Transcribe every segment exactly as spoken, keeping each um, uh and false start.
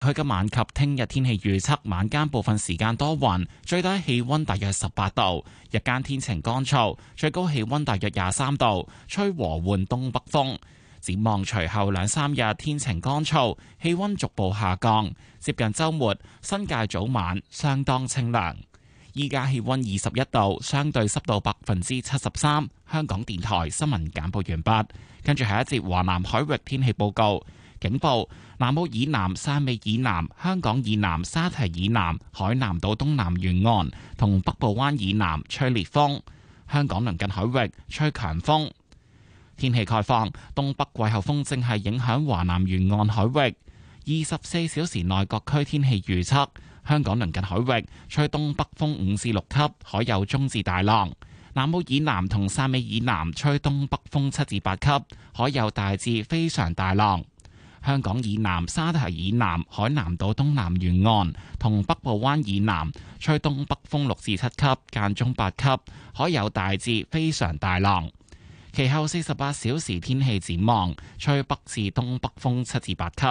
佢今晚及聽日天氣預測，晚間部分時間多雲，最低氣溫大約十八度，日間天晴乾燥，最高氣溫大約廿三度，吹和緩東北風。展望隨後兩三日天晴乾燥，氣溫逐步下降，接近週末新界早晚相當清涼。依家氣溫二十一度，相對濕度百分之七十三。香港電台新聞簡報完畢，跟住係一節華南海域天氣報告。警報：南澳以南、汕尾以南、香港以南、沙堤以南、海南島東南沿岸同北部灣以南吹烈風，香港鄰近海域吹強風。天氣概況：東北季候風正係影響華南沿岸海域。二十四小時內各區天氣預測：香港鄰近海域吹東北風五至六級，海有中至大浪。南澳以南同汕尾以南吹東北風七至八級，海有大至非常大浪。香港以南、沙堤以南、海南島東南沿岸同北部灣以南吹東北風六至七級，間中八級，海有大至非常大浪。其後四十八小時天氣展望，吹北至東北風七至八級。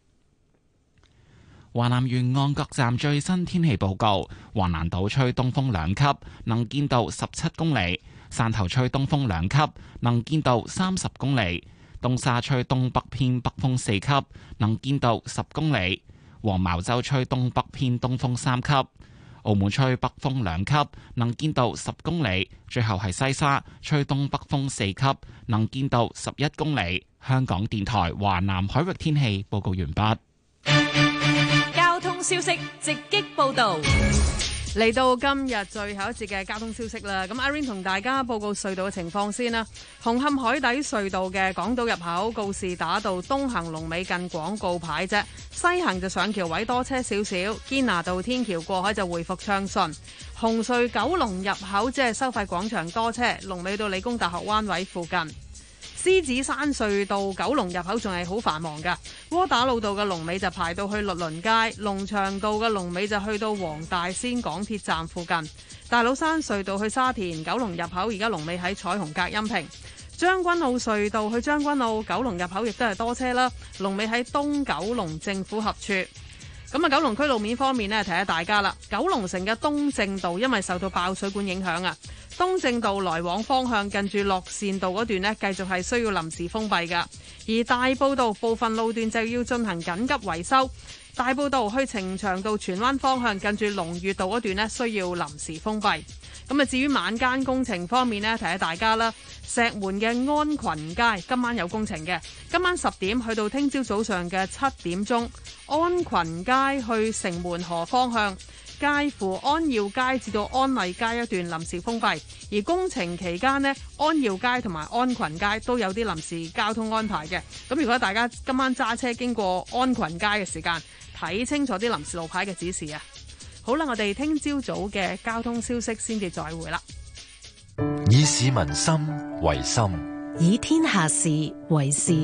華南沿岸各站最新天氣報告：橫瀾島吹東風兩級，能見度十七公里；汕頭吹東風兩級，能見度三十公里。東沙吹東北偏北風四級，能見度十公里；黃茅洲吹東北偏東風三級；澳門吹北風兩級，能見度十公里。最後係西沙吹東北風四級，能見度十一公里。香港電台華南海域天氣報告完畢。 交通消息直擊報道。嚟到今日最後一節嘅交通消息啦，咁阿 Rain 同大家報告隧道嘅情況先啦。紅磡海底隧道嘅港島入口告士打道東行龍尾近廣告牌啫，西行就上橋位多車少少。堅拿道天橋過海就回復暢順。紅隧九龍入口即係收費廣場多車，龍尾到理工大學灣位附近。獅子山隧道九龍入口仲係好繁忙噶，窩打老道嘅龍尾就排到去律倫街，龍翔道嘅龍尾就去到黃大仙港鐵站附近。大老山隧道去沙田九龍入口而家龍尾喺彩虹隔音屏。將軍澳隧道去將軍澳九龍入口亦都係多車啦，龍尾喺東九龍政府合署。咁啊，九龍區路面方面呢，提下大家啦，九龍城嘅東正道因為受到爆水管影響啊。東正道來往方向近住樂善道嗰段呢，繼續係需要臨時封閉噶。而大埔道部分路段就要進行緊急維修。大埔道去呈祥道荃灣方向近住龍悅道嗰段呢，需要臨時封閉。咁啊，至於晚間工程方面呢，提下大家啦，石門嘅安群街今晚有工程嘅，今晚十點去到聽朝早上嘅七點鐘，安群街去城門河方向，介乎安耀街至到安麗街一段臨時封閉，而工程期間呢，安耀街同埋安群街都有啲臨時交通安排嘅。咁如果大家今晚揸車經過安群街嘅時間，睇清楚啲臨時路牌嘅指示啊！好啦，我哋聽朝早嘅交通消息先至再會啦。 以市民心為心， 以天下事為事。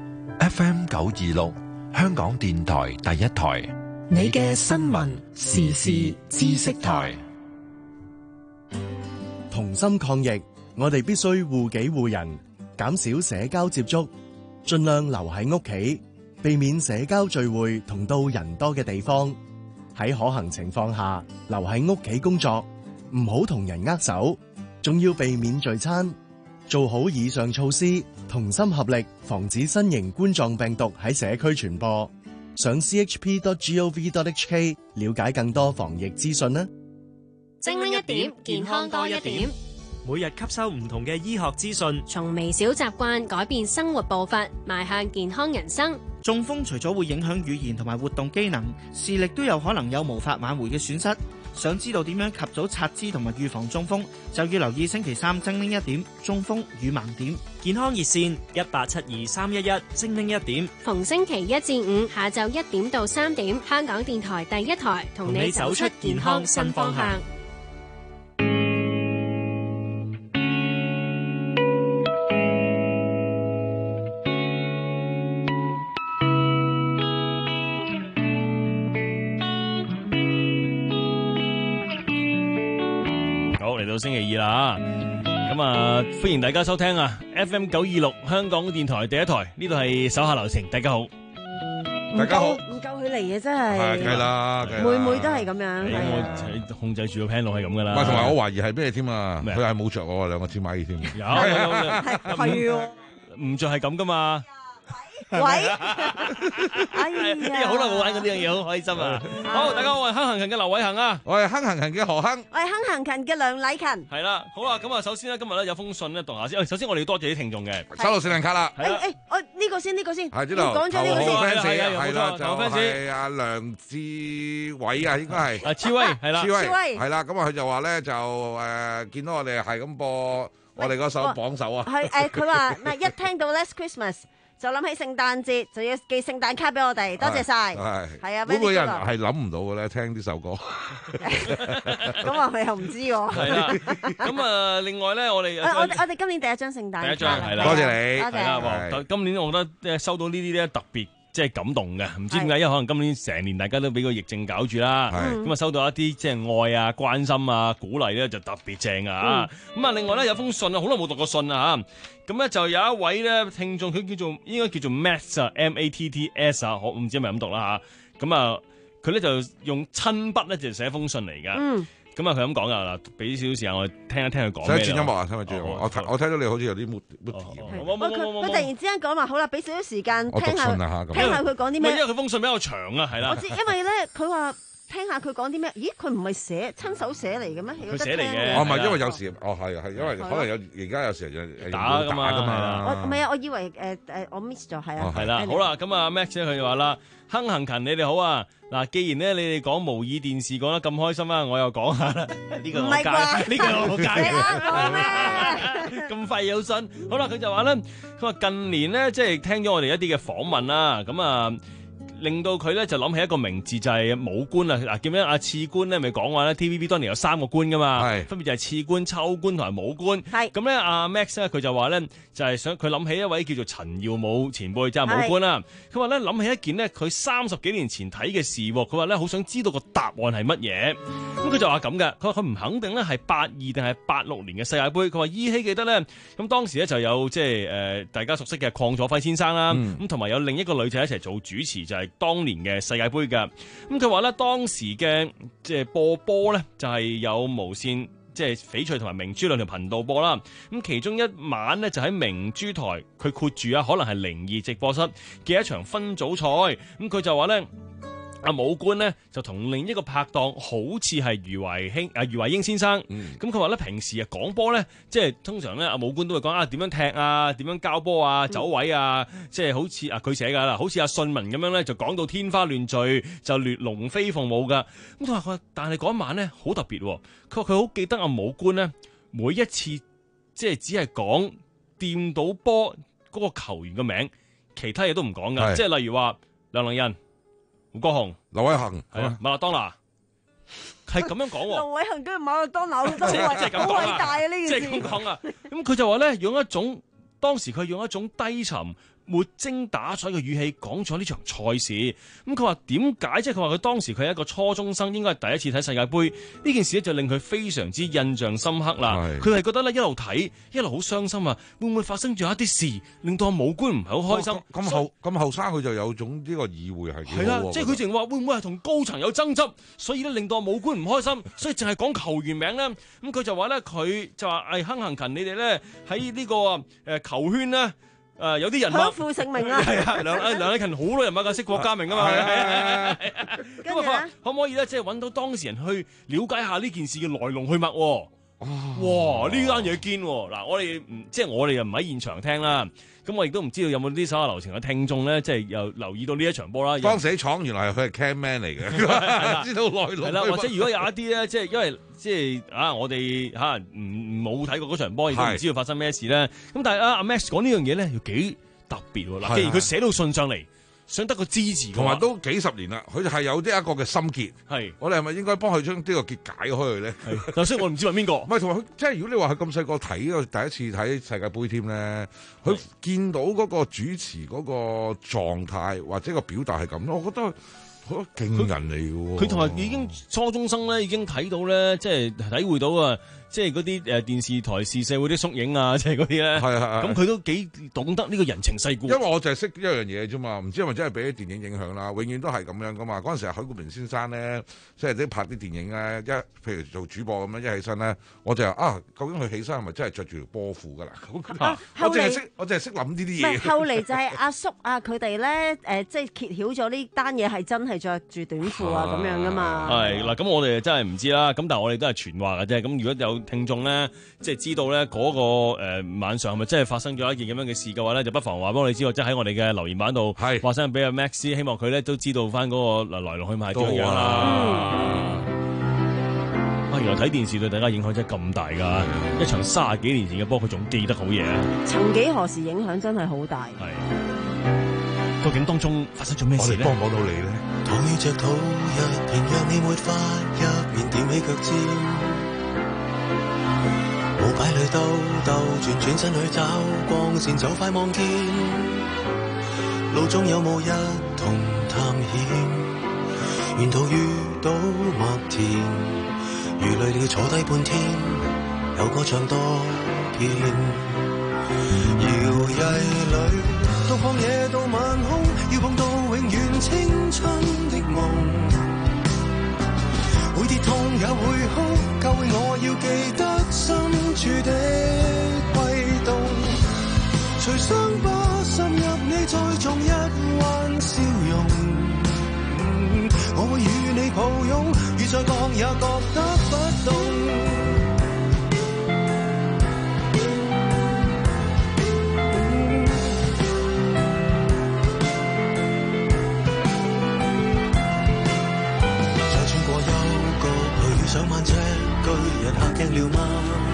F M 九二六，香港電台第一台。 你嘅新聞時事知識台。 同心抗疫，我哋必須護己護人，減少社交接觸，盡量留喺屋企，避免社交聚會同到人多嘅地方。喺可行情況下，留喺屋企工作，唔好同人握手，仲要避免聚餐。做好以上措施，同心合力，防止新型冠狀病毒喺社區傳播。上 c h p dot gov dot h k 了解更多防疫資訊啦。 精靈一點，健康多一點。 每日吸收唔同嘅醫學資訊， 從微小習慣改變生活步伐，邁向健康人生。 中風除咗會影響語言同埋活動機能，視力都有可能有無法挽回嘅損失。想知道點樣及早察知同埋預防中風，就要留意星期三精靈一點中風與盲點健康熱線一八七二三一一。精靈一點， 逢星期一至五下晝一點到三點，香港電台第一台同你走出健康新方向。 到星期二啦，咁啊歡迎大家收聽啊 F M 九二六香港電台第一台，呢度係手下留情，大家好。 大家好， 唔夠佢嚟嘅真係， 係梗係啦，梗係啦妹妹都係咁樣，係啊我控制住個 panel 係咁噶啦。 唔係，同埋我懷疑係咩添啊？ 咩佢係冇着我兩個天馬添。 有有有， 係喎， 唔着係咁噶嘛。 喂，哎呀， 好耐冇玩過呢樣嘢，好開心啊！好，大家好，我係亨行勤嘅劉偉恒啊， 我係亨行勤嘅何亨， 我係亨行勤嘅梁禮勤。 係啦，好啦，咁啊，首先咧，今日咧有封信咧讀下先。首先我哋要多謝啲聽眾嘅， 收到聖誕卡啦。 誒誒，我呢個先，呢個先， 係知道。 講咗呢個先。 頭號 fans 係係啦，就頭號 fans 係阿梁志偉啊，應該係。 啊，志威係啦， 志威係啦，咁啊，佢就話咧就誒見到我哋係咁播我哋嗰首榜首啊。 係誒，佢話嗱，一聽到 Last Christmas。就諗起聖誕節，就要寄聖誕卡俾我哋，多謝晒。 係係啊， 會唔會有人係諗唔到嘅咧？聽呢首歌， 咁啊，佢又唔知喎。 係啦，咁啊，另外咧，我哋我我哋今年第一張聖誕卡， 第一張係啦， 多謝你。 係啦，今年我覺得收到呢啲咧特別。即係感動嘅，唔知點解，因為可能今年成年大家都俾個疫症搞住啦，咁啊收到一啲即係愛啊、關心啊、鼓勵咧就特別正啊！咁啊，另外咧有封信啊，好耐冇讀過信啊嚇，咁咧就有一位咧聽眾，佢叫做應該叫做 Matt 啊 ，M A T T S 啊，我唔知係咪咁讀啦嚇，咁啊佢咧就用親筆咧就寫封信嚟㗎。嗯咁啊，佢咁講噶嗱，俾少少時間我聽一聽佢講咩。使轉音樂啊，聽唔聽？我我睇到你好似有啲 mood mood 佢突然之間講話好啦，俾少少時間聽下，聽下佢講啲咩。 因為佢封信比較長啊，係啦。 我知，因為咧佢話聽下佢講啲咩。咦，佢唔係寫親手寫嚟嘅咩？ 佢寫嚟嘅。 哦，唔係，因為有時哦係係，因為可能有而家有時就打㗎嘛。 我唔係啊，我以為誒誒我 miss 咗係啊。 係啦，好啦，咁啊 Max 咧佢就話啦。亨行勤，你哋好啊！嗱，既然咧你哋講模擬電視講得咁開心啊，我又講下啦。呢個我介，呢個我介。咁快有信，好啦，佢就話咧，佢話近年咧，即係聽咗我哋一啲嘅訪問啦，咁啊。令到佢咧就諗起一個名字就係武官啊！嗱，叫咩啊？次官咧咪講話咧 T V B 當年有三個官噶嘛，分別就係次官、秋官同埋武官。係咁咧，阿 Max 咧佢就話咧就係想佢諗起一位叫做陳耀武前輩，即係武官啦。佢話咧諗起一件呢，佢三十幾年前睇嘅事，佢話咧好想知道個答案係乜嘢。咁佢就話咁嘅，佢話佢唔肯定咧係八二定係八六年嘅世界盃。佢話依稀記得咧，咁當時咧就有即係誒大家熟悉嘅鄺楚輝先生啦，咁同埋有另一個女仔一齊做主持就係。當年嘅世界盃㗎，咁佢話咧當時嘅即係播波咧就係有無線即係翡翠同埋明珠兩條頻道播啦，咁其中一晚咧就喺明珠台，佢括住啊可能係零二直播室嘅一場分組賽，咁佢就話咧。阿武官呢，就同另一個拍檔好似係余懷興啊余懷英先生，咁佢話咧平時啊講波咧，即係通常咧阿武官都會講啊點樣踢啊，點樣交波啊，走位啊，即係好似啊佢寫噶啦，好似阿信文咁樣咧就講到天花亂墜，就亂龍飛鳳舞噶。咁佢話佢，但係嗰一晚咧好特別，佢話佢好記得阿武官咧每一次即係只係講掂到波嗰個球員嘅名，其他嘢都唔講噶，即係例如話梁凌仁。胡國雄、 劉偉恒係啊，馬勒當拿係咁樣講喎。 劉偉恒跟住馬勒當拿真係好偉大啊！呢件事即係咁講啊。咁佢就話咧，用一種當時佢用一種低沉、沒精打采嘅語氣講咗呢場賽事。咁佢話點解？即係佢話佢當時佢係一個初中生，應該係第一次睇世界盃呢件事咧，就令佢非常之印象深刻啦。佢係覺得咧一路睇一路好傷心啊！會唔會發生咗一啲事，令到阿武官唔係好開心？ 咁後咁後生佢就有種呢個意會係幾好。 係啦，即係佢淨話會唔會係同高層有爭執，所以咧令到阿武官唔開心，所以淨係講球員名咧。咁佢就話咧，佢就話誒亨行勤，你哋咧喺呢個誒球圈咧。誒、呃、有啲人享負盛名啊！ 係啊，梁誒梁禮勤好多人物㗎，識郭家明啊嘛。 跟住咧， 可唔可以咧，即係揾到當事人去了解下呢件事嘅來龍去脈？哇！呢單嘢堅喎。嗱，我哋唔即係我哋又唔喺現場聽啦。咁我亦都唔知道有冇啲手下留情嘅聽眾咧，即係又留意到呢一場波啦。 當時喺廠原來係佢係 cam man 嚟嘅，知道來龍。 係啦，或者如果有一啲咧，即係因為即係啊，我哋嚇唔冇睇過嗰場波，亦都唔知道發生咩事咧。咁但係啊，阿 Max 講呢樣嘢咧，又幾特別喎。嗱，既然佢寫到信上嚟。想得個支持， 同埋都幾十年啦，佢係有啲一個嘅心結。係，我哋係咪應該幫佢將呢個結解開佢咧？ 係，但係我唔知問邊個。唔係，同埋佢即係如果你話佢咁細個睇呢個第一次睇世界盃添咧，佢見到嗰個主持嗰個狀態或者個表達係咁，我覺得好勁人嚟嘅喎。 佢同埋已經初中生咧，已經睇到咧，即係體會到啊。 即係嗰啲誒電視台試社會啲縮影啊，即係嗰啲咧。 係係咁佢都幾懂得呢個人情世故。 因為我就係識一樣嘢啫嘛，唔知係咪真係俾啲電影影響啦？永遠都係咁樣噶嘛。嗰陣時許冠文先生咧，即係啲拍啲電影咧，一譬如做主播咁樣一起身咧，我就話啊，究竟佢起身係咪真係着住條波褲㗎啦？ 啊我淨係識，我淨係識諗呢啲唔係嘢。 後嚟就係阿叔啊，佢哋咧誒，即係揭曉咗呢單嘢係真係着住短褲啊咁樣噶嘛。 係嗱，咁我哋真係唔知啦。咁但係我哋都係傳話嘅啫。咁如果有聽眾咧，即係知道咧嗰個誒晚上係咪真係發生咗一件咁樣嘅事嘅話咧，就不妨話俾我哋知道，即係喺我哋嘅留言板度話聲俾阿 Max，希望佢咧都知道翻嗰個來龍去脈點樣啦。啊，原來睇電視對大家影響真係咁大㗎！一場三十幾年前嘅波，佢仲記得好嘢啊！ 曾幾何時影響真係好大。 係，究竟當中發生咗咩事咧？ 我哋幫唔幫到你咧？ 躺於隻土日，平若你沒法入眠，踮起腳尖，舞擺裏兜兜轉，轉身去找光線，就快望見路中有冇一同探險，沿途遇到麥田，如累了坐低半天，有歌唱多遍，搖曳裏到曠野到晚空，要碰到永遠青春的夢，會跌痛也會哭，教會我要記得深處的悸動，隨傷疤滲入你再種一彎笑容，我會與你抱擁，雨再降也覺得不凍。上萬隻巨人嚇驚了嗎？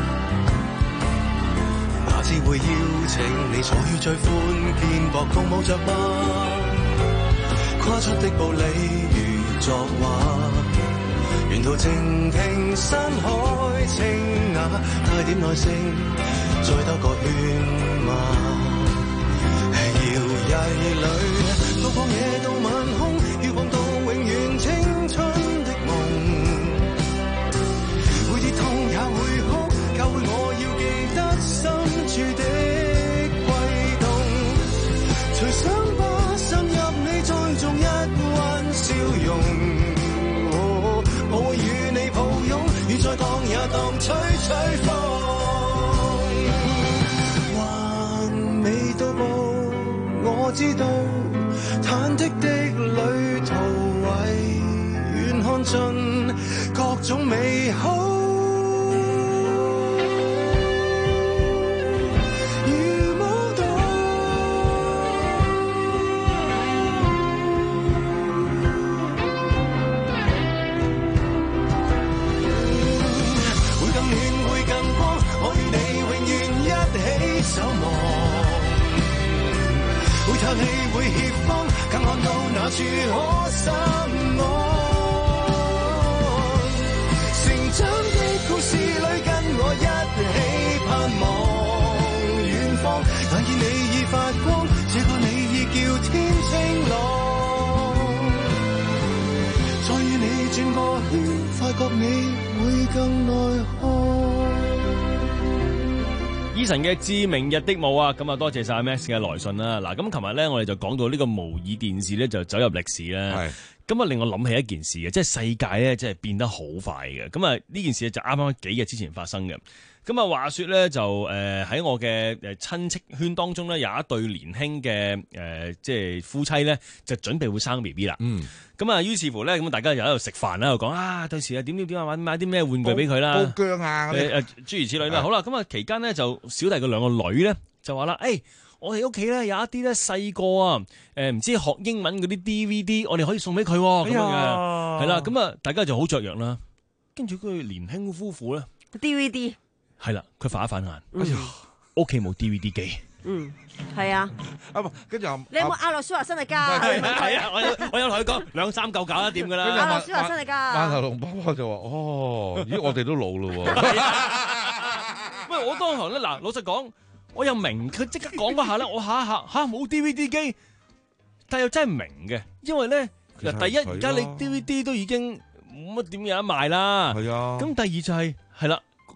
哪知會邀請你坐於最寬肩膊共舞着嗎？跨出的步履如作畫，沿途靜聽山海清雅，帶點耐性再兜個圈嗎？搖曳裏到曠野到晚空，要碰到永遠青春的夢，痛也會哭，教會我要記得深處的悸動，隨傷疤滲入你再種一彎笑容，哦，我會與你抱擁，雨再降也當吹吹風，還未到步，我知道忐忑的旅途為願看盡各種美好。會嘆氣，會怯慌，更看到那處可心安。成長的故事裏，跟我一起盼望遠方。但見你已發光，這個你已叫天清朗。再與你轉個圈，發覺你會更內看。 Eason 嘅致明日的舞啊，咁啊多謝晒 Max 嘅來信啦。嗱，咁琴日咧我哋就講到呢個模擬電視咧就走入歷史啦。咁啊令我諗起一件事嘅，即係世界咧即係變得好快嘅。咁啊呢件事就啱啱幾日之前發生嘅。咁啊話說咧就誒喺、呃、我嘅誒親戚圈當中咧有一對年輕嘅誒即係夫妻咧就準備會生 B B 啦。嗯。咁啊於是乎咧咁大家就喺度食飯喺度講啊到時啊點點點啊買買啲咩玩具俾佢啦。 煲薑啊嗰啲誒諸如此類啦。好啦，咁啊期間咧就小弟嘅兩個女咧就話啦，誒、欸、我哋屋企咧有一啲咧細個啊誒唔知學英文嗰啲 D V D， 我哋可以送俾佢咁樣嘅。係啦，咁啊大家就好雀躍啦。跟住佢年輕夫婦咧 D V D。 係啦，佢反一反眼，哎呀，屋企冇 D V D 機。 嗯，係啊。 啊，跟住你有冇阿諾舒華辛力加？ 係啊，我有我有同佢講兩三嚿搞得掂噶啦。 阿諾舒華辛力加。 萬頭龍爸爸就話：哦，咦，我哋都老咯喎。 喂，我當堂咧，嗱，老實講，我又明佢即刻講嗰下咧，我下一下吓冇 D V D 機，但又真係唔明嘅，因為咧，第一而家你 D V D 都已經冇乜點有得賣啦。 係啊。 咁第二就係係啦。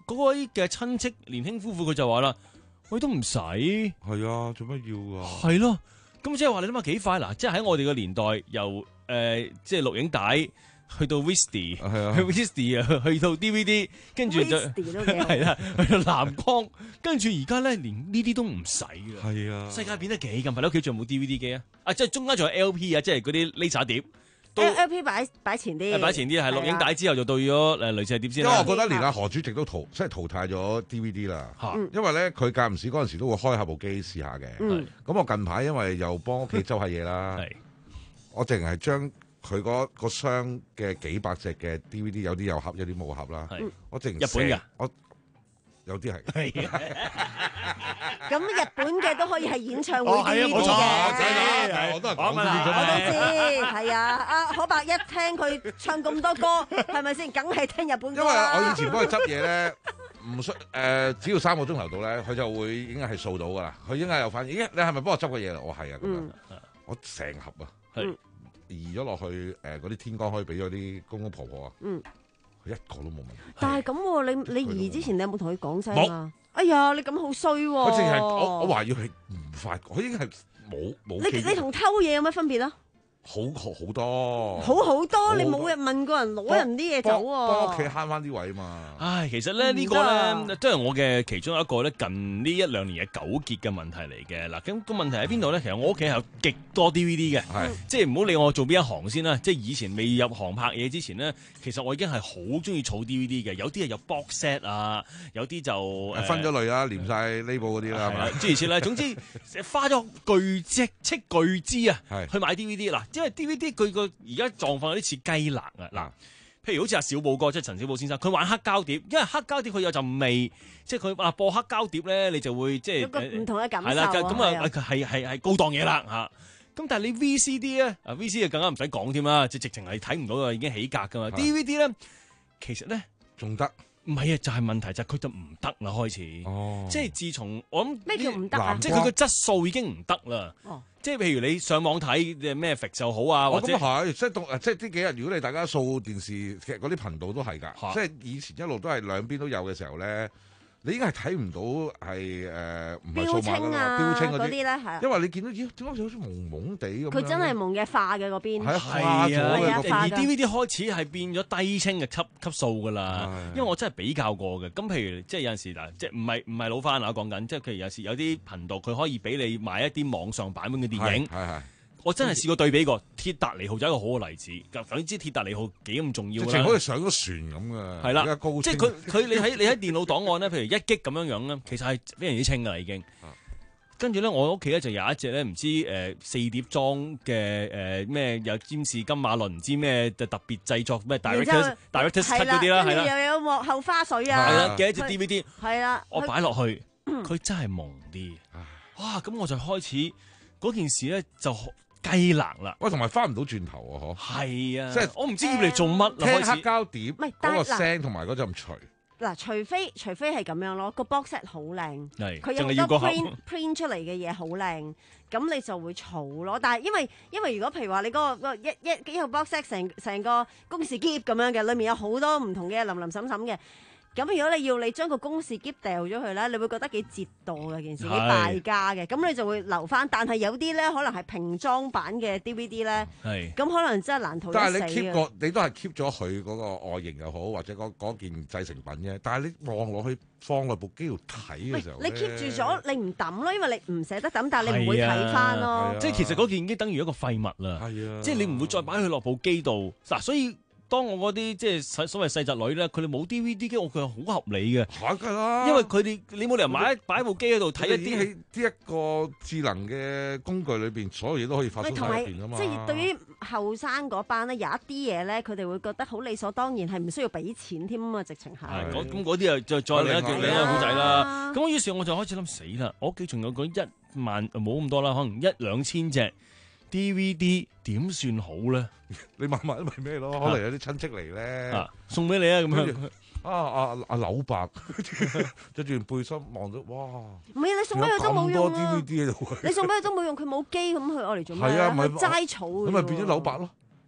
嗰位嘅親戚年輕夫婦佢就話啦，喂都唔使，係啊，做乜要啊？ 係咯，咁即係話你諗下幾快嗱，即係喺我哋嘅年代由誒、呃、即係錄影帶。去到 Wisty， 去 Wisty 啊，去到 D V D， 跟住就係啦，去到藍光，跟住而家咧連呢啲都唔使㗎。係啊，世界變得幾咁快，你屋企仲有冇 D V D 機啊？啊，即係中間仲有 L P 啊，即係嗰啲 laser 碟。 L P 擺擺前啲， 擺前啲係錄影帶之後就到咗誒雷射碟先。 因為我覺得連阿何主席都淘，即係淘汰咗 D V D 啦。因為咧佢間唔時嗰陣時都會開下部機試下嘅。咁我近排因為又幫屋企周下嘢啦，我淨係將。佢嗰個箱嘅幾百隻嘅 D V D 有啲有盒，有啲冇盒啦。我淨日本嘅， 我有啲係。 咁日本嘅都可以係演唱會 D V D 嘅。 我都係講呢啲啫嘛。我都知，係啊。阿可伯一聽佢唱咁多歌，係咪先？梗係聽日本歌。 因為我以前幫佢執嘢咧，唔需誒，只要三個鐘頭到咧，佢就會應該係掃到噶啦。佢應該有反應。咦，你係咪幫我執個嘢啦？我係啊，咁樣。我成盒啊。係。移咗落去誒嗰啲天光可以俾咗啲公公婆婆啊，嗯，佢一個都冇問題。 但係咁，你你移之前你有冇同佢講聲啊？哎呀，你咁好衰喎！ 佢淨係我我懷疑佢唔發覺，佢已經係冇冇。 你你同偷嘢有乜分別啊？ 好好多， 好好多，你冇人問過人攞人啲嘢走喎， 幫屋企慳翻啲位嘛。 唉，其實咧呢個咧都係我嘅其中一個咧近呢一兩年嘅糾結嘅問題嚟嘅。嗱，咁個問題喺邊度咧？其實我屋企係有極多 D V D 嘅，係即係唔好理我做邊一行先啦。即係以前未入行拍嘢之前咧，其實我已經係好中意儲 D V D 嘅。有啲係有 box set 啊，有啲就分咗類啦，連晒呢部嗰啲啦，係咪？ 諸如此類。總之花咗巨積斥巨資啊，去買 D V D 嗱。因為 D V D 佢個而家狀況有啲似雞肋啊！嗱，譬如好似阿小寶哥，即係陳小寶先生，佢玩黑膠碟，因為黑膠碟佢有陣味，即係佢話播黑膠碟咧，你就會即係有個唔同嘅感受。 係啦，咁啊係係係高檔嘢啦嚇。咁但係你 V C D 咧，啊 V C D 更加唔使講添啦，即係直情係睇唔到啊，已經起格噶嘛。D V D 咧，其實咧仲得。 唔係啊，就係、是、問題就係佢就唔得啦，開始，哦、即係自從我諗咩叫唔得啊？ 即係佢個質素已經唔得啦。哦、即係譬如你上網睇咩 Netflix 就好啊，或者係即係即係呢幾日，如果你大家掃電視劇嗰啲頻道都係㗎，啊、即係以前一路都係兩邊都有嘅時候咧。你應該係睇唔到係誒唔係數碼啊標清嗰啲咧，係因為你見到咦點解好似蒙蒙地咁？ 佢真係蒙嘅化嘅嗰邊， 係啊，而 D V D 開始係變咗低清嘅級級數㗎啦。因為我真係比較過嘅。咁譬如即係有陣時嗱，即係唔係唔係老翻啊講緊，即係譬如有時有啲頻道佢可以俾你買一啲網上版本嘅電影。係係。我真係試過對比過，鐵達尼號就係一個好嘅例子。咁你知鐵達尼號幾咁重要啦？直情好似上咗船咁嘅。係啦，即係佢佢你喺你喺電腦檔案咧，譬如一擊咁樣樣咧，其實係非常之清㗎啦已經。跟住咧，我屋企咧就有一隻咧，唔知誒四碟裝嘅誒咩有占士金馬倫，唔知咩特別製作咩 directors directors cut 嗰啲啦，係啦， 又有幕後花絮啊， 係啦嘅一隻 D V D， 係啦， 我擺落去，佢真係蒙啲。哇！咁我就開始嗰件事咧就。雞肋啦！ 喂，同埋翻唔到轉頭啊！嗬， 係啊， 即係我唔知要嚟做乜。 聽黑膠碟，嗰個聲同埋嗰陣除。 嗱，除非除非係咁樣咯，個 box set 好靚，佢有好多 print print 出嚟嘅嘢好靚，咁你就會嘈咯。但係因為因為如果譬如話你嗰個一一一個 box set 成成個公事喼咁樣嘅，裡面有好多唔同嘅林林審審嘅。咁如果你要你將個公事喼掉咗佢咧，你會覺得幾折墮嘅件事，幾敗家嘅。咁你就會留翻。但係有啲咧可能係平裝版嘅 D V D 咧，咁可能真係難逃一死。 但係你 keep 個，你都係 keep 咗佢嗰個外形又好，或者嗰嗰件製成品啫。但係你望落去放落部機度睇嘅時候， 你 keep 住咗，你唔抌咯，因為你唔捨得抌，但係你唔會睇翻咯。 即係其實嗰件已經等於一個廢物啦。係啊，即係你唔會再擺佢落部機度嗱，所以。當我嗰啲即係所謂細侄女咧，佢哋冇 D V D 機，我覺得好合理嘅。 係㗎啦， 因為佢哋你冇理由買擺部機喺度睇一啲喺呢一個智能嘅工具裏邊，所有嘢都可以發生喺入邊㗎嘛。 即係對於後生嗰班咧，有一啲嘢咧，佢哋會覺得好理所當然，係唔需要俾錢添啊嘛，直情係。 咁嗰啲啊，再再另一件另一個古仔啦。咁於是我就開始諗死啦，我屋企仲有嗰一萬冇咁多啦，可能一兩千隻 D V D 點算好咧？ 你買埋都係咩咯？可能有啲親戚嚟咧， 啊，送俾你啊咁樣。 啊啊阿柳伯着住件背心望到，哇！ 唔係啊，你送俾佢都冇用啊！ D V D 喺度， 你送俾佢都冇用，佢冇機咁去愛嚟做咩？ 係啊，咪齋草。 咁咪變咗柳伯咯。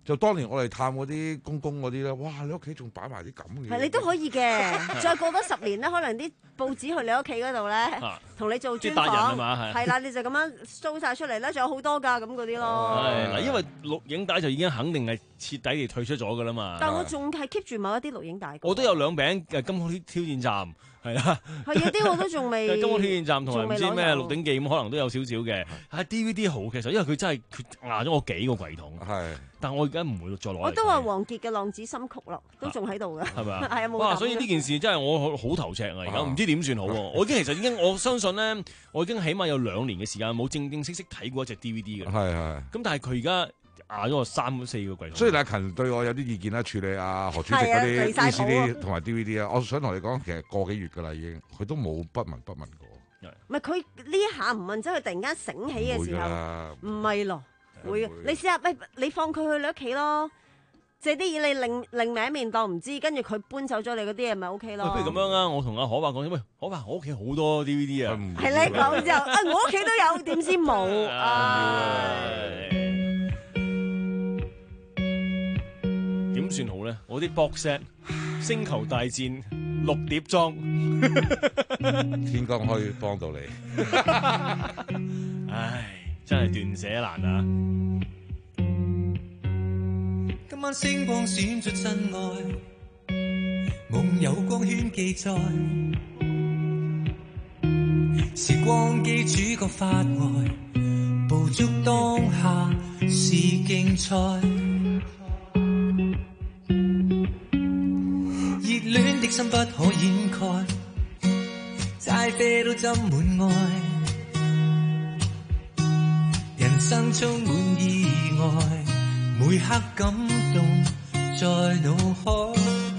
就當年我哋探嗰啲公公嗰啲咧，哇！你屋企仲擺埋啲咁嘅嘢， 係你都可以嘅。再過多十年咧，可能啲報紙去你屋企嗰度咧，同你做專訪，係啦，你就咁樣 show 曬出嚟咧，仲有好多㗎咁嗰啲咯。 係嗱，因為錄影帶就已經肯定係徹底地退出咗㗎啦嘛。 但我仲係 keep 住某一啲錄影帶。 我都有兩餅嘅金曲挑戰站。係啦， 係啊，啲我都仲未。 金曲挑戰站同埋唔知咩《鹿鼎記》咁，可能都有少少嘅。係 D V D 好，其實因為佢真係壓咗我幾個櫃桶。係，但我而家唔會再攞。 我都話王傑嘅《浪子心曲》咯，都仲喺度㗎。係咪啊？係啊，冇。 哇！所以呢件事真係我好頭赤啊！而家唔知點算好。我已經其實已經我相信咧，我已經起碼有兩年嘅時間冇正正式式睇過一隻 D V D 嘅。係係。咁但係佢而家壓咗我三四個櫃桶。所以阿勤對我有啲意見啦，處理啊何主席嗰啲 V C D 同埋 D V D 啊，我想同你講，其實個幾月㗎啦已經，佢都冇不聞不問過。 唔係佢呢一下唔問，即係佢突然間醒起嘅時候，唔係咯，會你試下，喂，你放佢去你屋企咯，借啲嘢你另另名面當唔知，跟住佢搬走咗你嗰啲嘢咪 O K 咯。 不如咁樣啊，我同阿可伯講，喂，可伯，我屋企好多 D V D 啊。 係你講之後，啊，我屋企都有，點知冇啊？ 點算好咧？我啲 box set《星球大戰》六碟裝， 天光可以幫到你。 唉，真係斷捨難啊！ 今晚星光閃出真愛，夢有光圈記載，時光機主角發呆，捕捉當下是競賽。熱戀的心不可掩蓋，齋啡都斟滿愛，人生充滿意外，每刻感動在腦海，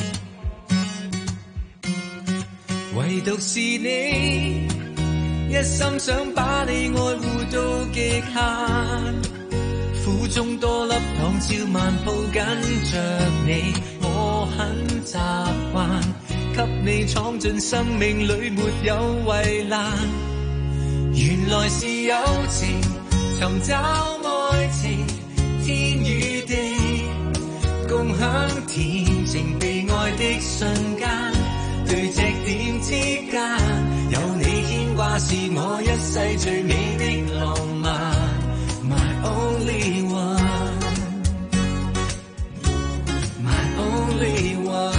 唯獨是你，一心想把你愛護到極限。苦中多粒糖，照萬抱緊着你，我很習慣，給你闖進生命裏沒有圍欄。原來是友情，尋找愛情，天與地，共享甜情被愛的瞬間，對隻點之間，有你牽掛是我一世最美的浪漫。My only one, my only one。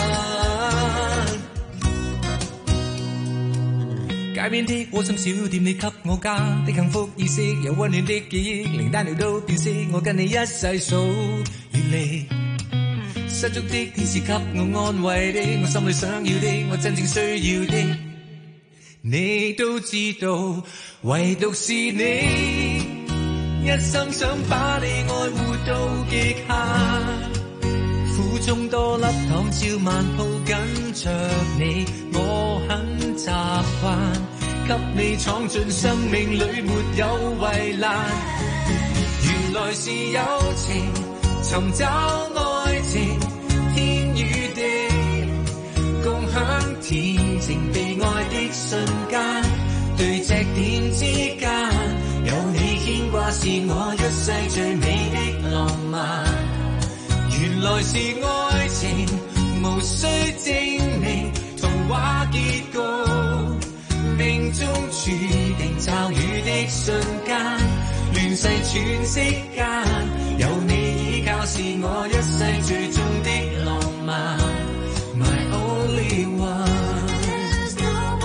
街邊的窩心小店，你給我家的幸福意識，有溫暖的記憶，靈丹料都變色，我跟你一世數遠離。失足的天使給我安慰的，我心裏想要的，我真正需要的，你都知道，唯獨是你。一心想把你愛護到極限，苦中多粒糖，照萬抱緊着你，我很習慣，給你闖進生命裏沒有圍欄。原來是友情，尋找愛情，天與地，共享甜情被愛的瞬間，對隻點之間，有你牽掛是我一世最美的浪漫。原來是愛情，無需證明，童話結局，命中注定驟雨的瞬間，亂世喘息間，有你依靠是我一世最終的浪漫。My only one，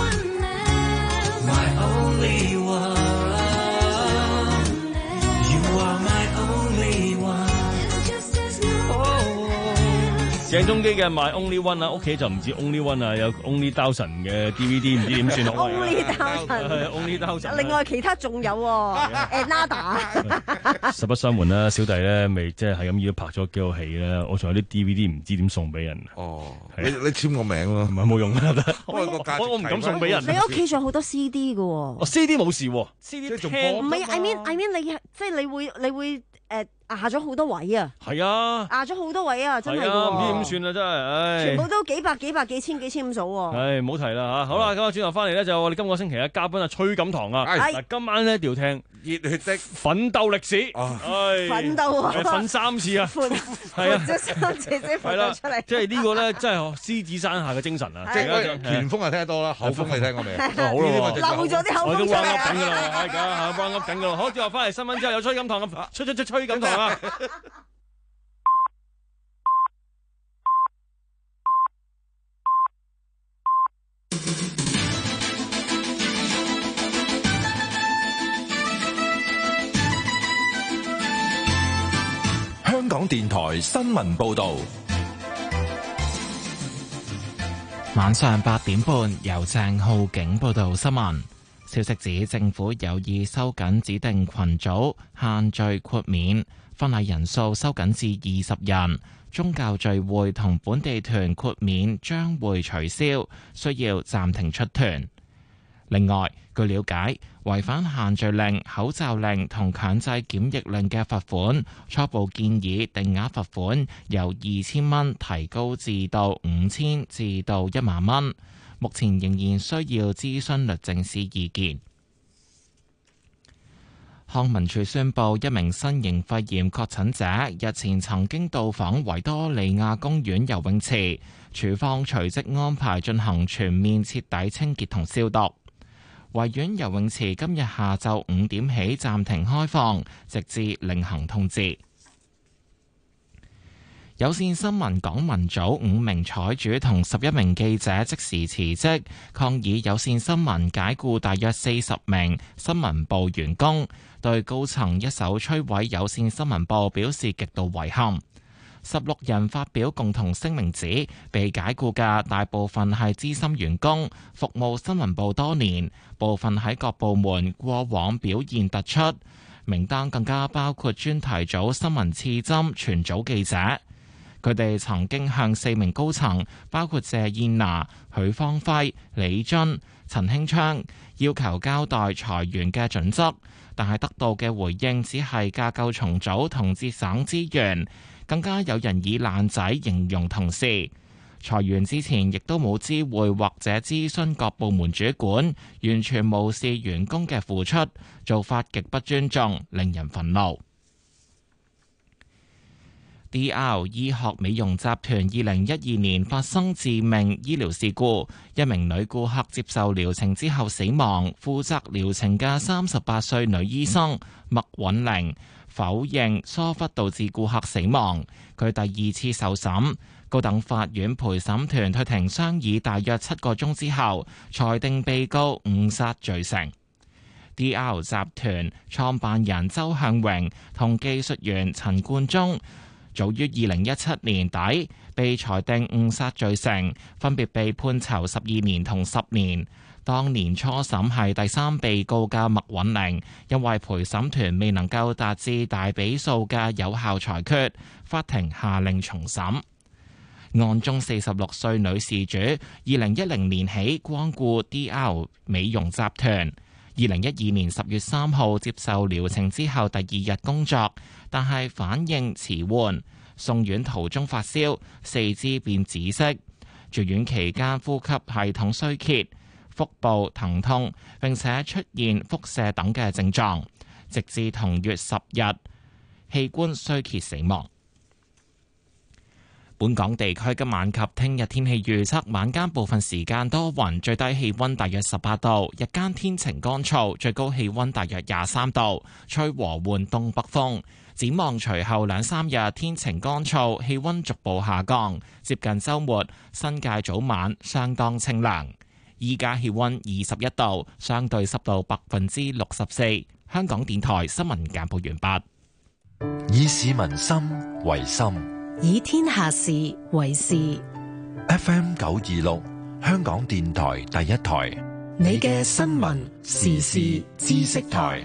My only one。 鄭中基嘅 My Only One 啊，屋企就唔止 Only One 啊，有 Only Thousand 嘅 D V D， 唔知點算好。 Only Thousand，Only Thousand。 另外其他仲有誒 Nada。 實不相瞞啦，小弟咧未即係係咁已經拍咗幾套戲啦，我仲有啲 D V D 唔知點送俾人。 哦，你你簽個名咯， 唔係冇用啦， 我我唔敢送俾人。 你屋企仲有好多 C D 嘅喎。 哦 C D 冇事喎 ，C D 聽唔係 I mean I mean 你即係你會你會誒。 壓咗好多位啊。 係啊， 壓咗好多位啊，真係係啊，唔知㗎。 點算啊，真係，唉， 全部都幾百幾百幾千幾千咁數喎。 唉，唔好提啦嚇。好啦，咁啊，轉頭翻嚟咧，就我哋今個星期嘅嘉賓啊，崔錦棠啊。 係嗱，今晚咧一定要聽熱血的奮鬥歷史。唉， 奮鬥啊！ 奮三次啊！ 奮係啊， 咗三次先奮係啦鬥出嚟。 即係呢個咧，真係獅子山下嘅精神啊！即係喂拳風啊聽得多啦，口風你聽過未啊？ 好咯， 漏咗啲口風我都出 round 嚟 up 緊㗎啦， 啊！ 係㗎嚇，round up 緊㗎啦。好，之後翻嚟新聞之後有崔錦棠咁，吹吹吹吹錦棠啊！ 香港電台新聞報道， 晚上八點半由鄭浩景報道新聞。消息指政府有意收緊指定群組限聚豁免，婚禮人數收緊至二十人，宗教聚會同本地團豁免將會取消，需要暫停出團。另外，據了解，違反限聚令、口罩令同強制檢疫令嘅罰款，初步建議定額罰款由二千蚊提高至到五千至到一萬蚊。目前仍然需要諮詢律政司意見。康文署宣布，一名新型肺炎確診者日前曾經到訪維多利亞公園游泳池，署方隨即安排進行全面徹底清潔同消毒。維園游泳池今日下晝五點起暫停開放，直至另行通知。有線新聞港聞組五名採主同十一名記者即時辭職，抗議有線新聞解僱大約四十名新聞部員工，對高層一手摧毀有線新聞部表示極度遺憾。十六人發表共同聲明指，被解僱嘅大部分係資深員工，服務新聞部多年，部分喺各部門過往表現突出。名單更加包括專題組新聞刺針全組記者。佢哋曾經向四名高層，包括謝燕娜、許方輝、李津、陳興昌，要求交代裁員嘅準則，但係得到嘅回應只係架構重組同節省資源。更加有人以爛仔形容同事。裁員之前亦都冇知會或者諮詢各部門主管，完全無視員工嘅付出，做法極不尊重，令人憤怒。D R 醫學美容集團二零一二年發生致命醫療事故，一名女顧客接受療程之後死亡。負責療程嘅三十八歲女醫生麥允玲否認疏忽導致顧客死亡。佢第二次受審，高等法院陪審團退庭商議大約七個鐘之後，裁定被告誤殺罪成。D R 集團創辦人周向榮同技術員陳冠中早於二零一七年底被裁定誤殺罪成，分別被判囚十二年同十年。當年初審係第三被告嘅麥允玲，因為陪審團未能夠達至大比數嘅有效裁決，法庭下令重審。案中四十六歲女事主，二零一零年起光顧 D R 美容集團。二零一二年十月三號接受療程之後，第二日工作，但係反應遲緩，送院途中發燒，四肢變紫色，住院期間呼吸系統衰竭，腹部疼痛，並且出現腹瀉等嘅症狀，直至同月十日器官衰竭死亡。本港地區今晚及聽日天氣預測：晚間部分時間多雲，最低氣溫大約十八度；日間天晴乾燥，最高氣溫大約廿三度，吹和緩東北風。展望隨後兩三日天晴乾燥，氣溫逐步下降，接近週末新界早晚相當清涼。依家氣溫二十一度，相對濕度百分之六十四。香港電台新聞簡報完畢。 以市民心為心， 以天下事為事。 F M 九二六，香港電台第一台， 你嘅新聞時事知識台。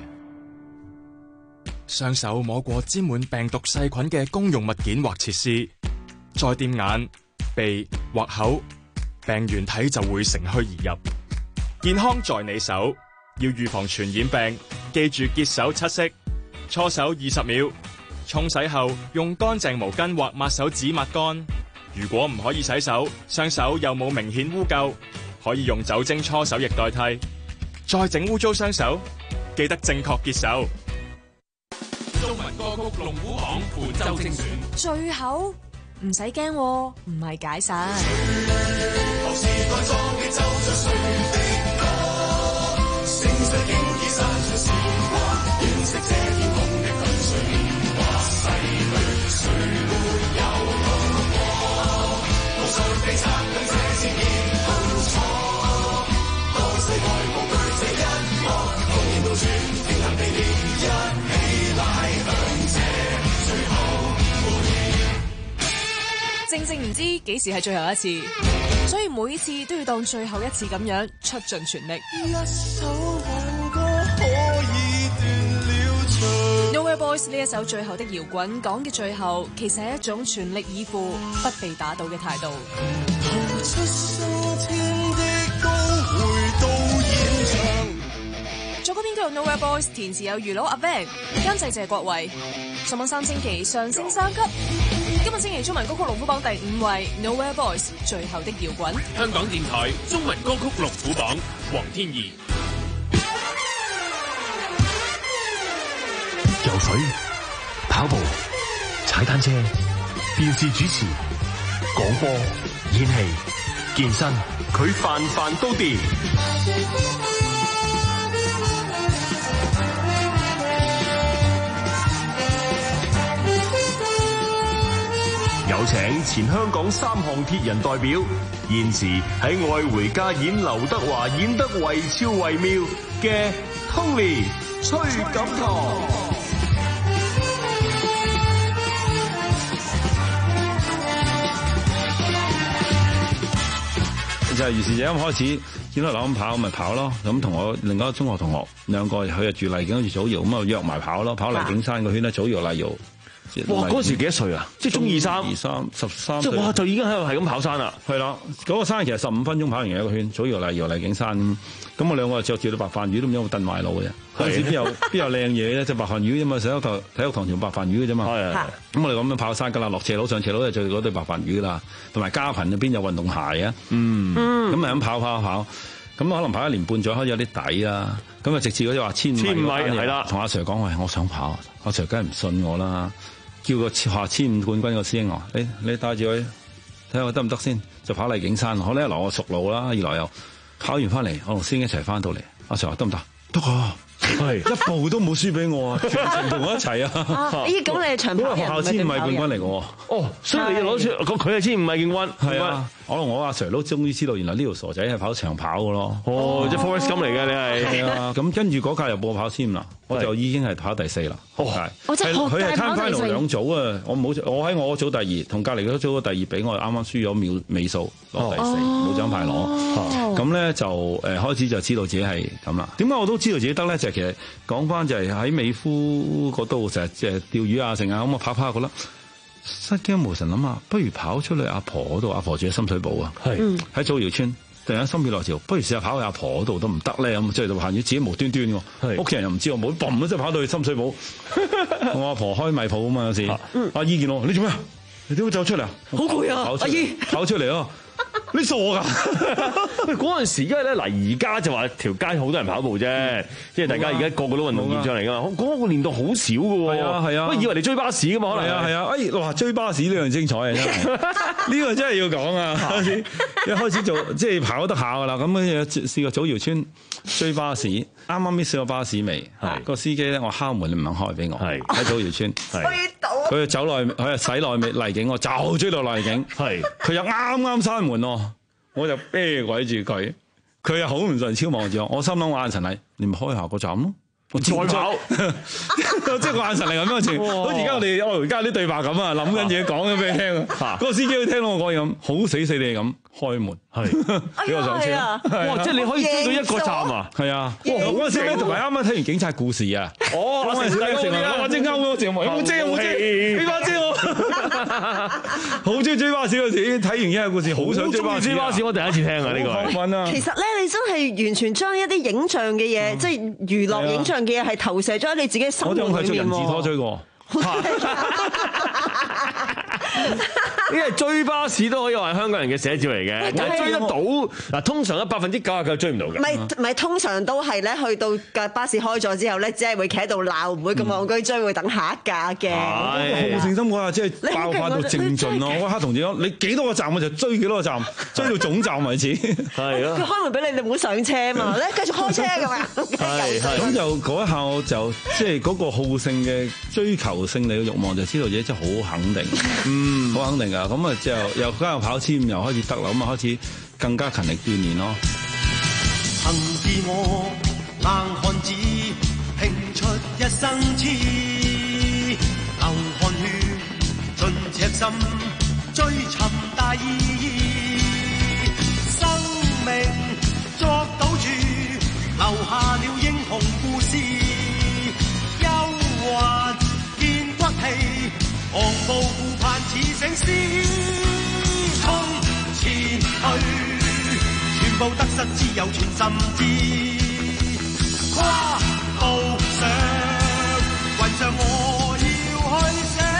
雙手摸過沾滿病毒細菌嘅公用物件或設施，再掂眼、鼻或口，病原體就會乘虛而入。健康在你手，要預防傳染病，記住潔手七式：搓手二十秒， 沖洗後用乾淨毛巾或抹手紙抹乾。如果唔可以洗手，雙手又冇明顯污垢，可以用酒精搓手液代替。再整污糟雙手，記得正確潔手。 中文歌曲龍虎榜本周精選， 最後唔使驚，唔係解散。正正唔知幾時係最後一次，所以每次都要當最後一次咁樣出盡全力。一首挽歌可以斷了腸。Nowhere Boys 呢一首最後的搖滾講嘅最後，其實係一種全力以赴、不被打倒嘅態度。逃出生天的都回到現場。作曲編曲有 Nowhere Boys， 填詞有余佬阿 Van， 監製謝國維。上網三星期上升三級。今日星期中文歌曲龍虎榜第五位 Nowhere Boys 最後的搖滾。 香港電台中文歌曲龍虎榜黃天怡。 游水、跑步、踩單車、電視主持、廣播、演戲、健身，佢飯飯都掂。有請前香港三項鐵人代表，現時喺《愛回家》演劉德華演得惟肖惟妙嘅 Tony 崔錦棠。 就係於是就啱開始見到劉咁跑，咪跑咯。咁同我另外一個中學同學兩個，佢就住麗景，好似祖堯咁啊，約埋跑咯，跑麗景山個圈咧，祖堯麗瑤。 哇！嗰時幾多歲啊？即係中二三、 二三、十三。 即係哇！就已經喺度係咁跑山啦。 係啦，嗰、嗰個山其實十五分鐘跑完一個圈，祖堯麗瑤麗景山。咁我兩個就着住對白飯魚都唔知有冇燉壞腦嘅啫。嗰陣時邊有邊有靚嘢咧？隻白飯魚啫嘛，成一個體育堂條白飯魚嘅啫嘛。係咁我哋咁樣跑山㗎啦，落斜路上斜路就着嗰對白飯魚啦，同埋家貧邊有運動鞋啊？嗯。咁咪咁跑跑跑，咁可能跑一年半載開始有啲底啦。咁啊直至嗰啲話千米，千米係啦，同阿 Sir 講喂，我想跑，阿 Sir 梗係唔信我啦。叫個下千五冠軍個師兄話：你你帶住佢睇下我得唔得先？就跑麗景山。我呢一來我熟路啦，二來又跑完翻嚟，我同師兄一齊翻到嚟。阿 Sir 話得唔得？得啊！係一步都冇輸俾我啊！全程同我一齊啊！ 咦，咁你係長跑人， 學校千五米冠軍嚟嘅喎。 哦，所以你攞出佢係千五米冠軍。 係啊，我同我阿 Sir 都終於知道，原來呢條傻仔係跑長跑嘅咯。 哦，即係 Forrest Gump 嚟嘅，你係。 係啊，咁跟住嗰屆又報跑千五啦，我就已經係跑第四啦。 哦， 係佢係攤 final 兩組啊！我冇我喺我組第二，同隔離嗰組第二比我啱啱輸咗秒尾數攞第四，冇獎牌攞。咁咧就誒開始就知道自己係咁啦。點解我都知道自己得咧？就係其實講翻就係喺美孚嗰度成日即係釣魚啊成啊咁啊跑跑覺得失驚無神諗啊，不如跑出去阿婆嗰度。阿婆住喺深水埗啊，係喺祖堯村。突然間心血來潮，不如試下跑去阿婆嗰度都唔得咧咁，即係就行住自己無端端喎，屋企人又唔知我冇，嘣一聲跑到去深水埗。我阿婆開米鋪啊嘛，有時阿姨見我，你做咩？你點會走出嚟啊？ 好攰啊！阿姨跑出嚟啊！你傻㗎？ 喂，嗰陣時，因為咧嗱，而家就話條街好多人跑步啫，即係大家而家個個都運動健將嚟㗎嘛。嗰個年代好少㗎喎。係啊係啊。喂，以為你追巴士㗎嘛？可能係啊係啊。 哎，哇！追巴士呢樣精彩啊！真係呢個真係要講啊！開始一開始做即係跑得下㗎啦。咁樣試過祖堯村追巴士，啱啱 miss 咗巴士未？係個司機咧，我敲門你唔肯開俾我。係喺祖堯村。係。佢就走內，佢就駛內麗景，我就追到麗景。係。佢又啱啱閂門喎。我就啤鬼住佢，佢又好唔順超望住我，我心諗我眼神係，你咪開下個站咯，我再跑，即係個眼神係咁樣情，好似而家我哋愛回家啲對白咁啊，諗緊嘢講緊俾你聽啊，嗰個司機會聽到我講嘢咁，好死死地咁開門，係俾我上車， 哇！即係你可以追到一個站啊， 係啊，哇！嗰陣時咧同埋啱啱睇完警察故事啊， 哦，我成日成日我即刻我成日冇冇遮冇遮，你把遮我，好中意追巴士嗰時，睇完警察故事好想追巴士。追巴士我第一次聽啊呢個。 其實咧，你真係完全將一啲影像嘅嘢，即係娛樂影像嘅嘢，係投射咗喺你自己生活裏面。 我仲係做人字拖追過。 因為追巴士都可以話係香港人嘅寫照嚟嘅，但係追得到嗱，通常咧百分之九十九追唔到嘅。 唔係唔係，通常都係咧，去到架巴士開咗之後咧，只係會企喺度鬧，唔會咁戇居追，會等下一架嘅。 好勝心嗰下即係爆發到正盡咯！我黑同志講，你幾多個站我就追幾多個站，追到總站為止。 係咯。 佢開門俾你，你唔好上車嘛，你繼續開車咁樣。 係係。咁就嗰一下我就即係嗰個好勝嘅追求勝利嘅慾望，就知道自己真係好肯定，嗯，好肯定㗎。咁啊之後又加入跑千五又開始得啦，咁啊開始更加勤力鍛鍊咯。 憑自我硬漢子，拼出一生痴，流汗血盡赤心，追尋大義。生命作賭注，留下了英雄故事。憂鬱見骨氣，昂步顧盼似醒獅，衝前去。全部得失只有全心知，跨步上雲上我要去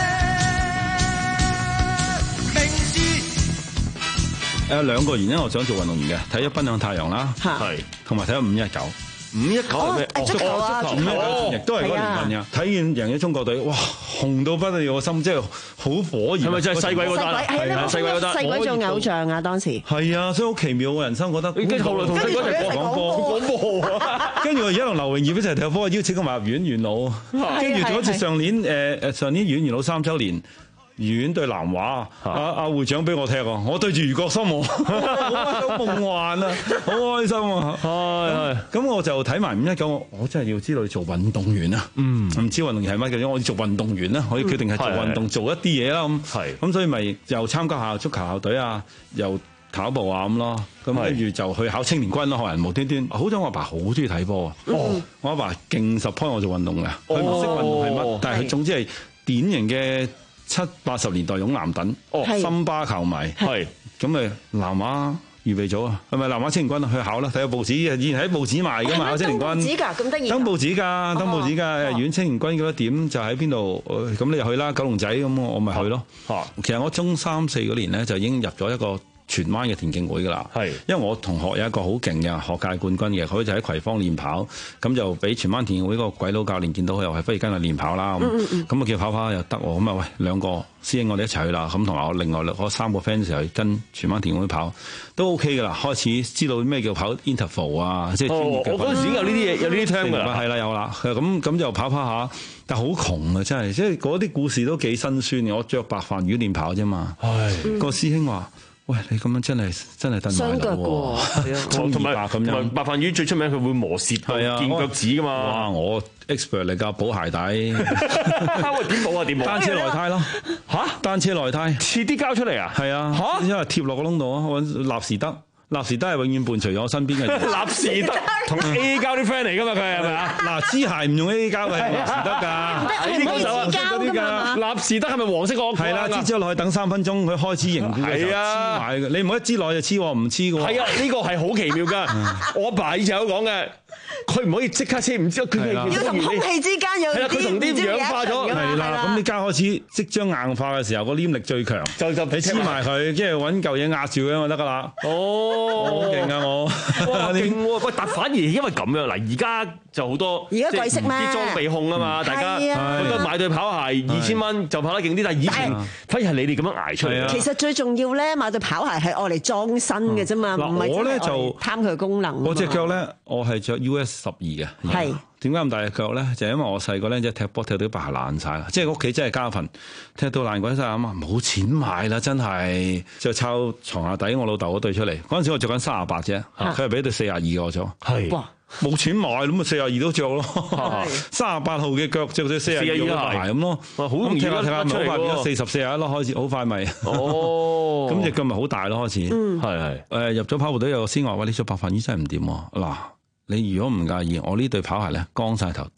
寫名字。 誒兩個原因，我想做運動員嘅，睇咗《奔向太陽》啦，係同埋睇咗五一九。五一九係咩？ 足球啊，足球， 亦都係嗰個年份㗎。睇見贏咗中國隊，哇，紅到不得了，我心即係好火熱。 係咪真係細鬼嗰單？ 係啊，細鬼嗰單。細鬼做偶像啊，當時。 係啊，所以好奇妙嘅人生，覺得。 跟住後來同細鬼一齊講波，講波啊！ 跟住我而家同劉榮業一齊踢波，邀請佢埋入院元老。跟住仲好似上年誒誒上年院元老三週年。院對南華，阿阿會長俾我踢喎，我對住余國森喎，好夢幻啊，好開心啊，係係。咁我就睇埋五一九，我真係要知道你做運動員啊，嗯，唔知運動員係乜嘅，我要做運動員啦，我要決定係做運動，做一啲嘢啦咁，係，咁所以咪又參加下足球校隊啊，又跑步啊咁咯，咁跟住就去考青年軍咯，學人無端端。好彩我阿爸好中意睇波啊，我阿爸勁 support我做運動嘅，佢唔識運動係乜，但係佢總之係典型嘅。七八十年代勇男等，森巴球迷，係咁咪南華預備咗啊？係咪南華青年軍去考啦？睇下報紙，以前喺報紙賣噶嘛，青年軍。登報紙㗎，咁得意。登報紙㗎，登報紙㗎。縣青年軍幾多點就喺邊度？咁你就去啦，九龍仔咁，我咪去咯。其實我中三四嗰年咧就已經入咗一個荃灣嘅田徑會㗎啦，係，因為我同學有一個好勁嘅學界冠軍嘅，佢就喺葵芳練跑，咁就俾荃灣田徑會個鬼佬教練見到佢又係不如跟佢練跑啦，咁咁啊叫跑跑又得喎，咁啊喂兩個師兄我哋一齊去啦，咁同埋我另外嗰三個 friend 就跟荃灣田徑會跑，都 OK 㗎啦，開始知道咩叫跑 interval 啊，即係專業嘅。我嗰陣時有呢啲嘢，有呢啲 term 㗎啦，係啦有啦，咁咁就跑跑下，但係好窮啊真係，即係嗰啲故事都幾辛酸嘅，我着白飯魚練跑啫嘛，個師兄話。喂，你咁樣真係真係蹬埋咯喎，同埋同埋白飯魚最出名，佢會磨蝕到見腳趾噶嘛。哇！我 expert 嚟㗎，補鞋底。喂，點補啊？點補？單車內胎咯。嚇？單車內胎。切啲膠出嚟啊？係啊。嚇？因為貼落個窿度啊，揾納時德。納時德係永遠伴隨咗我身邊嘅人。納時德同 A 膠啲 friend 嚟㗎嘛，佢係咪啊？嗱，支鞋唔用 A 膠嘅，納時德㗎。呢啲手啊，嗰啲㗎。納時德係咪黃色嗰個？係啦，支咗落去等三分鐘，佢開始凝固嘅時候黐埋嘅。你唔好一支落去就黐喎，唔黐嘅喎。係啊，呢個係好奇妙㗎。我阿爸以前有講嘅。佢唔可以即刻黐，唔知佢要同空氣之間有啲，佢同啲氧化咗。係啦，咁啲膠開始即將硬化嘅時候，個黏力最強，就就你黐埋佢，即係揾嚿嘢壓住佢就得㗎啦。哦，好勁啊我！哇，勁喎！喂，但反而因為咁樣嗱，而家就好多而家貴式咩？啲裝備控啊嘛，大家覺得買對跑鞋二千蚊就跑得勁啲，但係以前反而係你哋咁樣捱出嚟。其實最重要咧，買對跑鞋係愛嚟裝身嘅啫嘛，唔係真係貪佢功能。我隻腳咧，我係着 U S 十二嘅，係點解咁大隻腳咧？就係、因為我細個咧，即係踢波踢到啲白鞋爛晒啦，即係屋企真係家訓，踢到爛鬼晒啊嘛，冇錢買啦，真係就抄床下底我老豆嗰對出嚟。嗰陣時我着緊三十八啫，佢係俾對四十二個我咗，係哇冇錢買咁啊，四十二都着咯，三十八號嘅腳着對四十二嘅鞋咁咯，好容易踢下踢下咪好快變咗四十四十一咯，開始好快咪哦，咁隻腳咪好大咯，開始係係誒入咗跑步隊有個師兄話：喂，你着白飯魚真係唔掂喎嗱。你如果唔介意，我呢對跑鞋咧，光晒頭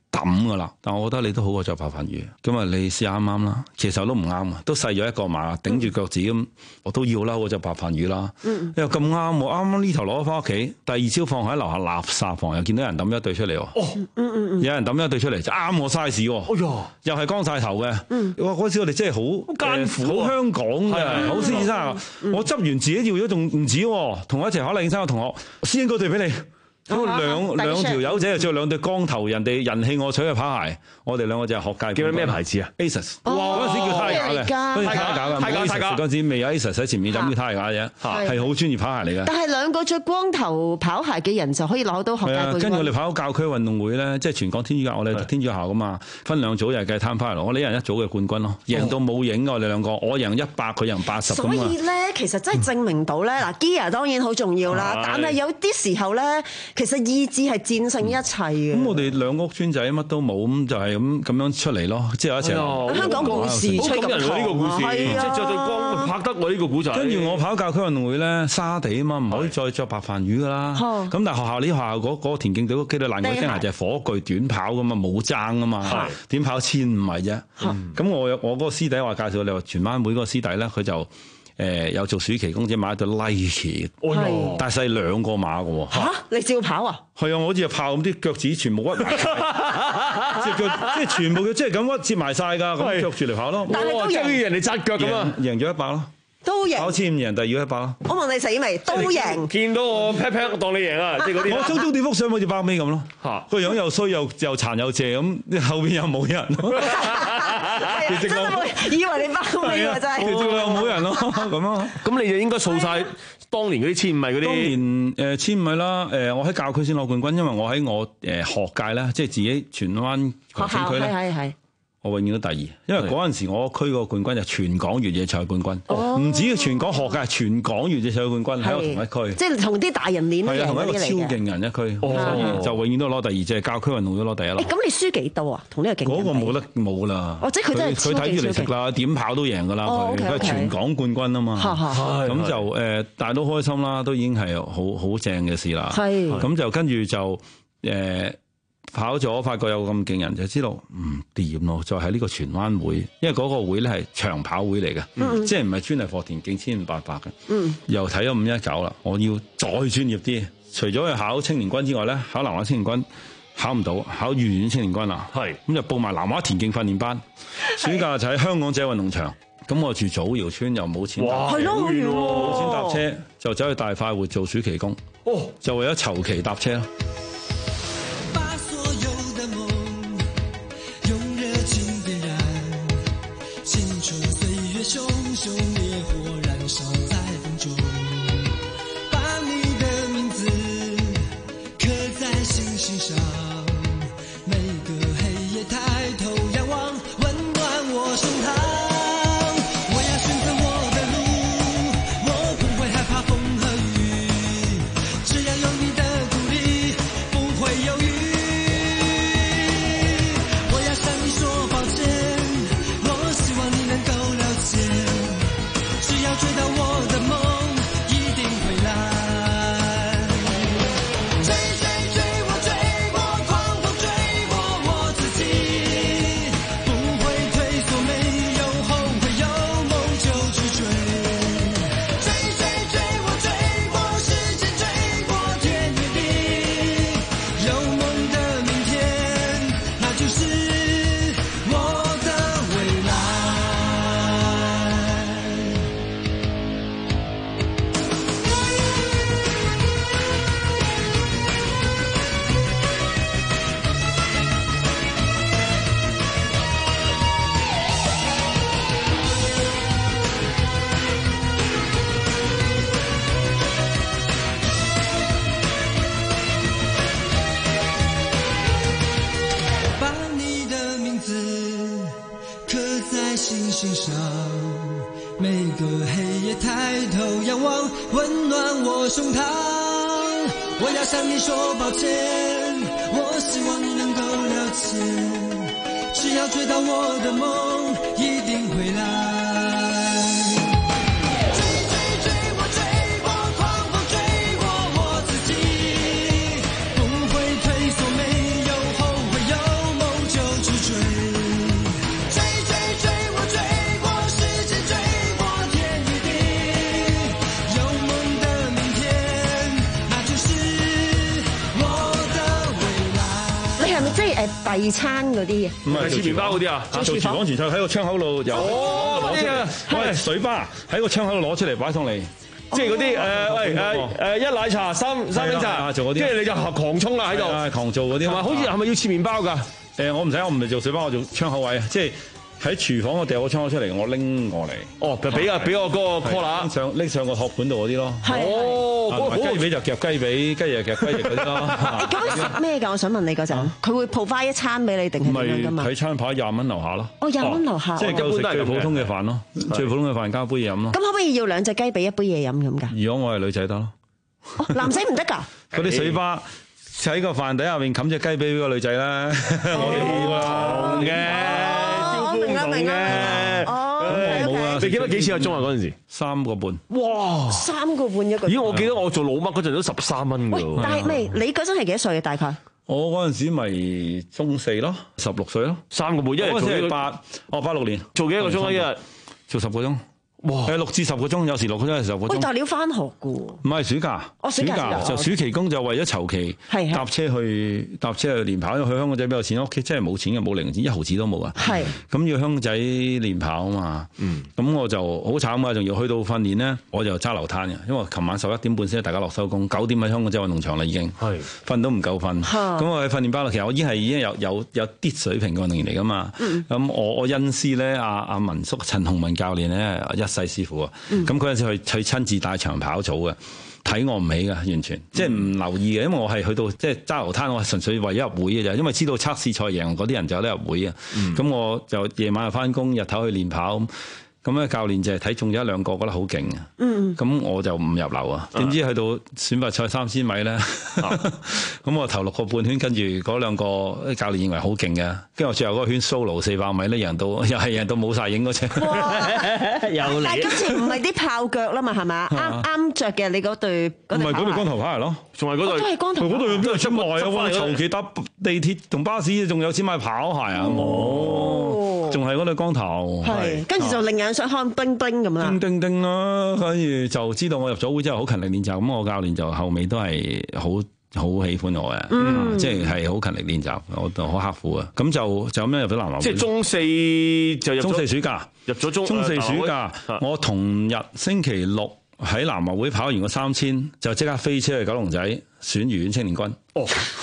抌噶啦，但我覺得你都好過着白飯魚，咁啊你試下啱啱啦，其實都唔啱啊，都細咗一個碼，頂住腳趾咁，我都要啦，我就白飯魚啦， 嗯、 因為咁啱我啱啱呢頭攞翻屋企，第二朝放喺樓下垃圾房，又見到人抌一對出嚟喎， 哦嗯嗯嗯、 有人抌一對出嚟就啱我 size 喎，哎呦又係光晒頭嘅，哇嗰時我哋真係好艱苦，好、呃、香港嘅，好師先生，嗯、我執完自己要咗仲唔止，同我一齊考麗景山嘅同學，師兄嗰對俾你。咁兩兩條友仔就着兩對光頭，人哋人氣我取嘅跑鞋，我哋兩個就係學界。 叫咩牌子啊 ？Asus。哇！嗰陣時叫泰架嘅，嗰陣時泰架嘅，泰架泰架。嗰陣時未有 Asus 喺前面，就咁叫泰架啫，係好專業跑鞋嚟嘅。 但係兩個着光頭跑鞋嘅人就可以攞到學界冠軍。 跟住我哋跑教區運動會咧，即係全港天主教，我哋天主校噶嘛，分兩組又係計攤翻嚟，我哋一人一組嘅冠軍咯，贏到冇影我哋兩個，我贏一百，佢贏八十。 所以咧，其實真係證明到咧，嗱 gear 當然好重要啦，但係有啲時候咧，其實意志係戰勝一切嘅。 咁我哋兩個屋村仔乜都冇，咁就係咁咁樣出嚟咯。即係有一齊。 香港故事吹咁長， 呢個故事，即係着對光拍得我呢個古仔。 跟住我跑教區運動會咧，沙地啊嘛，唔可以再着白飯魚噶啦。咁但係學校呢學校嗰嗰個田徑隊嗰幾對爛鬼精鞋就係火炬短跑噶嘛，冇爭啊嘛，點跑千五米啫。咁我我嗰個師弟話介紹你話全班會嗰個師弟咧，佢就。誒有做暑期工，即買一對 Nike，但係細兩個碼嘅喎。 嚇！你照跑啊？ 係啊，我好似炮咁，啲腳趾全部屈埋，隻腳即係全部嘅，即係咁屈折埋晒㗎，咁着住嚟跑咯。 但係都贏人哋紮腳咁啊！ 贏咗一百咯。 都贏， 跑千五贏，第二一百咯。 我問你死未？都贏。 見到我 pat pat，我當你贏啊！即係嗰啲。 我張中電幅相好似包尾咁咯。嚇！個樣又衰又又殘又謝咁，後邊又冇人。 真係會以為你包尾喎，真係。 其實又冇人咯，咁咯。 咁你就應該掃晒當年嗰啲千五米嗰啲。 當年誒千五米啦，誒我喺教區先攞冠軍，因為我喺我誒學界咧，即係自己荃灣葵青區咧。 係係係。 我永遠都第二，因為嗰陣時我區個冠軍就全港越野賽冠軍，唔止全港學界，全港越野賽冠軍喺我同一區， 即係同啲大人練係啊，同一個超勁人一區，所以就永遠都攞第二，即係教區運動都攞第一咯。 咁你輸幾多啊？同呢個勁人？ 嗰個冇得冇啦。 哦，即係佢都係佢睇住嚟食啦，點跑都贏噶啦，佢佢係全港冠軍啊嘛。咁就誒，但係都開心啦，都已經係好好正嘅事啦。 係咁就跟住就誒。跑咗，發覺有咁勁人，就知道唔掂咯。再喺呢個荃灣會，因為嗰個會咧係長跑會嚟嘅，嗯、即係唔係專係課田徑千五八百嘅。嗯，又睇咗五一九啦，我要再專業啲。除咗去考青年軍之外咧，考南華青年軍考唔到，考愉園青年軍啊。係咁就報埋南華田徑訓練班。暑假就喺香港仔運動場。咁我住祖堯村，又冇錢搭， 係咯，好遠喎， 冇錢搭車，就走去大快活做暑期工。哦，就為咗籌期搭車咯。 熊熊烈火燃燒在風中，把你的名字刻在星星上，每個黑夜抬頭仰望，溫暖我胸膛。我要選擇我的路，我不會害怕風和雨，只要有你的鼓勵，不會猶豫。我要向你說抱歉，我希望你能夠了解，只要追到我的夢，一定會來。追追追我追我，狂風追我，我自己不會退縮，沒有後悔，有夢就去追。追追追我追我，時間追我，天與地，有夢的明天，那就是我的未來。把你的名字刻在星星上，每個黑夜抬頭仰望，溫暖我胸膛。我要向你說抱歉，我希望你能夠了解，只要追到我的夢，一定會來。追追追我追我，狂風追我，我自己不會退縮，沒有後悔，有夢遞餐嗰啲嘅。 唔係切麵包嗰啲啊， 做廚房前菜喺個窗口度由哦攞出嚟，喂水吧喺個窗口度攞出嚟擺上嚟。 即係嗰啲誒喂誒誒一奶茶三三檸茶， 做嗰啲， 跟住你就狂衝啦喺度， 狂做嗰啲。 同埋好似係咪要切麵包㗎？ 誒我唔使，我唔係做水吧，我做窗口位，即係喺廚房我掉個窗口出嚟，我拎過嚟。 哦，就俾個俾我嗰個 collar 拎上拎上個托盤度嗰啲咯。 哦， 嗰個雞髀就夾雞髀，雞翼夾雞翼嗰啲咯。 咁食咩㗎？我想問你嗰陣，佢會 provide一餐俾你定係點樣㗎嘛？ 睇餐牌廿蚊樓下咯。 哦，廿蚊樓下。 即係夠食最普通嘅飯咯，最普通嘅飯加杯嘢飲咯。 咁可唔可以要兩隻雞髀一杯嘢飲咁㗎？ 如果我係女仔得咯。 男仔唔得㗎。 嗰啲水吧喺個飯底下邊冚隻雞髀俾個女仔啦。我哋冇嘅， 明啦明啦。哦， 冇啊！ 你記得幾錢一個鐘啊？嗰陣時三個半。 哇！ 三個半一個。 咦！我記得我做老麥嗰陣都十三蚊㗎喎。 但係未，你嗰陣係幾多歲嘅大概？ 我嗰陣時咪中四咯，十六歲咯， 三個半一日做幾個？ 八哦八六年做幾多個鐘啊？一日做十個鐘。哇！誒六至十個鐘，有時六個鐘，有時十個鐘。 喂，但係你要翻學㗎喎。 唔係暑假， 哦暑假就暑期工就為咗籌期，搭車去搭車去練跑，因為去香港仔比較錢，屋企真係冇錢嘅，冇零錢，一毫子都冇啊。 係。 咁要香港仔練跑啊嘛。嗯。咁我就好慘啊，仲要去到訓練咧，我就揸流灘嘅，因為琴晚十一點半先大家落收工，九點喺香港仔運動場啦已經。係。瞓都唔夠瞓。咁我喺訓練班度，其實我已經係已經有有有啲水平嘅運動員嚟㗎嘛。咁、嗯、我我恩師咧，阿阿文叔陳鴻文教練咧，一世師傅啊。咁嗰陣時去去親自帶長跑組嘅，睇我唔起嘅，完全即係唔留意嘅，因為我係去到即係揸流灘，我係純粹為咗入會嘅啫，因為知道測試賽贏嗰啲人就有得入會啊。咁、嗯、我就夜晚又翻工，日頭去練跑。咁咧教練就係睇中咗一兩個，覺得好勁啊！咁、嗯、我就唔入流啊！點知去到選拔賽三千米咧，咁、啊、我頭六個半圈，跟住嗰兩個教練認為好勁嘅，跟住我最後嗰個圈 solo 四百米咧，贏到又係贏到冇晒影嗰隻。 又嚟！但係今次唔係啲炮腳啦嘛，係咪？啱啱着嘅你嗰對，唔係嗰對光頭跑嚟咯，仲係嗰對。 都係光頭。 嗰對邊度出外啊？我長期搭地鐵同巴士，仲有錢買跑鞋啊！哦，仲係嗰對光頭。 係，跟住就另眼想看叮叮咁啦。 叮叮叮啦，跟住就知道我入咗會之後好勤力練習，咁我教練就後尾都係好好喜歡我嘅，嗯、即係係好勤力練習，我都好刻苦啊。咁就就咁樣入咗南華會。 即係中四就入中四暑假入咗中中四暑假，我同日星期六喺南華會跑完個三千，就即刻飛車去九龍仔選愉園青年軍。哦，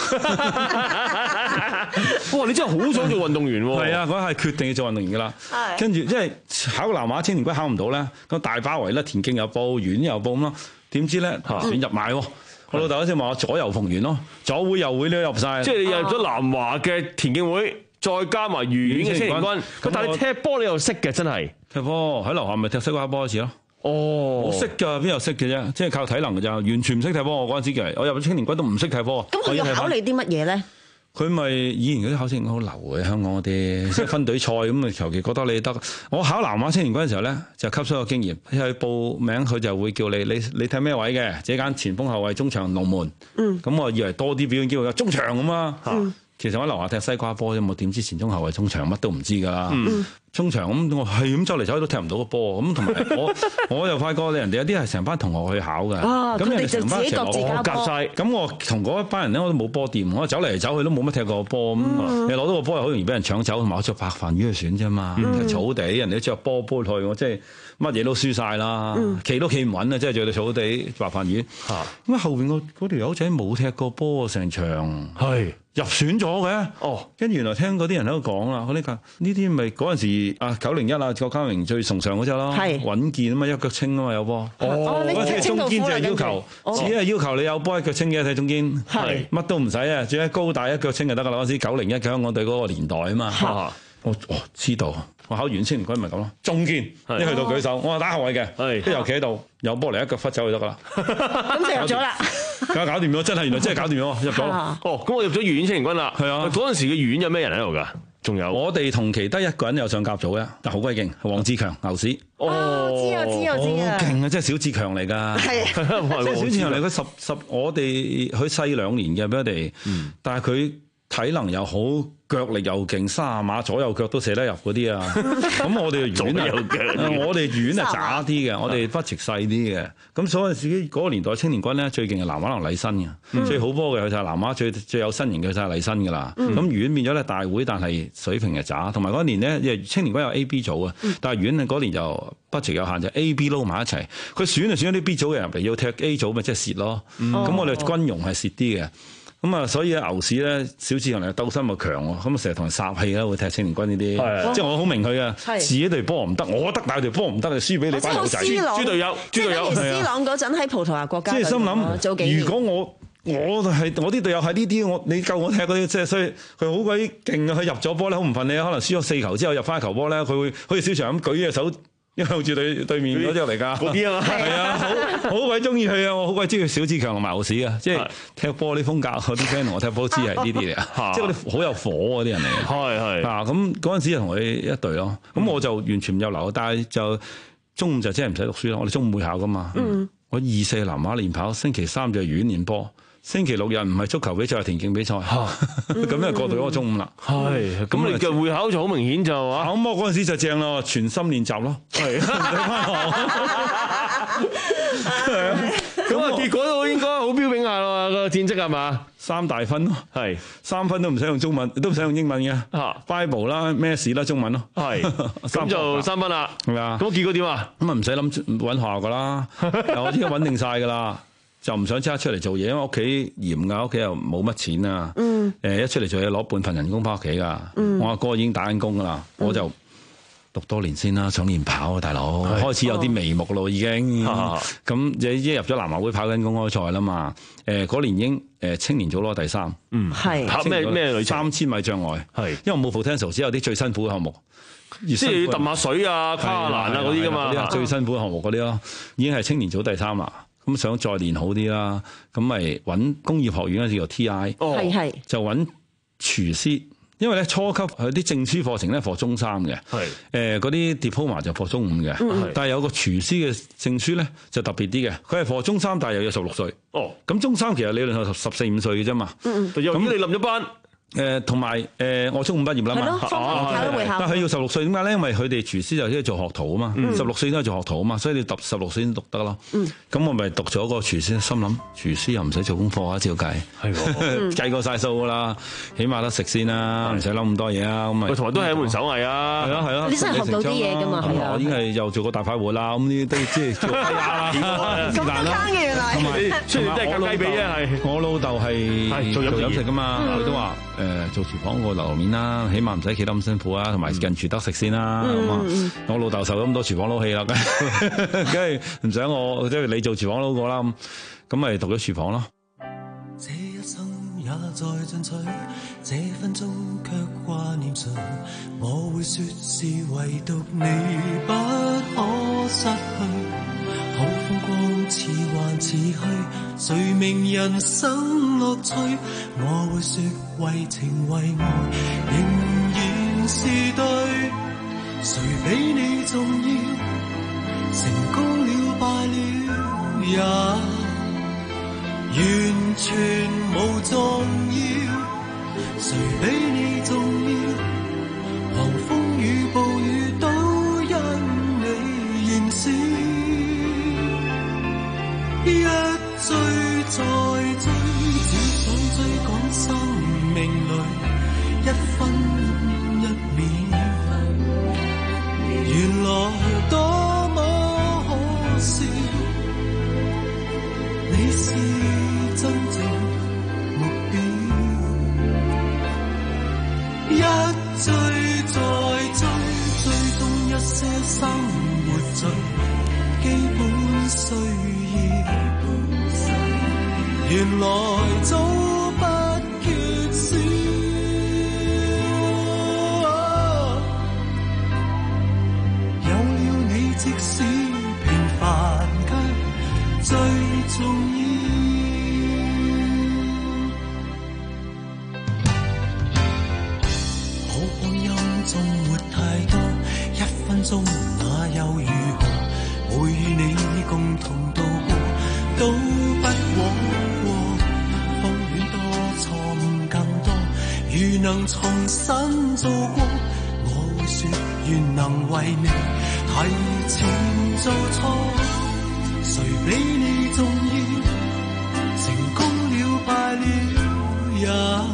哇！你真係好想做運動員喎。 係啊，嗰係決定要做運動員噶啦。跟住即係考南華青年軍考唔到咧，咁大包圍咧，田徑又報，遠又報咁咯。點知咧選入埋喎？我老豆嗰時話我左右逢源咯，左會右會都入晒。 即係你入咗南華嘅田徑會，再加埋愉園嘅青年軍。咁但係你踢波你又識嘅，真係踢波喺樓下咪踢西瓜波開始咯。 哦， 好識㗎，邊有識嘅啫？即係靠體能㗎咋，完全唔識踢波。我嗰陣時嘅，我入咗青年軍都唔識踢波。 咁佢要考你啲乜嘢咧？ 佢咪以前嗰啲考試好流嘅，香港嗰啲即係分隊賽咁啊，求其覺得你得。我考南華青年軍嘅時候咧，就吸收個經驗。去報名佢就會叫你，你你踢咩位嘅？自己揀前鋒、後衛、中場、龍門。嗯。咁我以為多啲表演機會，中場咁啊。嗯。其實我喺樓下踢西瓜波啫，我點知前中後衛中場乜都唔知㗎啦。嗯、中場咁我係咁走嚟走去都踢唔到個波，咁同埋我我又發覺人哋有啲係成班同學去考㗎。咁人哋成班一齊攞夾晒，咁我同嗰一班人咧我都冇波掂，我走嚟走去都冇乜踢過波。咁、嗯、你攞到個波又好容易俾人搶走，同埋我着白飯魚去選啫嘛。嗯、草地人哋都着波波去，我即係乜嘢都輸晒啦，企、嗯、都企唔穩啊！即係着到草地白飯魚。咁啊後邊個嗰條友仔冇踢過波成場。係。入選咗嘅，哦，跟住原來聽嗰啲人喺度講啦，嗰啲呢啲咪嗰陣時啊九零一啊郭家榮最崇尚嗰隻咯，係穩健啊嘛，一腳清啊嘛有波，哦，嗰隻中堅就係要求，只係要求你有波一腳清嘅睇中堅，係乜都唔使啊，只係高大一腳清就得噶啦，嗰陣時九零一嘅香港隊嗰個年代啊嘛，我哦知道，我考完青年軍咪咁咯，中堅一去到舉手，我話打後衛嘅，一又企喺度，有波嚟一腳忽走就得噶啦， 咁就入咗啦。 梗係搞掂咗，真係原來真係搞掂咗，入咗。 哦，咁我入咗愉園青年軍啦。係啊，嗰陣時嘅愉園有咩人喺度㗎？仲有我哋同期得一個人有上甲組嘅，但好鬼勁，黃志強牛屎。 哦，知啊知啊知啊。 好勁啊！真係小志強嚟㗎。係，即係小志強嚟。佢十十，我哋佢細兩年嘅俾我哋，但係佢體能又好，腳力又勁，三十碼左右腳都射得入嗰啲啊！咁我哋遠啊，我哋遠係渣啲嘅，我哋 budget 細啲嘅。咁所以自己嗰個年代青年軍咧，最勁係南華同麗新嘅，嗯、最好波嘅就係南華，最最有身形嘅就係麗新㗎啦。咁遠、嗯、變咗咧大會，但係水平係渣。同埋嗰年咧，因為青年軍有 A B 組啊，嗯、但係遠嗰年就 budget 有限，就 A B 撈埋一齊。佢選就選咗啲 B 組嘅人嚟，要踢 A 組咪即係蝕咯。咁、嗯、我哋軍容係蝕啲嘅。咁啊，所以牛市咧，小志強嚟鬥心咪強喎，咁啊成日同人殺氣啦，會踢青年軍呢啲，即係我好明佢啊，自己隊波唔得，我得但係隊波唔得，就輸俾你班友仔，豬隊友，豬隊友。 C 朗嗰陣喺葡萄牙國家隊， 即係心諗，如果我我係我啲隊友係呢啲，我你夠我踢嗰啲，即係所以佢好鬼勁啊！佢入咗波咧，好唔忿你，可能輸咗四球之後入翻球波咧，佢會好似小強咁舉隻手。向住對對面嗰隻嚟㗎， 嗰啲啊嘛， 係啊，好好鬼中意佢啊！我好鬼中意小志強同埋牛屎啊！即係踢波啲風格，嗰啲 friend 同我踢波知係呢啲嚟啊！即係嗰啲好有火嗰啲人嚟嘅。 係係啊，咁嗰陣時就同佢一隊咯。咁我就完全唔有留，但係就中午就真係唔使讀書咯。我哋中午會考㗎嘛。嗯、我二四南華練跑，星期三就院練波。星期六日唔係足球比賽，係田徑比賽，咁就過到咗中午啦。係， 咁你嘅會考就好明顯就話， 咁我嗰陣時就正咯，全心練習咯。係，唔使翻學。 咁啊，結果都應該好標炳下咯，個戰績係嘛？ 三大分咯，係三分都唔使用中文，都唔使用英文嘅。嚇 ，Bible 啦，咩事啦，中文咯。係， 咁就三分啦，係咪啊？咁結果點啊？ 咁啊唔使諗揾學校噶啦，我已經穩定晒噶啦。就唔想即刻出嚟做嘢，因為屋企嚴㗎，屋企又冇乜錢啊。嗯。誒一出嚟做嘢攞半份人工翻屋企㗎。嗯。我阿哥已經打緊工㗎啦，嗯、我就讀多年先啦，想練跑啊，大佬。係。開始有啲眉目咯，已經。咁你已經入咗南華會跑緊公開賽啦嘛。誒嗰年已經誒青年組攞第三。嗯。係。跑咩咩類？三千米障礙。係。因為冇 potential，只有啲最辛苦嘅項目。 即係要揼下水啊、跨欄啊嗰啲㗎嘛。 啲最辛苦嘅項目嗰啲咯，已經係青年組第三啦。咁想再練好啲啦，咁咪揾工業學院嗰啲叫 T I，係係就揾廚師，因為咧初級佢啲證書課程咧課中三嘅，係誒嗰啲 diploma 就課中五嘅，嗯、但係有個廚師嘅證書咧就特別啲嘅，佢係課中三，但係又有十六歲，哦，咁中三其實理論上十十四五歲嘅啫嘛，嗯嗯，咁你冧咗班。誒同埋誒，我中五畢業啦嘛，但係要十六歲點解咧？因為佢哋廚師就應該做學徒啊嘛，十六歲都係做學徒啊嘛，所以你讀十六歲先讀得咯。咁我咪讀咗個廚師，心諗廚師又唔使做功課啊，照計係計過晒數噶啦，起碼得食先啦，唔使諗咁多嘢啊。咁咪同埋都係一門手藝啊，係咯係咯， 你真係學到啲嘢㗎嘛？ 我已經係又做過大快活啦，咁呢啲都即係做雞啦， 咁都慳嘅原來。 雖然都係計雞髀啫，係我老豆係做飲食㗎嘛，佢都話。誒做廚房個樓面啦，起碼唔使企得咁辛苦啊，同埋近廚得食先啦。咁啊、嗯，我老豆受咗咁多廚房佬氣啦，梗係唔想我即係你做廚房佬過啦。咁咁咪讀咗廚房咯。 這一生也在進取，這分鐘卻掛念誰？我會說是唯獨你不可失去。好風光似幻似虛，誰明人生樂趣？我會說為情為愛仍然是對，誰比你重要？成功了敗了也完全無重要，誰比你重要？狂風與暴雨都因你燃燒。一追再追，只想追趕生命裏一分一秒。原來多麼可笑，你是真正目標。一追再追，追蹤一些生活最基本需要。原來早不缺少，有了你即使平凡卻最重要。好光陰縱沒太多，一分鐘那又如何？會與你共同度過，都不枉。 如能重新做過，我會說願能為你提前做錯，誰比你重要？成功了敗了也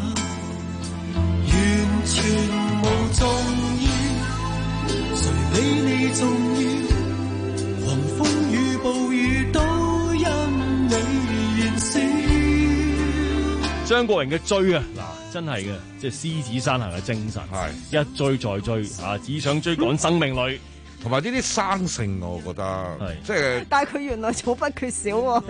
完全無重要，誰比你重要？狂風與暴雨都因你燃燒。 張國榮嘅追啊，嗱真係嘅，即係獅子山下嘅精神，係一追再追啊，只想追趕生命裏， 同埋呢啲生性，我覺得係即係。 但係佢原來草不缺少喎，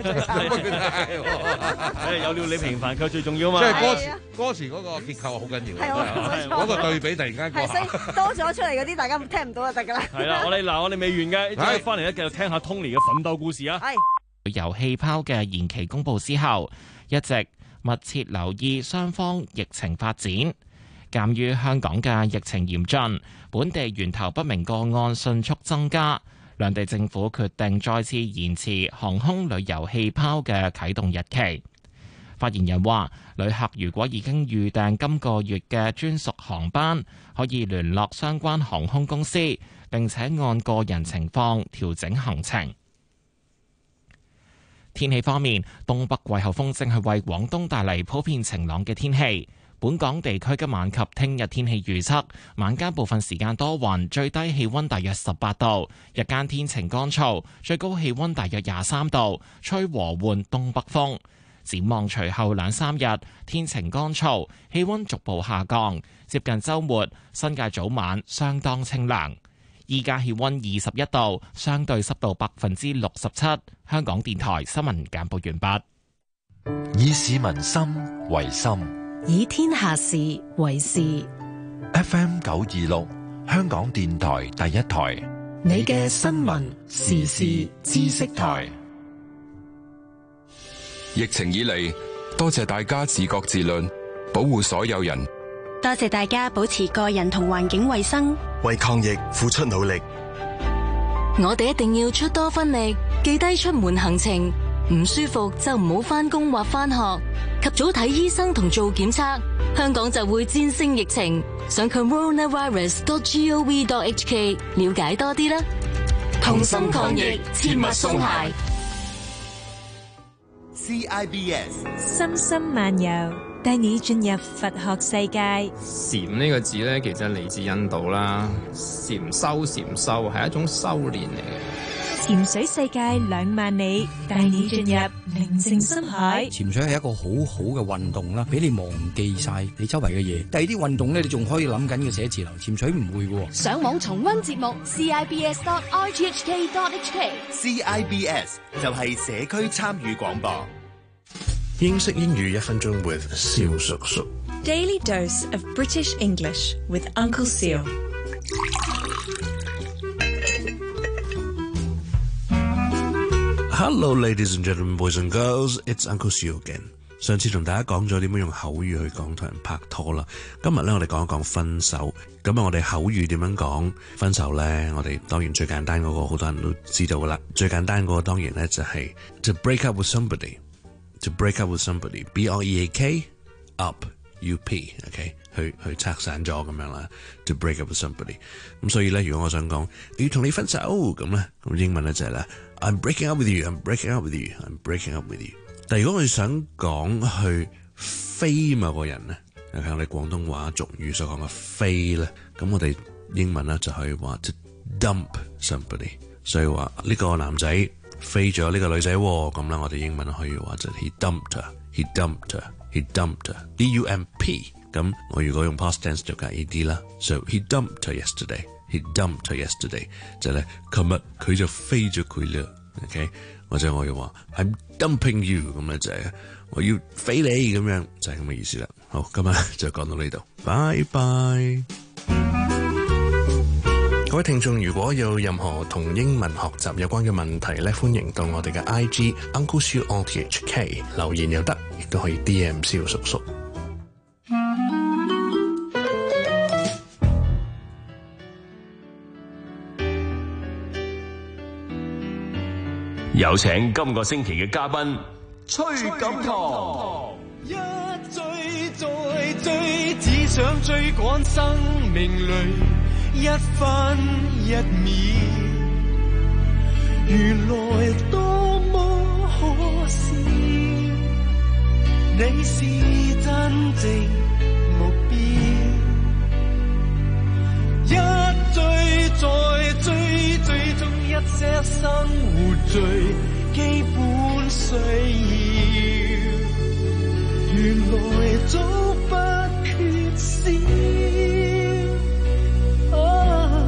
誒有料理平凡，佢最重要嘛。 即係歌詞歌詞嗰個結構好緊要，係嗰個對比突然間係所以多咗出嚟嗰啲，大家聽唔到就得㗎啦。 係啦，我哋嗱我哋未完嘅，再翻嚟咧繼續聽下 Tony 嘅奮鬥故事啊。 係旅遊氣泡嘅延期公佈之後，一直密切留意雙方疫情發展。鑑於香港嘅疫情嚴峻，本地源頭不明個案迅速增加，兩地政府決定再次延遲航空旅遊氣泡嘅啟動日期。發言人話，旅客如果已經預訂今個月嘅專屬航班，可以聯絡相關航空公司，並且按個人情況調整行程。天氣方面，東北季候風正係為廣東帶嚟普遍晴朗嘅天氣。本港地區今晚及聽日天氣預測，晚間部分時間多雲，最低氣溫大約十八度，日間天晴乾燥，最高氣溫大約廿三度，吹和緩東北風。展望隨後兩三日，天晴乾燥，氣溫逐步下降，接近週末，新界早晚相當清涼。依家氣溫二十一度，相對濕度百分之六十七。香港電台新聞簡報完畢。以市民心為心， 以天下事為事。 F M 九二六，香港電台第一台， 你嘅新聞時事知識台。 疫情以嚟，多謝大家自覺自律，保護所有人。 多謝大家保持個人同環境衛生， 為抗疫付出努力。 我哋一定要出多分力，記低出門行程，唔舒服就唔好返工或返學，及早睇醫生同做檢測，香港就會戰勝疫情。上 coronavirus dot gov dot hk 了解多啲啦。同心抗疫，切勿鬆懈。 C I B S 心心漫遊，帶你進入佛學世界。 禪呢個字咧，其實嚟自印度啦。禪修，禪修係一種修煉嚟嘅。 潛水世界兩萬里，帶你進入寧靜深海。 潛水係一個好好嘅運動啦，俾你忘記晒你周圍嘅嘢。第二啲運動咧，你仲可以諗緊嘅寫字樓，潛水唔會嘅。 上網重溫節目 C I B S dot R T H K dot H K。 C I B S 就係社區參與廣播。 英式英語一分鐘 with 蕭叔叔。 Daily dose of British English with Uncle Seal。 Hello, ladies and gentlemen, boys and girls. It's Uncle Seal again. 上次同大家講咗點樣用口語去講同人拍拖啦。今日咧，我哋講一講分手。咁啊，我哋口語點樣講分手咧？我哋當然最簡單嗰個，好多人都知道噶啦。最簡單嗰個當然咧就係 to break up with somebody。To break up with somebody, B R E A K, up, U P, OK， 去去拆散咗咁樣啦。To break up with somebody， 咁所以咧，如果我想講要同你分手咁咧，咁英文咧就係咧 I'm breaking up with you, I'm breaking up with you, I'm breaking up with you。但係如果我哋想講去飛某個人咧，係我哋廣東話俗語所講嘅飛咧，咁我哋英文咧就可以話 to dump somebody。所以話呢個男仔飛咗呢個女仔喎，咁啦，我哋英文可以話就 he dumped her，he dumped her，he dumped her，D U M P。咁我如果用 past tense 就加 ed 啦 ，so he dumped her yesterday，he dumped her yesterday，就係咧，琴日佢就飛咗佢啦 ，OK， 或者我要話 I'm dumping you， 咁咧就係我要飛你咁樣，就係咁嘅意思啦。好，今日就講到呢度，拜拜。各位聽眾，如果有任何同英文學習有關嘅問題咧，歡迎到我哋嘅 I G Uncle Siu R T H K 留言又得，亦都可以 D M 蕭叔叔。 有請今個星期嘅嘉賓崔錦棠。 一追再追，只想追趕生命裏一分一秒，原來多麼可笑，你是真正目標，一追再追，追蹤一些生活最基本需要，原來早不缺少。啊，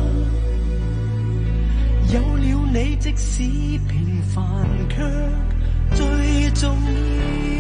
有了你，即使平凡卻最重要。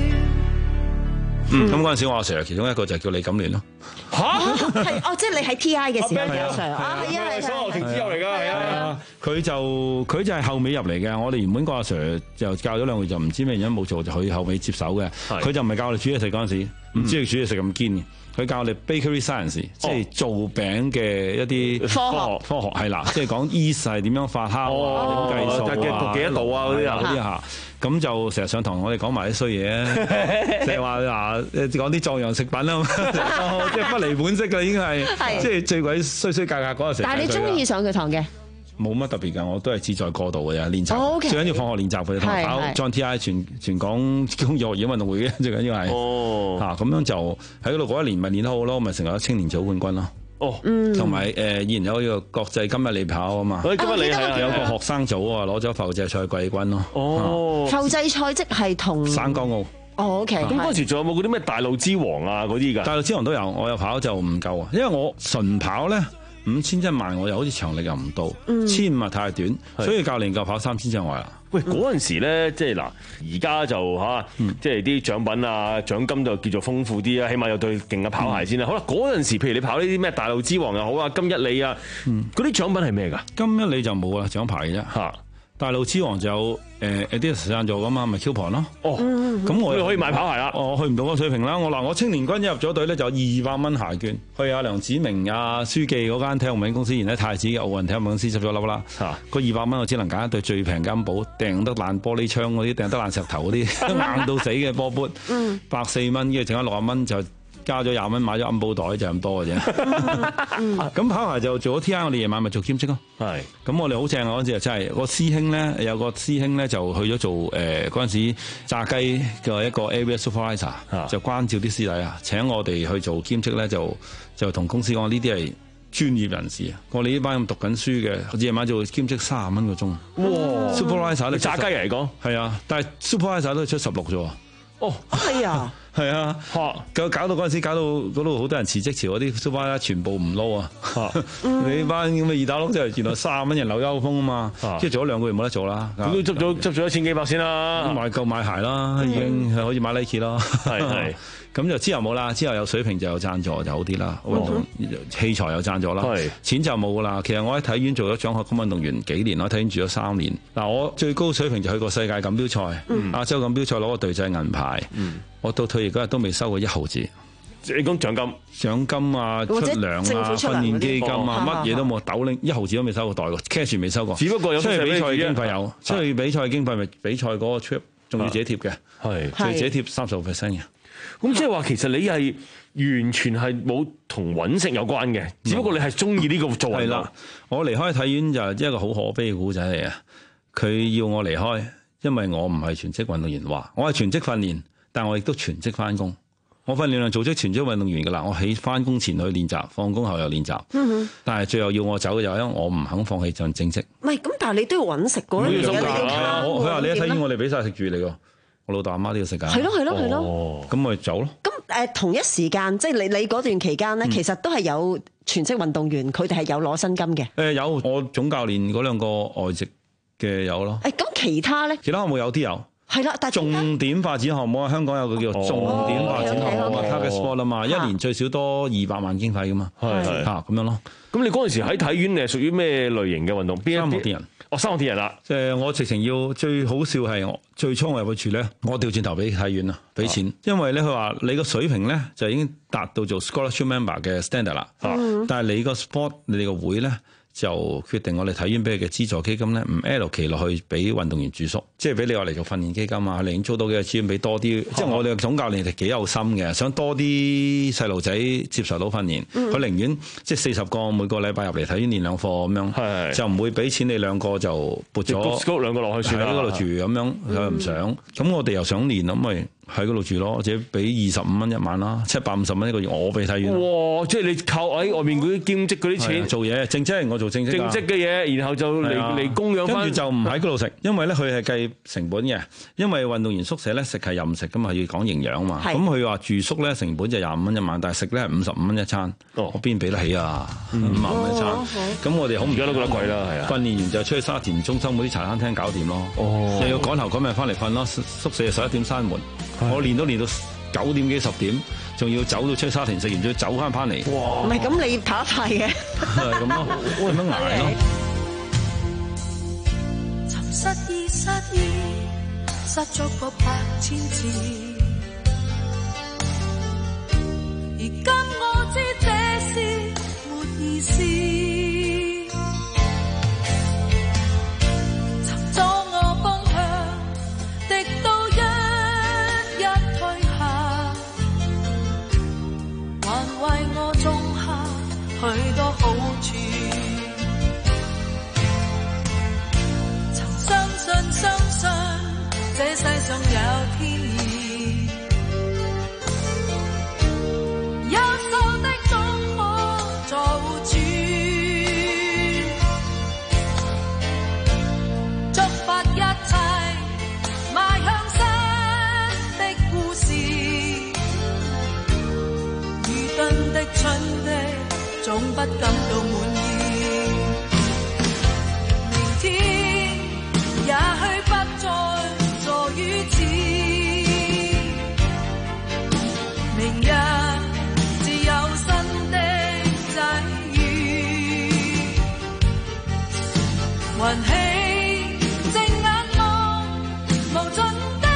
嗯，咁嗰陣時我阿 Sir 其中一個就係叫李錦聯咯。 嚇，係哦，即係你喺 T I 嘅時候，阿 Sir 啊，係啊，係蘇學成之後嚟㗎，係啊， 佢就佢就係後尾入嚟嘅。我哋原本個阿 Sir 就教咗兩個月，就唔知咩原因冇做，就佢後尾接手嘅。佢就唔係教我哋煮嘢食嗰陣時，唔知佢煮嘢食咁堅嘅。佢教我哋 bakery science，即係做餅嘅一啲科學科學係啦，即係講 yeast 係點樣發酵啊，點計數啊， 幾多度啊嗰啲啊嗰啲嚇。咁就成日上堂，我哋講埋啲衰嘢，即係話嗱，講啲壯陽食品啦，即係不離本色嘅已經係，即係最鬼衰衰格格嗰個時。 但係你中意上佢堂嘅？ 冇乜特別㗎，我都係志在過度嘅啫，練習。 哦 okay 最緊要放學練習佢，同埋跑 John T I 全全港工業學院運動會嘅，最緊要係。哦。嚇咁樣就喺嗰度嗰一年咪練得好咯，咪成為咗青年組冠軍咯。 哦。 嗯。 同埋誒，以前有呢個國際今日你跑啊嘛。 今日你係有個學生組啊，攞咗埠際賽季軍咯。 哦。 埠際賽即係同省港澳。 哦 OK。 咁嗰時仲有冇嗰啲咩大陸之王啊嗰啲㗎？ 大陸之王都有，我有跑就唔夠啊，因為我純跑咧。五千一萬我又好似長力又唔到， 嗯、 千五啊太短，所以教練夠跑三千之外啦。 喂，嗰陣時咧，即係嗱，而家就嚇， 嗯、 即係啲獎品啊、獎金就叫做豐富啲啦，起碼有對勁嘅跑鞋先啦。嗯、好啦，嗰陣時譬如你跑呢啲咩大陸之王又好啊、金一里啊，嗰啲獎品係咩㗎？ 金一里就冇啦，獎牌嘅啫。 嚇， 大陸之王就有誒 Adidas 贊助㗎嘛，咪 coupon 咯。 哦， 咁我你可以買跑鞋啦。 我去唔到嗰個水平啦。我嗱，我青年軍一入咗隊咧，就有二百蚊鞋券去阿梁子明啊書記嗰間體育用品公司，然後太子嘅奧運體育用品公司執咗笠啦。嚇，個二百蚊我只能揀一對最平金寶，掟得爛玻璃窗嗰啲，掟得爛石頭嗰啲，硬到死嘅波缽，百四蚊，跟住剩翻六十蚊就。加咗廿蚊買咗暗寶袋就咁多嘅啫。咁跑鞋就做咗 T I， 我哋夜晚咪做兼職咯。係。咁我哋好正啊！嗰陣時真係個師兄咧，有個師兄咧就去咗做誒嗰陣時炸雞嘅一個 area supervisor，就關照啲師弟啊，請我哋去做兼職咧，就就同公司講呢啲係專業人士啊。我哋呢班咁讀緊書嘅，夜晚做兼職三十蚊個鐘。哇 ！supervisor 炸雞嚟講係啊，但係 supervisor 都係出十六啫喎。 哦， 係啊。 係啊，搞搞到嗰陣時，搞到嗰度好多人辭職潮，嗰啲 supervisor 全部唔撈啊！你班咁嘅二打窿就原來三十蚊人流優風啊嘛，即係做咗兩個月冇得做啦。 咁都執咗執咗一千幾百先啦， 買夠買鞋啦，已經可以買 Nike 啦。係係，咁就之後冇啦，之後有水平就有贊助就好啲啦，運動器材有贊助啦，錢就冇噶啦。其實我喺體院做咗獎學金運動員幾年，我喺體院住咗三年。嗱，我最高水平就去過世界錦標賽、亞洲錦標賽攞個隊際銀牌。我到退役嗰日都未收過一毫子。 你講獎金、 獎金啊、出糧啊、訓練基金啊，乜嘢都冇，斗零一毫子都未收過袋過 ，cash 未收過。 只不過有出去比賽經費有，出去比賽經費咪比賽嗰個 trip 仲要自己貼嘅，係，仲要自己貼三十個 percent 嘅。 咁即係話其實你係完全係冇同揾食有關嘅，只不過你係中意呢個做運動。係啦， 我離開體院就係一個好可悲嘅故仔嚟啊！佢要我離開，因為我唔係全職運動員，話我係全職訓練。但我亦都全職翻工，我訓練量做咗全職運動員噶啦。我喺翻工前去練習，放工後又練習。嗯、但係最後要我走嘅就係因為我唔肯放棄盡正職。 唔係咁，但係你都要揾食嗰啲嘢。 佢話你一體院我哋俾晒食住你㗎，我老豆阿媽都要食㗎。 係咯係咯係咯。 咁咪走咯。 咁誒、呃、同一時間，即係你你嗰段期間咧，嗯、其實都係有全職運動員，佢哋係有攞薪金嘅。誒、 呃、有，我總教練嗰兩個外籍嘅有咯。 誒咁、欸、其他咧？ 其他項目有啲有。 係啦，但係重點發展項目啊，香港有個叫重點發展項目啊 target sport 啊嘛，一年最少多二百萬經費噶嘛，係嚇咁樣咯。 咁你嗰陣時喺體院，你係屬於咩類型嘅運動？邊三項鐵人， 哦，三項鐵人啦。 即係我直情要最好笑係我最初我入去處咧，我調轉頭俾體院啊，俾錢，啊、因為咧佢話你個水平咧就已經達到做 scholarship member 嘅 standard 啦，啊、但係你個 sport 你哋個會咧。 就決定我哋體院俾佢嘅資助基金咧，唔 L 期落去俾運動員住宿，即係俾你話嚟做訓練基金啊，寧願租到幾個資源俾多啲。即係我哋嘅總教練係幾有心嘅，想多啲細路仔接受到訓練。佢、嗯、寧願即係四十個每個禮拜入嚟體院練兩課咁樣，就唔會俾錢你兩個就撥咗谷兩個落去算啦， 喺嗰度住咁樣，佢又唔想。咁、嗯、我哋又想練咁咪。喺嗰度住咯，或者俾二十五蚊一晚啦，七百五十蚊一個月，我俾體院。 哇！即係你靠喺外面嗰啲兼職嗰啲錢做嘢，正職我做正職。 正職嘅嘢，然後就嚟嚟供養翻。 跟住就唔喺嗰度食，因為咧佢係計成本嘅，因為運動員宿舍咧食係任食噶嘛，要講營養嘛。咁佢話住宿咧成本就廿五蚊一晚，但係食咧係五十五蚊一餐。哦，我邊俾得起啊？五萬蚊一餐。咁我哋好唔而家都覺得貴啦，係啊。 訓練完就出去沙田中心嗰啲茶餐廳搞掂咯。哦。又要趕頭趕命翻嚟瞓咯，宿舍十一點閂門。我練都練到九點幾十點，仲要走到出去沙田食完，再走翻翻嚟。 哇！唔係咁，你跑得快嘅。 係咁咯，咁樣捱咯。 尋失意失意，失足過百千次。而今我知這是沒意思。尋咗我方向，敵到為我種下許多好處，曾相信相信這世上有天意，優秀的總可做主，觸發一切邁向新的故事。真的蠢的，總不感到滿意。明天也許不再坐於此，明日自有新的際遇。雲起正眼望無盡。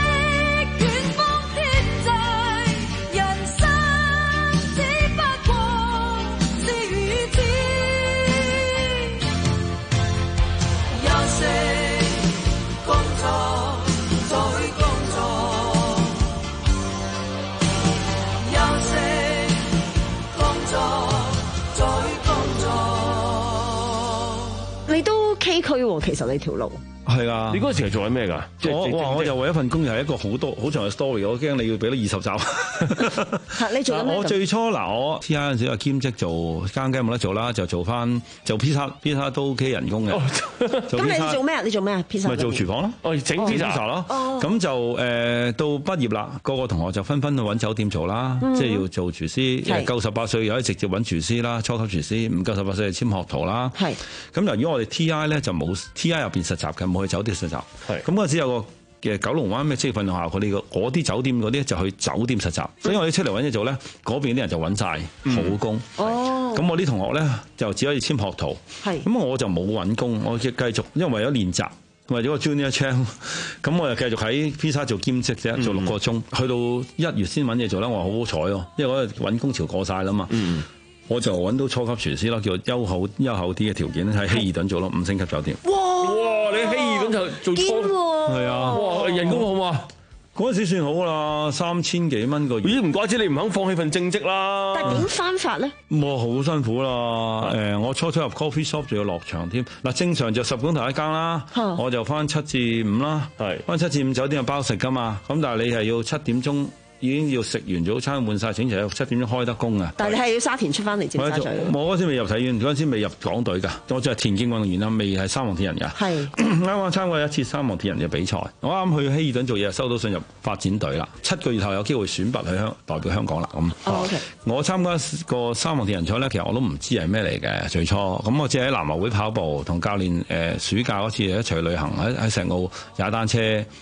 崎嶇喎，其實你條路係啊！ 你嗰陣時係做緊咩㗎？ 我哇！我就為一份工，又係一個好多好長嘅 story，我驚你要俾多二十集。 你做緊咩？ 我最初嗱，我 T I 嗰陣時啊兼職做間雞冇得做啦，就做翻做披薩，披薩都 OK 人工嘅。 咁你做咩啊？你做咩啊？披薩咪做廚房咯， 哦，整披薩咯。咁就誒到畢業啦，個個同學就紛紛去揾酒店做啦，即係要做廚師。夠十八歲又可以直接揾廚師啦，初級廚師；唔夠十八歲就簽學徒啦。係。咁由於我哋 T I 咧就冇 T I 入邊實習嘅，冇去酒店實習。係。咁嗰陣時有個嘅九龍灣咩職業訓練學校，佢哋個嗰啲酒店嗰啲就去酒店實習，所以我哋出嚟揾嘢做咧，嗰邊啲人就揾晒好工。哦，咁我啲同學咧就只可以簽學徒。係，咁我就冇揾工，我繼續，因為為咗練習，為咗個 junior champ，咁我就繼續喺披薩做兼職啫，做六個鐘，去到一月先揾嘢做啦。我話好好彩咯，因為嗰個揾工潮過晒啦嘛。嗯。我就揾到初級廚師啦，叫優厚優厚啲嘅條件喺希爾頓做咯，五星級酒店。哇！ 哇！你喺希爾頓就做初， 係啊！ 哇！人工好嘛？ 嗰陣時算好啦，三千幾蚊個月。 咦？唔怪之你唔肯放棄份正職啦。 但係點翻法咧？ 哇！好辛苦啦。誒，我初初入 coffee shop 仲要落場添。嗱，正常就十個鐘頭一間啦，我就翻七至五啦。係翻七至五，酒店有包食噶嘛。咁但係你係要七點鐘。已經要食完早餐換晒整齊，七點鐘開得工啊！ 但係你係要沙田出翻嚟尖沙咀。 我嗰時未入體院，嗰陣時未入港隊㗎，我就係田徑運動員啦，未係三項鐵人㗎。係啱啱參加一次三項鐵人嘅比賽，我啱去希爾頓做嘢，收到信入發展隊啦。七個月後有機會選拔去香代表香港啦。咁、哦 okay. 我參加個三項鐵人賽咧，其實我都唔知係咩嚟嘅最初。咁我只係喺南華會跑步，同教練誒暑假嗰次一齊旅行喺喺石澳踩單車。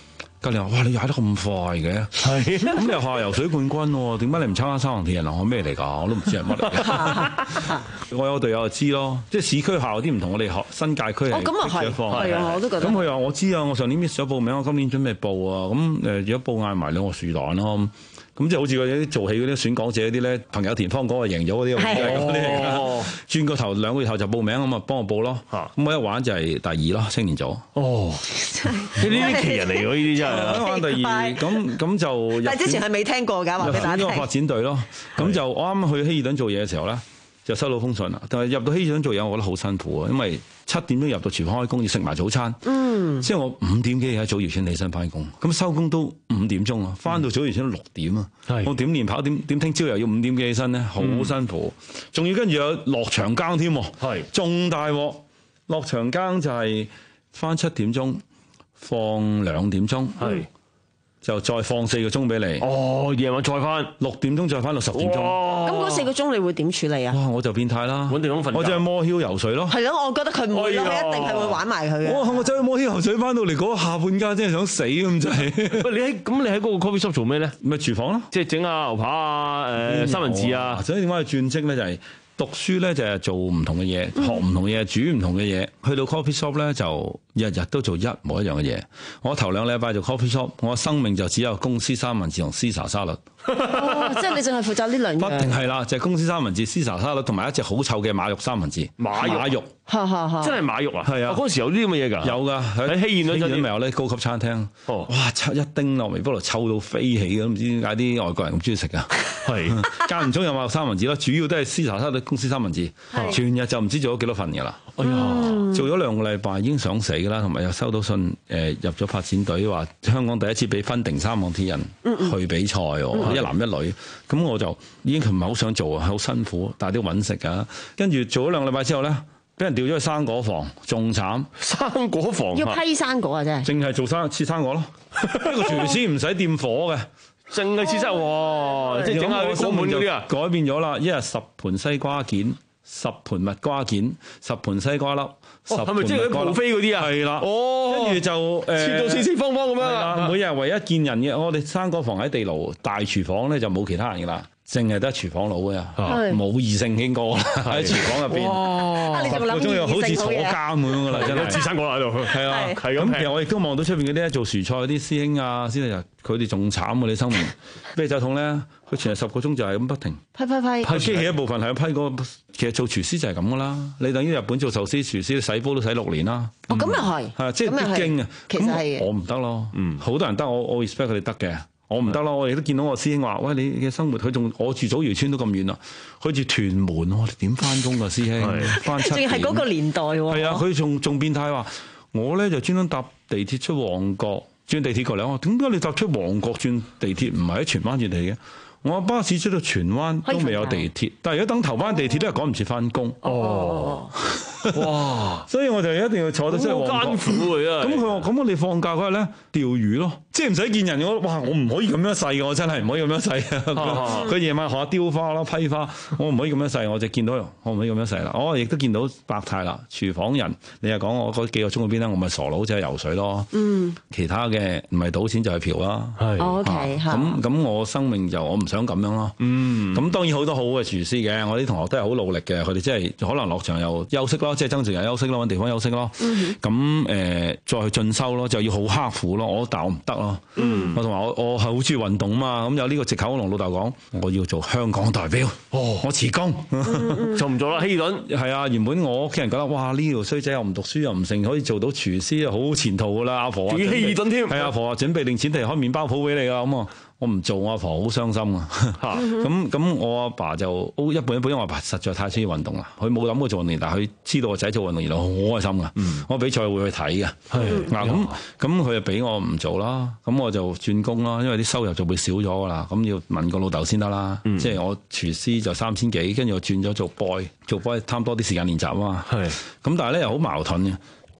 教練話：哇，你踩得咁快嘅，係咁你又話游水冠軍喎，點解你唔參加三項鐵人啊？我咩嚟㗎？我都唔知係乜嚟嘅。我有個隊友就知咯，即係市區校有啲唔同，我哋學新界區係一方， 係啊，我都覺得。 咁佢話我知啊，我上年 miss 咗報名，我今年準備報啊。咁誒，如果報嗌埋兩個樹蛋咯。咁即係好似嗰啲做戲嗰啲選港姐嗰啲咧，朋友田芳嗰個贏咗嗰啲，啲轉個頭兩個月後就報名咁啊，幫我報咯。咁我一玩就係第二咯，青年組。哦， 呢啲奇人嚟㗎，呢啲真係。 一玩第二，咁咁就。 但係之前係未聽過㗎，話俾大家聽。 入咗個發展隊咯，咁就我啱啱去希爾頓做嘢嘅時候咧，就收到封信啦。但係入到希爾頓做嘢，我覺得好辛苦啊，因為七點鐘入到廚房開工，要食埋早餐。嗯，即係我五點幾喺早搖村起身翻工，咁收工都五點鐘啊，翻到早搖村六點啊。嗯、我點練跑點點聽朝又要五點幾起身咧，好辛苦。仲、嗯、要跟住有落場更添，係仲大鑊。落場更就係翻七點鐘，放兩點鐘。係。就再放四個鐘俾你。 哦，夜晚再翻六點鐘再翻到十點鐘。 咁嗰四個鐘你會點處理啊？ 哇！我就變態啦， 揾地方瞓覺。 我就係摩橇游水咯。 係咯，我覺得佢唔會咯，佢一定係會玩埋佢嘅。 我我走去摩橇游水翻到嚟嗰下半間真係想死咁滯。 喂，你喺咁你喺嗰個 coffee shop 做咩咧？ 咪廚房咯， 即係整下牛扒啊，誒三文治啊。 所以點解去轉職咧？就係讀書咧，就係做唔同嘅嘢，學唔同嘅嘢，煮唔同嘅嘢。去到 coffee shop 咧，就日日都做一模一樣嘅嘢。我頭兩禮拜做 coffee shop，我生命就只有公司三文治同 Caesar 沙律。 哦，即係你淨係負責呢兩樣。 不停係啦，就係、是、公司三文治、Caesar 沙律同埋一隻好臭嘅馬肉三文治。 馬肉，馬肉真係馬肉啊！係啊，嗰陣時有啲咁嘅嘢㗎。有㗎，喺希爾頓嗰咪有咧高級餐廳。哦，哇！一叮落微波爐臭到飛起嘅，唔知點解啲外國人咁中意食啊？係間唔中有馬肉三文治啦，主要都係 Caesar 沙律公司三文治。全日就唔知做咗幾多份㗎啦。哎呀，做咗兩個禮拜已經想死㗎啦，同埋又收到信誒、呃、入咗發展隊，話香港第一次俾分定三項鐵人去比賽喎，嗯嗯一男一女。咁我就已經唔係好想做啊，好辛苦，但係都要揾食㗎。跟住做咗兩個禮拜之後咧，俾人調咗去生果房，仲慘。生果房要批生果啊，真係。淨係做生切生果咯，一個廚師唔使掂火嘅， 淨係切生果，即係整下啲果滿嗰啲啊。 改變咗啦，一日十盤西瓜件。十盤蜜瓜件，十盤西瓜粒，十盤係咪即係啲蒲飛嗰啲啊？ 係啦， 哦， 跟住就誒切到四四方方咁樣。 每日唯一見人嘅，我哋生果房喺地牢，大廚房咧就冇其他人噶啦，淨係得廚房佬嘅，冇異性傾過喺廚房入邊。哇！十個鐘又好似坐監咁樣噶啦，真係切生果喺度。係啊，係咁。 其實我亦都望到出邊嗰啲做薯菜嗰啲師兄啊，師弟佢哋仲慘喎，你生命啤酒桶咧，佢全日十個鐘就係咁不停批批批， 批機器一部分係批嗰個。其實做廚師就係咁噶啦，你等於日本做壽司廚師，洗煲都洗六年啦。 哦，咁又係， 係即係必經啊。 其實係我唔得咯，嗯，好多人得，我我 respect 佢哋得嘅，我唔得咯。我亦都見到我師兄話：喂，你嘅生活佢仲我住祖堯村都咁遠啦，佢住屯門，我哋點翻工㗎師兄？翻七點， 仲係嗰個年代喎。 係啊，佢仲仲變態話，我咧就專登搭地鐵出旺角，轉地鐵過嚟。我話點解你搭出旺角轉地鐵，唔係喺荃灣轉地嘅？我巴士出到荃灣都未有地鐵，但係如果等頭班地鐵都係趕唔切翻工。哦，哇！所以我就一定要坐到出去旺角。 好艱苦㗎， 咁佢話：咁我哋放假嗰日咧釣魚咯，即係唔使見人。我哇！我唔可以咁樣細嘅，我真係唔可以咁樣細啊！佢夜晚學下雕花啦、批花，我唔可以咁樣細。我就見到我唔可以咁樣細啦。我亦都見到百態啦，廚房人。你又講我嗰幾個鐘嗰邊咧，我咪傻佬就係游水咯。嗯，其他嘅唔係賭錢就係嫖啦。 係。OK， 咁咁我生命就我唔想咁樣咯，嗯，咁當然好多好嘅廚師嘅，我啲同學都係好努力嘅，佢哋真係可能落場又休息咯，即係增值又休息咯，揾地方休息咯，咁誒、嗯呃、再去進修咯，就要好刻苦咯，我但係我唔得咯，嗯、我同埋我我係好中意運動啊嘛，咁有呢個藉口，我同老豆講，我要做香港代表，哦，我辭工， 嗯、做唔做啦？希爾頓係啊，原本我屋企人覺得哇呢條衰仔又唔讀書又唔成，可以做到廚師啊，好前途噶啦，阿婆， 仲要希爾頓添， 係阿婆話準備定錢嚟開麵包鋪俾你噶，咁啊。我唔做，我阿婆好傷心啊！咁咁，我阿爸就一半一半，因為我阿爸實在太中意運動啦。佢冇諗過做運動員，但係佢知道個仔做運動員，好開心噶。嗯、我比賽會去睇嘅。嗱咁咁，佢就俾我唔做啦。咁我就轉工啦，因為啲收入就會少咗噶啦。咁要問個老豆先得啦。嗯、即係我廚師就三千幾，跟住我轉咗做 boy，做 boy 貪多啲時間練習啊嘛。咁但係咧又好矛盾嘅。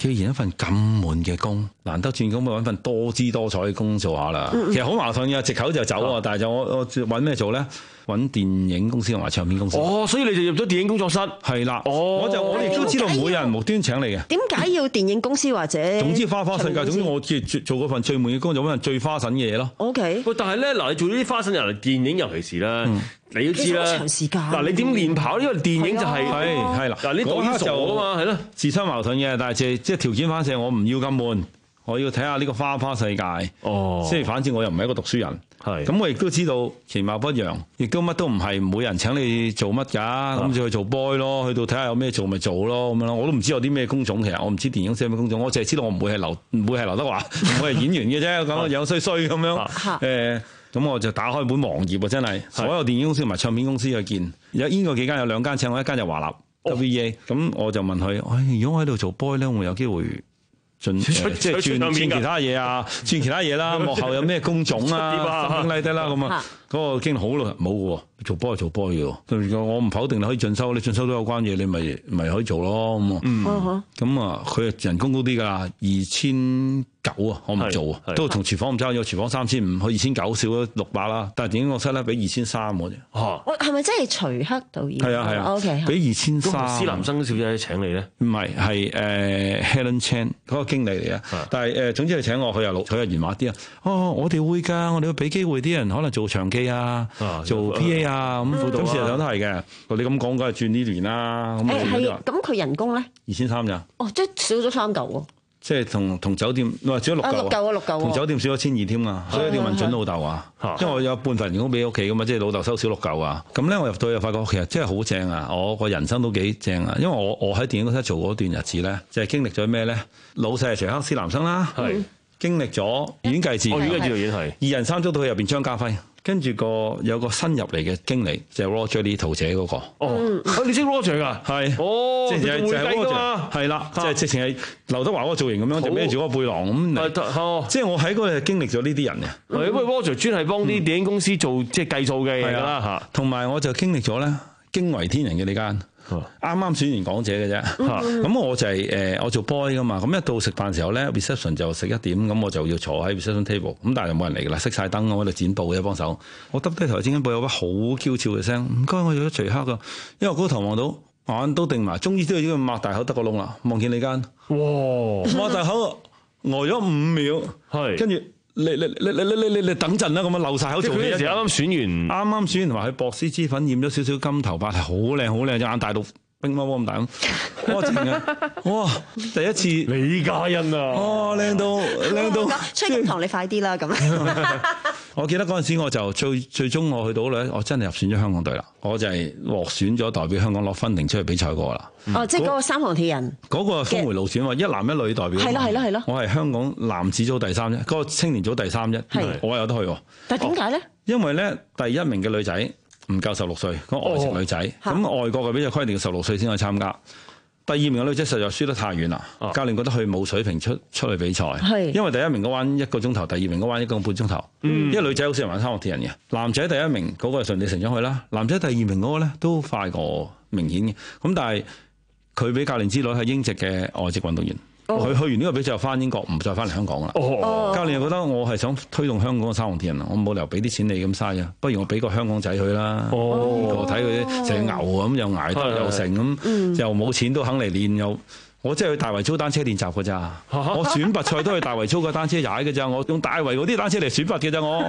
既然一份咁悶嘅工，難得轉工，咪揾份多姿多彩嘅工做下啦。嗯、其實好矛盾嘅，藉口就走啊，但係就我我揾咩做咧？揾電影公司同埋唱片公司。 哦，所以你就入咗電影工作室。 係啦。 哦， 我就我亦都知道冇人無端請你嘅。 點解要電影公司或者？ 總之花花世界，總之我做做嗰份最悶嘅工，就揾份最花神嘅嘢咯。 O K。 喂，但係咧嗱，你做呢啲花神人嚟電影，尤其是咧，嗯、你都知啦。 長時間。 嗱，你點練跑？因為電影就係係係啦。 嗱，你導演就啊嘛，係咯， 自身矛盾嘅，但係即即條件反射，我唔要咁悶。我要睇下呢個花花世界，哦，即係反正我又唔係一個讀書人，係咁我亦都知道其貌不揚，亦都乜都唔係，冇人請你做乜㗎，咁就去做 boy 咯，去到睇下有咩做咪做咯咁樣咯，我都唔知有啲咩工種，其實我唔知電影公司有咩工種，我淨係知道我唔會係劉唔會係劉德華，我係演員嘅啫，咁樣衰衰咁樣，誒，咁我就打開本網頁啊，真係所有電影公司同埋唱片公司去見，有邊個幾間有兩間請我，一間就華納 W E A， 咁我就問佢，唉，如果我喺度做 boy 咧，會有機會？進即係轉轉其他嘢啊，轉其他嘢啦，幕後有咩工種啊，等等低啦咁啊，嗰個經理好咯，冇嘅喎，做波就做波嘅喎，我唔否定你可以進修，你進修都有關嘢，你咪咪可以做咯咁啊，嗯，咁啊，佢人工高啲㗎啦，二千九啊，我唔做啊，都同廚房唔差，有廚房三千五，去二千九少咗六百啦，但係電影工作室咧俾二千三嘅啫。 嚇，係咪真係徐克導演？ 係啊係啊 ，OK， 俾二千三。 施南生小姐請你咧？ 唔係，係誒 Helen Chan 嗰個經理嚟啊。但係誒總之佢請我，佢又老，佢又圓滑啲啊。哦，我哋會㗎，我哋會俾機會啲人可能做場記啊，做 P A 啊咁。咁事實上都係嘅。你咁講，梗係轉呢年啦。 誒係，咁佢人工咧？ 二千三咋？ 哦，即係少咗三嚿喎。 即係同同酒店，唔係少咗六嚿， 六嚿啊六嚿， 同酒店少咗千二添啊！所以一定要問準老豆啊，因為我有半份人工俾屋企噶嘛，即係老豆收少六嚿啊。咁咧我入到去又發覺其實真係好正啊！我個人生都幾正啊，因為我我喺電影公司做嗰段日子咧，就係經歷咗咩咧？老細係徐克施南生啦，係經歷咗阮繼志，阮繼志導演係二人三足到去入邊張家輝。跟住個有個新入嚟嘅經理就係 Roger 呢桃姐嗰個。哦， 你識 Roger 㗎？ 係。 哦， 即係就係 Roger。係啦，即係直情係劉德華嗰個造型咁樣，就孭住嗰個背囊咁。即係我喺嗰度經歷咗呢啲人嘅。 係因為 Roger 專係幫啲電影公司做即係計數嘅嘢啦嚇。 同埋我就經歷咗咧驚為天人嘅呢間。啱啱選完港姐嘅啫，咁、嗯、我就係、是、誒我做 boy 噶嘛，咁一到食飯時候咧 reception 就食一點，咁我就要坐喺 reception table，咁但係就冇人嚟噶啦，熄晒燈，我喺度剪布嘅幫手，我耷低頭剪緊布，有把好嬌俏嘅聲，唔該，我要咗徐克噶，因為我高頭望到眼都定埋，終於都要擘大口得個窿啦，望見你間，哇，擘大口呆咗五秒，係，跟住。你你你你你你你等陣啦，咁樣漏晒口做嘢。嗰陣時啱啱選完，啱啱選完同埋佢薄絲脂粉染咗少少金頭髮，係好靚好靚，隻眼大到乒乓波咁大咁。哇！正嘅，哇！第一次李嘉欣啊， 哇！靚到靚到， 崔金堂你快啲啦咁。 我記得嗰陣時我就最最終我去到咧，我真係入選咗香港隊啦。我就係獲選咗代表香港攞分定出去比賽過啦。 哦，即係嗰個三項鐵人。 嗰個峰迴路選喎，一男一女代表。 係咯係咯係咯。 我係香港男子組第三啫，嗰個青年組第三啫。係。我有得去喎。 但係點解咧？ 因為咧，第一名嘅女仔唔夠十六歲，嗰個外籍女仔。咁外國嘅比賽規定十六歲先可以參加。第二名嘅女仔實在輸得太遠啦，啊、教練覺得佢冇水平出出去比賽，是因為第一名嗰彎一個鐘頭，第二名嗰彎一個半鐘頭，嗯、因為女仔好少人玩三項鐵人嘅，男仔第一名嗰個係順理成章去啦，男仔第二名嗰個咧都快過明顯嘅，咁但係佢俾教練之女係英籍嘅外籍運動員。佢、哦、去完呢個比賽就翻英國，唔再翻嚟香港啦。哦、教練又覺得我係想推動香港嘅三項鐵人啊，我冇理由俾啲錢你咁嘥啊，不如我俾個香港仔去啦。我睇佢成牛咁又捱得又成咁，嗯、又冇錢都肯嚟練又。我真係去大圍租單車練習㗎咋，我選拔賽都去大圍租個單車踩㗎咋，我用大圍嗰啲單車嚟選拔嘅咋我。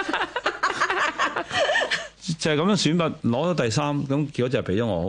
就係咁樣選拔攞咗第三，咁結果就係俾咗我。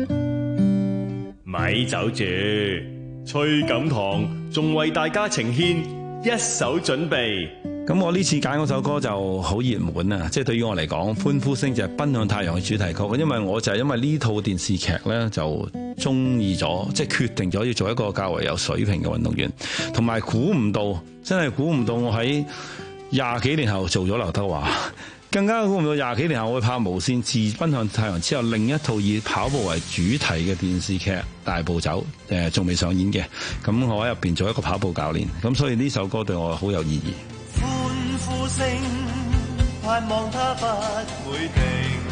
咪走住。崔錦棠仲為大家呈獻一手準備。 咁我呢次揀嗰首歌就好熱門啊！即係對於我嚟講，歡呼聲就係《奔向太陽》嘅主題曲。因為我就係因為呢套電視劇呢，就中意咗，即係決定咗要做一個較為有水平嘅運動員，同埋估唔到，真係估唔到我喺廿幾年後做咗劉德華。更加估唔到廿幾年後我會拍無線自《奔向太陽》之後，另一套以跑步為主題嘅電視劇《大步走》誒仲未上演嘅，咁我喺入邊做一個跑步教練，咁所以呢首歌對我好有意義。 歡呼聲，盼望它不會停，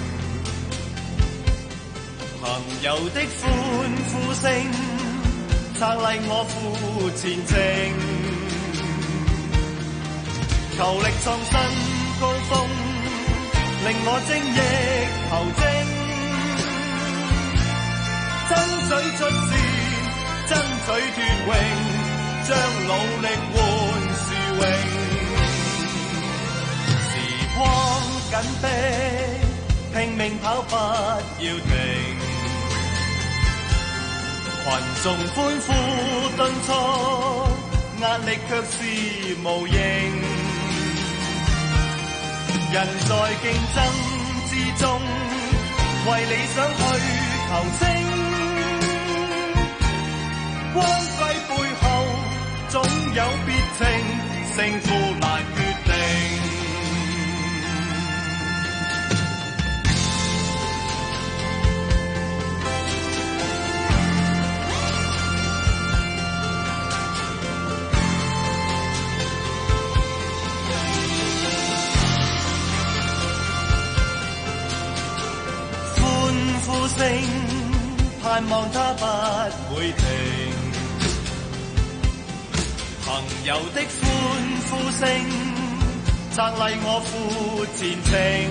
朋友的歡呼聲， 策勵我赴前程，求力創新高峰，令我精益求精，爭取出線，爭取奪榮，將努力換殊榮。時光緊迫，拼命跑不要停。群眾歡呼敦促，壓力卻是無形。人在競爭之中，為理想去求勝。光輝背後總有別情，勝負難決定。盼望他不會停，朋友的歡呼聲策勵我赴前程，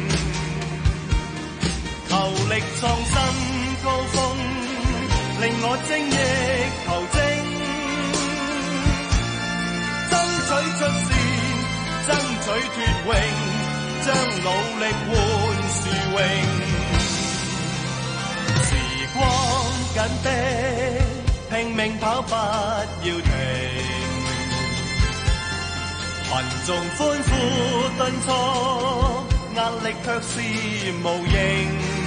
求力創新高峰，令我精益求精，爭取出線，爭取奪榮，將努力換殊榮。光緊迫，拼命跑不要停，群眾歡呼敦促，壓力卻是無形。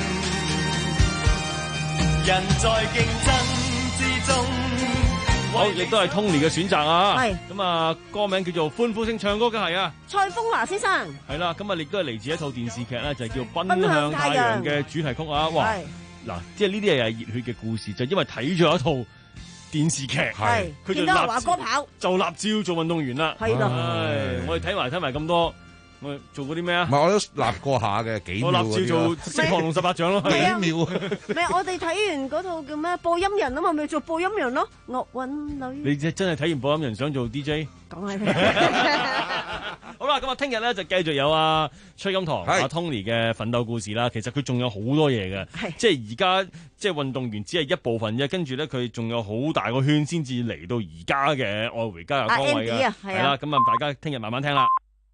人在競爭之中， 好，亦都係 Tony 嘅選擇啊！ 係咁啊，歌名叫做《歡呼聲唱歌》嘅係啊， 蔡楓華先生係啦，咁啊，亦都係嚟自一套電視劇咧，就係叫《奔向太陽》嘅主題曲啊！哇！嗱，即係呢啲係熱血嘅故事，就因為睇咗一套電視劇，係佢就立華哥跑， 就立志做運動員啦。係咯，我哋睇埋睇埋咁多，我哋做過啲咩啊？ 唔係，我都立過下嘅，幾秒嗰啲。 我立志做釋放龍十八掌咯， 幾秒。 唔係，我哋睇完嗰套叫咩？播音人啊嘛，咪做播音人咯，樂韻女。 你真係睇完播音人想做 D J？ 講嚟聽。 好啦，咁啊，聽日咧就繼續有啊崔金堂阿 Tony 嘅奮鬥故事啦。其實佢仲有好多嘢嘅，即係而家即係運動員只係一部分啫。跟住咧，佢仲有好大個圈先至嚟到而家嘅愛回家嘅崗位嘅。係啦，咁啊，大家聽日慢慢聽啦。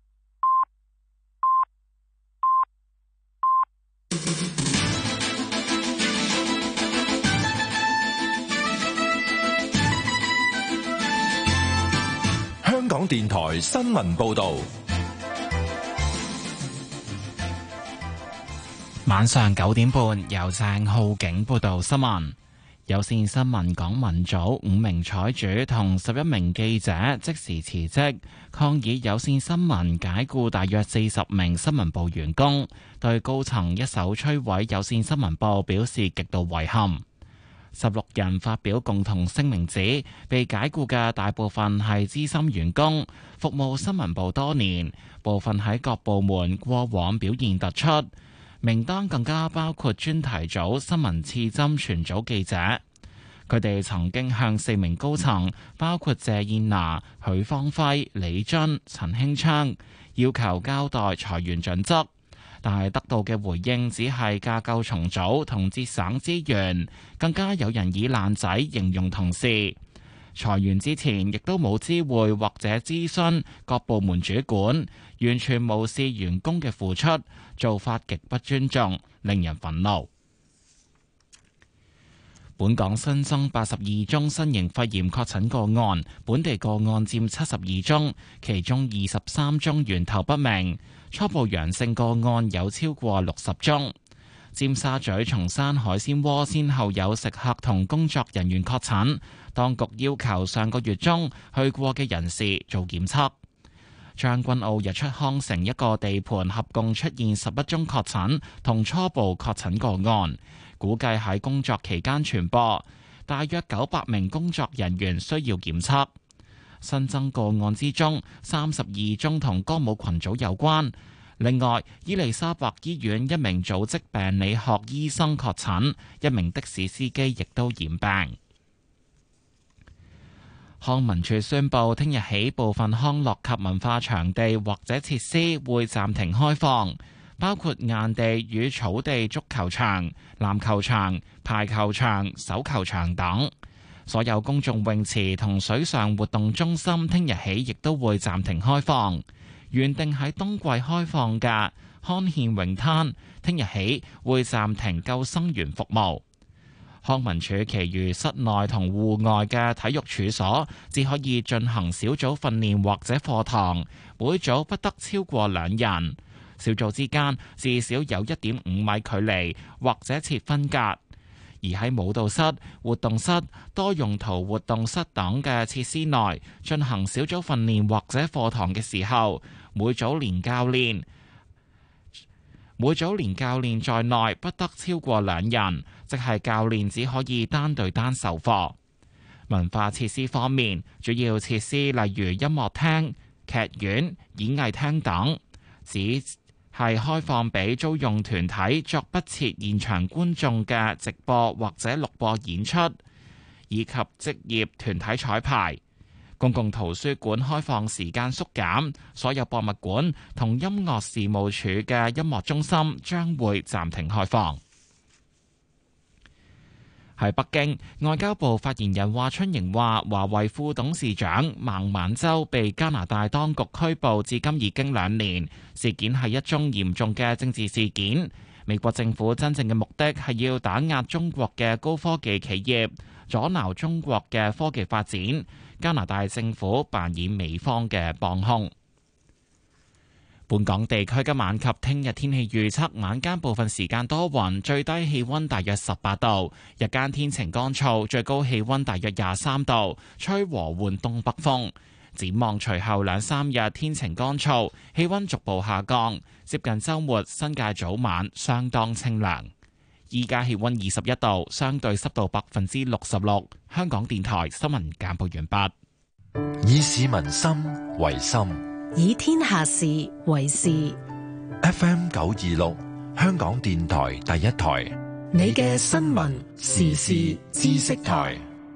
香港電台新聞報道， 晚上九點半由鄭浩景報道新聞。有線新聞港聞組五名採主同十一名記者即時辭職，抗議有線新聞解僱大約四十名新聞部員工，對高層一手摧毀有線新聞部表示極度遺憾。十六人發表共同聲明指，被解僱嘅大部分係資深員工，服務新聞部多年，部分喺各部門過往表現突出。名單更加包括專題組新聞刺針全組記者，佢哋曾經向四名高層，包括謝燕娜、許芳輝、李津、陳興昌，要求交代裁員準則。但係得到嘅回應只係架構重組同節省資源，更加有人以爛仔形容同事。裁員之前亦都冇知會或者諮詢各部門主管，完全無視員工嘅付出，做法極不尊重，令人憤怒。本港新增八十二宗新型肺炎確診個案，本地個案佔七十二宗，其中二十三宗源頭不明。初步陽性個案有超過六十宗。尖沙咀松山海鮮鍋先後有食客同工作人員確診，當局要求上個月中去過嘅人士做檢測。將軍澳日出康城一個地盤合共出現十一宗確診同初步確診個案，估計喺工作期間傳播，大約九百名工作人員需要檢測。新增個案之中，三十二宗同歌舞群組有關。另外，伊利沙伯醫院一名組織病理學醫生確診，一名的士司機亦都染病。 康文署宣布，聽日起部分康樂及文化場地或者設施會暫停開放，包括硬地與草地足球場、籃球場、排球場、手球場等。所有公眾泳池同水上活動中心聽日起亦都會暫停開放。原定喺冬季開放嘅康健泳灘，聽日起會暫停救生員服務。康文署其餘室內同戶外嘅體育處所只可以進行小組訓練或者課堂，每組不得超過兩人，小組之間至少有一點五米距離或者設分隔。而喺舞蹈室、活動室、多用途活動室等嘅設施內進行小組訓練或者課堂嘅時候，每組連教練每組連教練在內不得超過兩人，即係教練只可以單對單授課。文化設施方面，主要設施例如音樂廳、劇院、演藝廳等，只係開放俾租用團體作不設現場觀眾嘅直播或者錄播演出，以及職業團體彩排。公共圖書館開放時間縮減，所有博物館同音樂事務處嘅音樂中心將會暫停開放。喺北京，外交部發言人華春瑩話，華為副董事長孟晚舟被加拿大當局拘捕，至今已經兩年。事件係一宗嚴重嘅政治事件。美國政府真正嘅目的係要打壓中國嘅高科技企業，阻撓中國嘅科技發展。加拿大政府扮演美方嘅幫兇。本港地區今晚及聽日天氣預測：晚間部分時間多雲，最低氣溫大約十八度；日間天晴乾燥，最高氣溫大約廿三度，吹和緩東北風。展望隨後兩三日天晴乾燥，氣溫逐步下降，接近週末新界早晚相當清涼。依家氣溫二十一度，相對濕度百分之六十六。香港電台新聞簡報完畢。 以市民心為心， 以天下事為事。 F M 九二六，香港電台第一台， 你嘅新聞時事知識台。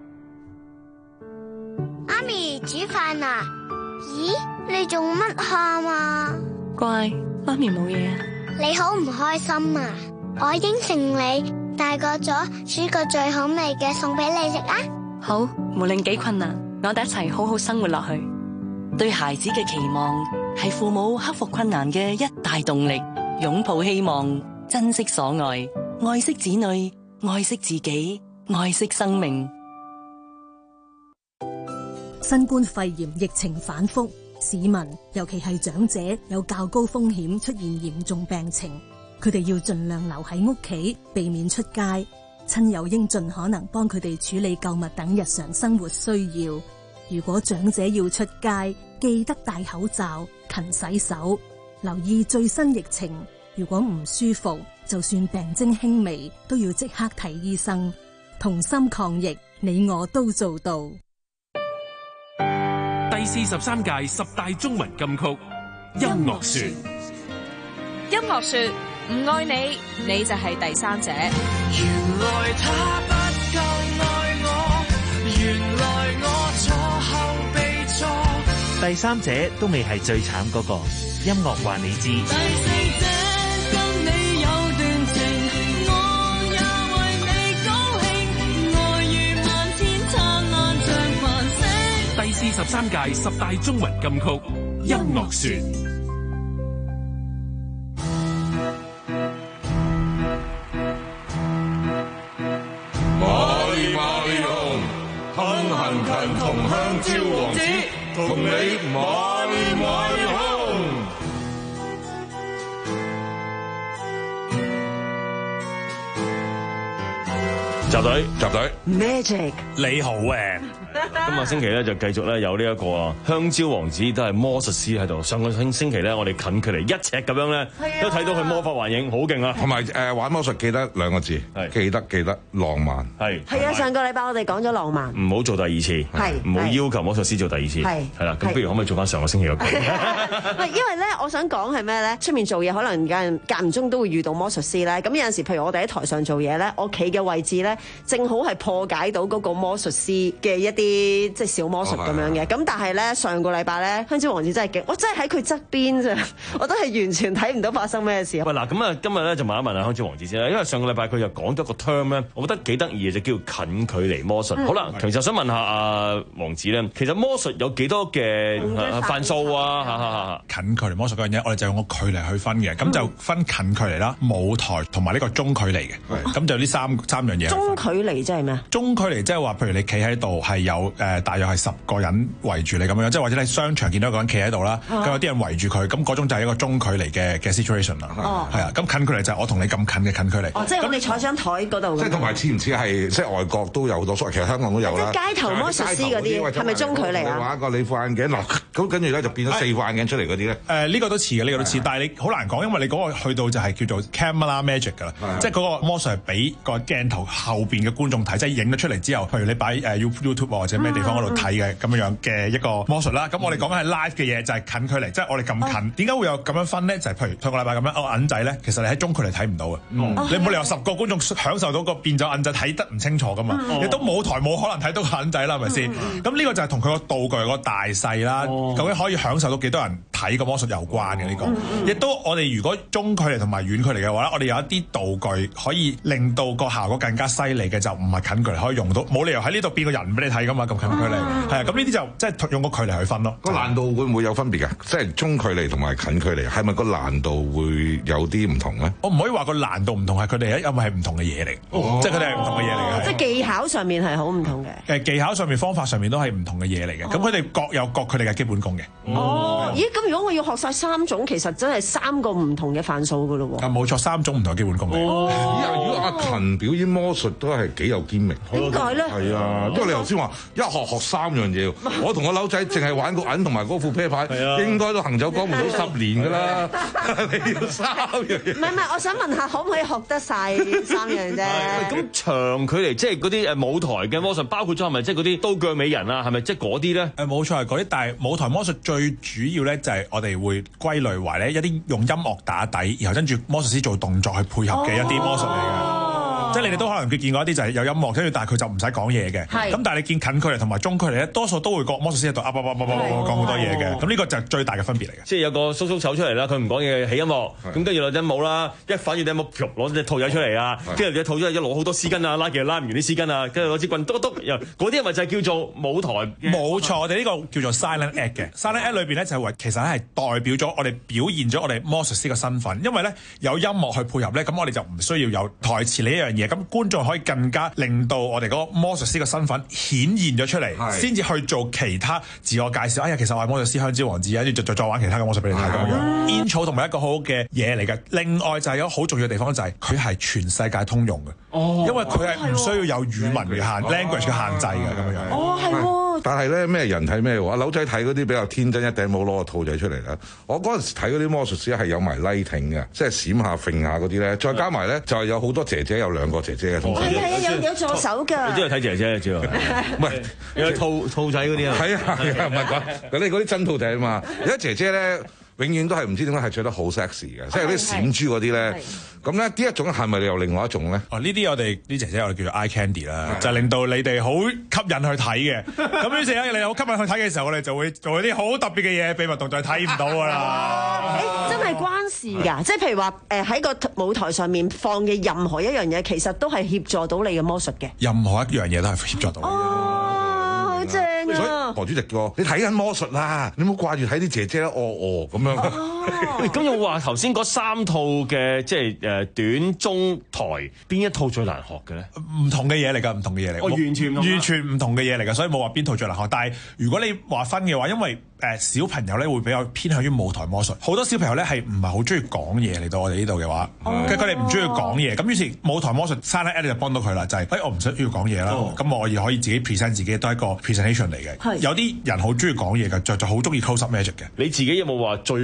媽咪煮飯啦！咦，你做乜喊啊？ 乖，媽咪冇嘢啊。 你好唔開心啊？我應承你，大個咗煮個最好味嘅餸俾你食啊！ 好，無論幾困難，我哋一齊好好生活落去。對孩子嘅期望係父母克服困難嘅一大動力，擁抱希望，珍惜所愛，愛惜子女，愛惜自己，愛惜生命。 新冠肺炎疫情反覆，市民尤其係長者有較高風險出現嚴重病情，佢哋要盡量留喺屋企，避免出街。親友應盡可能幫佢哋處理購物等日常生活需要。如果長者要出街，記得戴口罩、勤洗手，留意最新疫情。如果唔舒服，就算病徵輕微，都要即刻睇醫生。同心抗疫，你我都做到。 第四十三屆十大中文金曲音樂說， 音樂說唔愛你，你就係第三者。 原來他不夠愛我，原來我錯後被錯。 第三者都未係最慘嗰個，音樂話你知。 第四者跟你有段情，我也為你高興，愛如漫天燦爛像繁星。 第四十三屆十大中文金曲音樂說。 同香蕉王子，同你買買紅。 集隊，集隊 Magic， 你好誒！今個星期咧就繼續咧有呢一個啊香蕉王子都係魔術師喺度。上個星星期咧我哋近距離一尺咁樣咧，都睇到佢魔法幻影，好勁啊！ 同埋誒玩魔術記得兩個字，記得記得浪漫。 係係啊！上個禮拜我哋講咗浪漫， 唔好做第二次，係唔好要求魔術師做第二次，係係啦。咁不如可唔可以做翻上個星期嗰個？ 喂，因為咧我想講係咩咧？出面做嘢可能間間唔中都會遇到魔術師咧。咁有陣時，譬如我哋喺台上做嘢咧，我企嘅位置咧正好係破解到嗰個魔術師嘅一啲即係小魔術咁樣嘅。咁、哦、但係咧上個禮拜咧，香蕉王子真係勁，我真係喺佢側邊啫，我都係完全睇唔到發生咩事。 喂嗱，咁啊今日咧就問一問啊香蕉王子先啦，因為上個禮拜佢又講咗個 term 咧，我覺得幾得意嘅，就叫近距離魔術。嗯、好啦，其實想問下阿王子咧，其實魔術有幾多嘅範數啊？ 近距離魔術嗰樣嘢，我哋就用個距離去分嘅，咁、嗯、就分近距離啦、舞台同埋呢個中距離嘅，咁、嗯、就呢三三樣嘢。 中距離即係咩？ 中距離即係話，譬如你企喺度係有誒、呃，大約係十個人圍住你咁樣，即係或者你商場見到一個人企喺度啦，咁、啊、有啲人圍住佢，咁嗰種就係一個中距離嘅嘅 situation 啦。哦，係啊，咁近距離就係我同你咁近嘅近距離。 哦，即係你坐張台嗰度。 即係同埋似唔似係即係外國都有好多，其實香港都有啦。 即係街頭魔術師嗰啲係咪中距離啊？ 畫個你副眼鏡嗱，咁跟住咧就變咗四副眼鏡出嚟嗰啲咧。誒、 呃，呢、這個都似嘅，呢、這個都似，但係你好難講，因為你嗰個去到就係叫做 camera magic 㗎啦，即係嗰個魔術係俾個鏡頭後邊嘅觀眾睇，即係影咗出嚟之後，譬如你擺誒 YouTube 或者咩地方嗰度睇嘅咁樣樣嘅一個魔術啦。咁、嗯、我哋講緊係 live 嘅嘢，就係、是、近距離，即、就、係、是、我哋咁近。點、哦、解會有咁樣分咧？就係、是、譬如上個禮拜咁樣，哦銀仔咧，其實你喺中距離睇唔到嘅、嗯哦，你冇理由十個觀眾享受到個變咗銀仔睇得唔清楚噶嘛？你、嗯、都舞台冇可能睇到個銀仔啦，係咪先？咁、嗯、呢個就係同佢個道具個大細啦、哦，究竟可以享受到幾多人睇個魔術有關嘅呢、這個。亦、嗯、都我哋如果中距離同埋遠距離嘅話咧，我哋有一啲道具可以令到個效果更加犀利嘅，就唔係近距離可以用到，冇理由喺呢度變個人俾你睇噶嘛，咁近距離係啊。咁呢啲就即係用個距離去分咯。個難度會唔會有分別㗎？即係中距離同埋近距離，係咪個難度會有啲唔同咧？ 我唔可以話個難度唔同，係佢哋因為係唔同嘅嘢嚟，即係佢哋係唔同嘅嘢嚟嘅。 即係技巧上面係好唔同嘅。 誒技巧上面、方法上面都係唔同嘅嘢嚟嘅。咁佢哋各有各佢哋嘅基本功嘅。 哦，咦？咁如果我要學晒三種，其實真係三個唔同嘅範數㗎咯喎。 啊，冇錯，三種唔同嘅基本功嚟。 哦，如果阿勤表演魔術都係幾有堅明。 點解咧？係啊，因為你頭先話一學學三樣嘢，我同個佬仔淨係玩個銀同埋嗰副啤牌，應該都行走江湖都十年㗎啦。你要三樣嘢？ 唔係唔係，我想問下，可唔可以學得晒三樣啫？ 咁長距離即係嗰啲誒舞台嘅魔術，包括咗係咪即係嗰啲刀腳美人啊？係咪即係嗰啲咧？ 誒冇錯係嗰啲，但係舞台魔術最主要咧就係我哋會歸類為咧一啲用音樂打底，然後跟住魔術師做動作去配合嘅一啲魔術嚟嘅。哦即係你哋都可能佢見過一啲就係有音樂，跟住但係佢就唔使講嘢嘅。咁但係你見近距離同埋中距離咧，多數都會個魔術師喺度噏噏噏噏噏講好多嘢嘅。咁呢個就係最大嘅分別嚟嘅。 即係有個叔叔走出嚟啦，佢唔講嘢，起音樂，咁跟住攞隻帽啦，一反住隻帽，攞隻兔仔出嚟啊，跟住隻兔仔一攞好多絲巾啊，拉嘅拉唔完啲絲巾啊，跟住攞支棍篤篤，又嗰啲係咪就係叫做舞台？ 冇錯，我哋呢個叫做 silent act 嘅。silent act 裏邊咧就係話其實係代表咗我哋表現咗我哋魔術師嘅身份，因為咧有音樂去配合咧，咁我哋就唔需要有台詞呢一樣嘢，咁觀眾可以更加令到我哋嗰個魔術師嘅身份顯現咗出嚟，先至去做其他自我介紹。哎呀，其實我係魔術師香蕉王子，跟住就再玩其他嘅魔術俾你睇咁樣。煙草同埋一個好好嘅嘢嚟嘅。另外就係有好重要嘅地方就係佢係全世界通用嘅，哦、因為佢係唔需要有語文嘅限、哦、language 嘅限制嘅咁樣。 哦，係喎。 但係咧咩人睇咩喎？阿佬仔睇嗰啲比較天真，一頂帽攞個兔仔出嚟啦。我嗰陣時睇嗰啲魔術師係有埋 lighting 嘅，即係閃下揈下嗰啲咧，再加埋咧就係有好多姐姐，有兩個姐姐嘅同時。 係啊，有有助手㗎。 你都係睇姐姐主要，唔係有兔兔仔嗰啲啊。 係啊係啊，唔係講嗰啲嗰啲真兔仔啊嘛。有啲姐姐咧，永遠都係唔知點解係着得好 sexy 嘅，即係啲閃珠嗰啲咧。咁咧呢一種係咪有另外一種咧？ 哦，呢啲我哋啲姐姐我哋叫做 eye candy 啦，就係令到你哋好吸引去睇嘅。咁於是咧，你好吸引去睇嘅時候，我哋就會做一啲好特別嘅嘢，秘密動作睇唔到㗎啦。 誒，真係關事㗎，即係譬如話誒喺個舞台上面放嘅任何一樣嘢，其實都係協助到你嘅魔術嘅。 任何一樣嘢都係協助到你。 哦，好正啊！ 所以何主席叫你睇緊魔術啦，你唔好掛住睇啲姐姐啦，哦哦咁樣。 咁又話頭先嗰三套嘅即係誒短中台，邊一套最難學嘅咧？ 唔同嘅嘢嚟㗎，唔同嘅嘢嚟。 我完全完全唔同嘅嘢嚟㗎，所以冇話邊套最難學。但係如果你話分嘅話，因為誒小朋友咧會比較偏向於舞台魔術，好多小朋友咧係唔係好中意講嘢嚟到我哋呢度嘅話，佢哋唔中意講嘢，咁於是舞台魔術 silent act 就幫到佢啦，就係、是、誒、哎、我唔需要講嘢啦，咁、哦、我亦可以自己 present 自己都係一個 presentation 嚟嘅。有啲人好中意講嘢嘅，就就好中意 close up magic 嘅。 你自己有冇話最強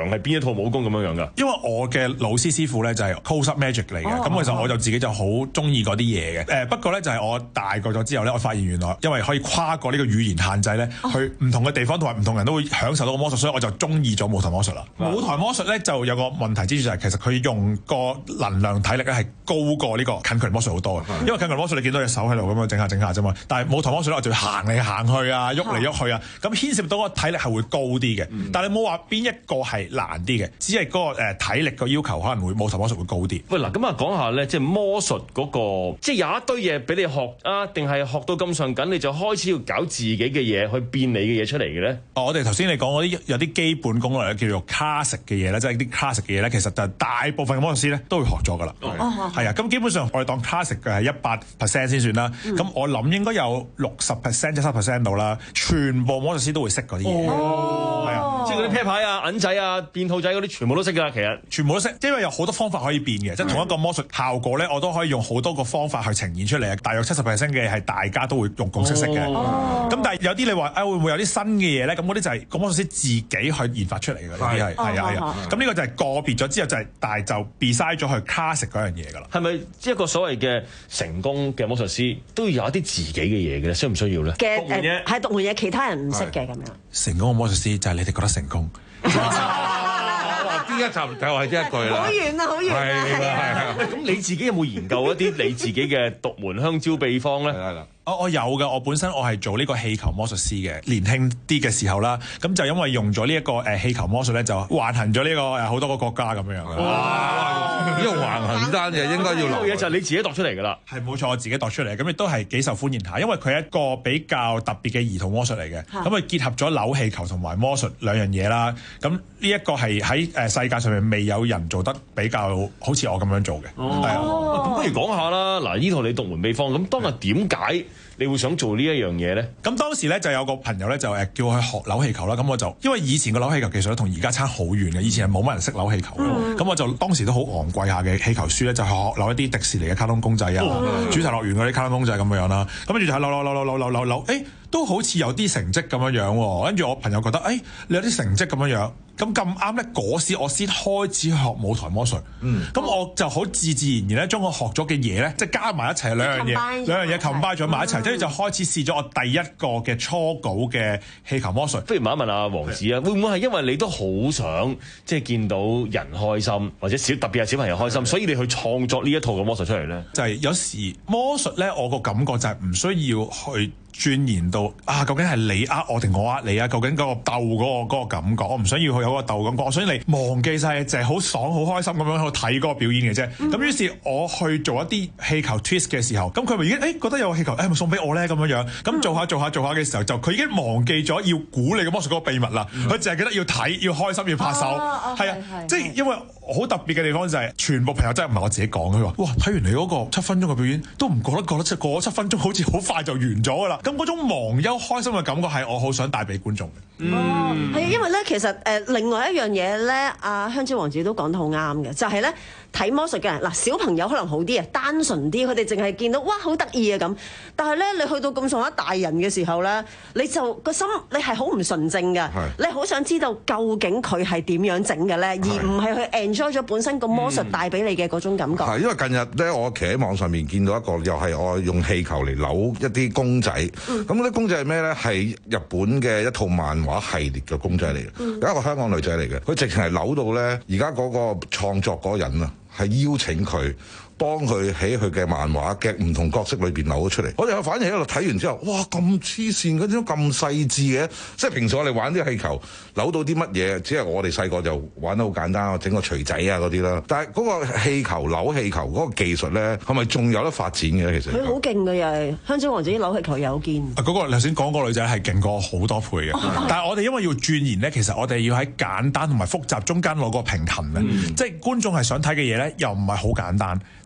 係邊一套武功咁樣樣㗎？ 因為我嘅老師師傅咧就係 Close Up Magic 嚟嘅，咁、哦、其實我就自己就好中意嗰啲嘢嘅。誒不過咧就係我大個咗之後咧，我發現原來因為可以跨過呢個語言限制咧，哦、去唔同嘅地方同埋唔同人都會享受到個魔術，所以我就中意咗舞台魔術啦。哦、舞台魔術咧就有個問題之處就係、是、其實佢用個能量體力咧係高過呢個近距離魔術好多嘅，因為近距離魔術你見到隻手喺度咁樣整下整下啫嘛，但係舞台魔術咧我就要行嚟行去啊，喐嚟喐去啊，咁牽涉到個體力係會高啲嘅。嗯、但係你冇話邊一個係難啲嘅，只係嗰、那個、呃、體力個要求可能會舞台魔術會高啲。 喂嗱，咁啊講下咧，即係魔術嗰、那個，即係有一堆嘢俾你學啊，定係學到咁上緊你就開始要搞自己嘅嘢去變你嘅嘢出嚟嘅咧？ 哦，我哋頭先你講嗰啲有啲基本功咧，叫做 classic 嘅嘢咧，即係啲 classic 嘅嘢咧，其實就大部分嘅魔術師咧都會學咗噶啦。係啊，咁基本上我哋當 classic 嘅係一百 percent 先算啦。咁、嗯、我諗應該有六十 percent、七十 percent 到啦，全部魔術師都會識嗰啲嘢。 哦，係啊，即係嗰啲啤牌啊、銀仔啊、變兔仔嗰啲，全部都識㗎。其實全部都識，因為有好多方法可以變嘅，即係同一個魔術效果咧，我都可以用好多個方法去呈現出嚟。大約七十 percent 嘅係大家都會用共識識嘅。哦，咁但係有啲你話啊，會唔會有啲新嘅嘢咧？咁嗰啲就係個魔術師自己去研發出嚟嘅。呢啲係係啊係啊。咁呢個就係個別咗之後就係，但係就 beside 咗去 classic 嗰樣嘢㗎啦。係咪即係一個所謂嘅成功嘅魔術師都要有一啲自己嘅嘢嘅咧？需唔需要咧？ 嘅誒係獨門嘢，其他人唔識嘅咁樣。 成功嘅魔術師就係你哋覺得成功。 呢一集就係呢一句啦。 好遠啊，好遠啊！係啊。 咁你自己有冇研究一啲你自己嘅獨門香蕉秘方咧？ 我我有嘅，我本身我係做呢個氣球魔術師嘅，年輕啲嘅時候啦，咁就因為用咗呢一個誒氣球魔術咧，就橫行咗呢個誒好多個國家咁樣樣。哇！ 呢個橫行單嘢應該要留嘢就係你自己度出嚟㗎啦。 係冇錯，我自己度出嚟，咁亦都係幾受歡迎下，因為佢係一個比較特別嘅兒童魔術嚟嘅，咁佢結合咗扭氣球同埋魔術兩樣嘢啦。咁呢一個係喺誒世界上面未有人做得比較好似我咁樣做嘅。 哦，係啊。咁不如講下啦，嗱，呢套你獨門秘方，咁當日點解你會想做呢一樣嘢咧？ 咁當時咧就有個朋友咧就誒叫我去學扭氣球啦。咁我就因為以前個扭氣球技術同而家差好遠嘅，以前係冇乜人識扭氣球嘅。咁、嗯、我就當時都好昂貴下嘅氣球書咧，就係學扭一啲迪士尼嘅卡通公仔啊，嗯、主題樂園嗰啲卡通公仔咁樣啦。咁跟住就係扭扭扭扭扭扭扭扭，誒都好似有啲成績咁樣樣喎。跟住我朋友覺得誒、欸、你有啲成績咁樣樣。咁咁啱咧，嗰時我先開始學舞台魔術。嗯，咁我就好自自然然咧，將我學咗嘅嘢咧，即係加埋一齊兩樣嘢，兩樣嘢 combine 咗埋一齊，跟住就開始試咗我第一個嘅初稿嘅氣球魔術。 不如問一問阿王子啊，會唔會係因為你都好想即係見到人開心，或者小特別係小朋友開心，所以你去創作呢一套嘅魔術出嚟咧？ 就係有時魔術咧，我個感覺就係唔需要去鑽研到啊，究竟係你呃我定我呃你啊？究竟嗰個鬥嗰、嗰個嗰個感覺，我唔想要去有個鬥感覺，我想你忘記晒，就係好爽、好開心咁樣喺度睇嗰個表演嘅啫。咁、嗯、於是我去做一啲氣球 twist 嘅時候，咁佢咪已經誒、欸、覺得有個氣球誒咪、欸、送俾我咧咁樣樣。咁做下做下做下嘅時候，就佢已經忘記咗要估你嘅魔術嗰個秘密啦。佢淨係記得要睇、要開心、要拍手。係啊，即係因為好特別嘅地方就係、是、全部朋友真係唔係我自己講嘅。佢話：哇，睇完你嗰個七分鐘嘅表演，都唔覺得覺得即係過咗七分鐘，好似好快就完咗㗎啦。咁嗰種忘憂開心嘅感覺係我好想帶俾觀眾嘅。 嗯，係因為咧，其實誒、呃、另外一樣嘢咧，阿香蕉王子都講得好啱嘅，就係咧睇魔術嘅人嗱，小朋友可能好啲啊，單純啲，佢哋淨係見到哇好得意啊咁。但係咧，你去到咁上下大人嘅時候咧，你就個心你係好唔純正嘅，你好想知道究竟佢係點樣整嘅咧，而唔係去 enjoy 咗本身個魔術帶俾你嘅嗰種感覺。 係因為近日咧，我企喺網上面見到一個又係我用氣球嚟扭一啲公仔，咁嗰啲公仔係咩咧？係日本嘅一套漫畫系列嘅公仔嚟嘅，有、嗯、一個香港女仔嚟嘅，佢直情係扭到咧，而家嗰個創作嗰人啊，係邀請佢幫佢喺佢嘅漫畫嘅唔同角色裏邊扭咗出嚟。我哋反而喺度睇完之後，哇咁黐線，嗰啲咁細緻嘅，即係平時我哋玩啲氣球扭到啲乜嘢，只係我哋細個就玩得好簡單，整個錘仔啊嗰啲啦。但係嗰個氣球扭氣球嗰個技術咧，係咪仲有得發展嘅？其實佢好勁嘅又係香蕉王子扭氣球有見。 啊，嗰、嗰個頭先講嗰個女仔係勁過好多倍嘅，哦、但係我哋因為要鑽研咧，其實我哋要喺簡單同埋複雜中間攞個平衡嘅，嗯、即係觀眾係想睇嘅嘢咧，又唔係好簡單。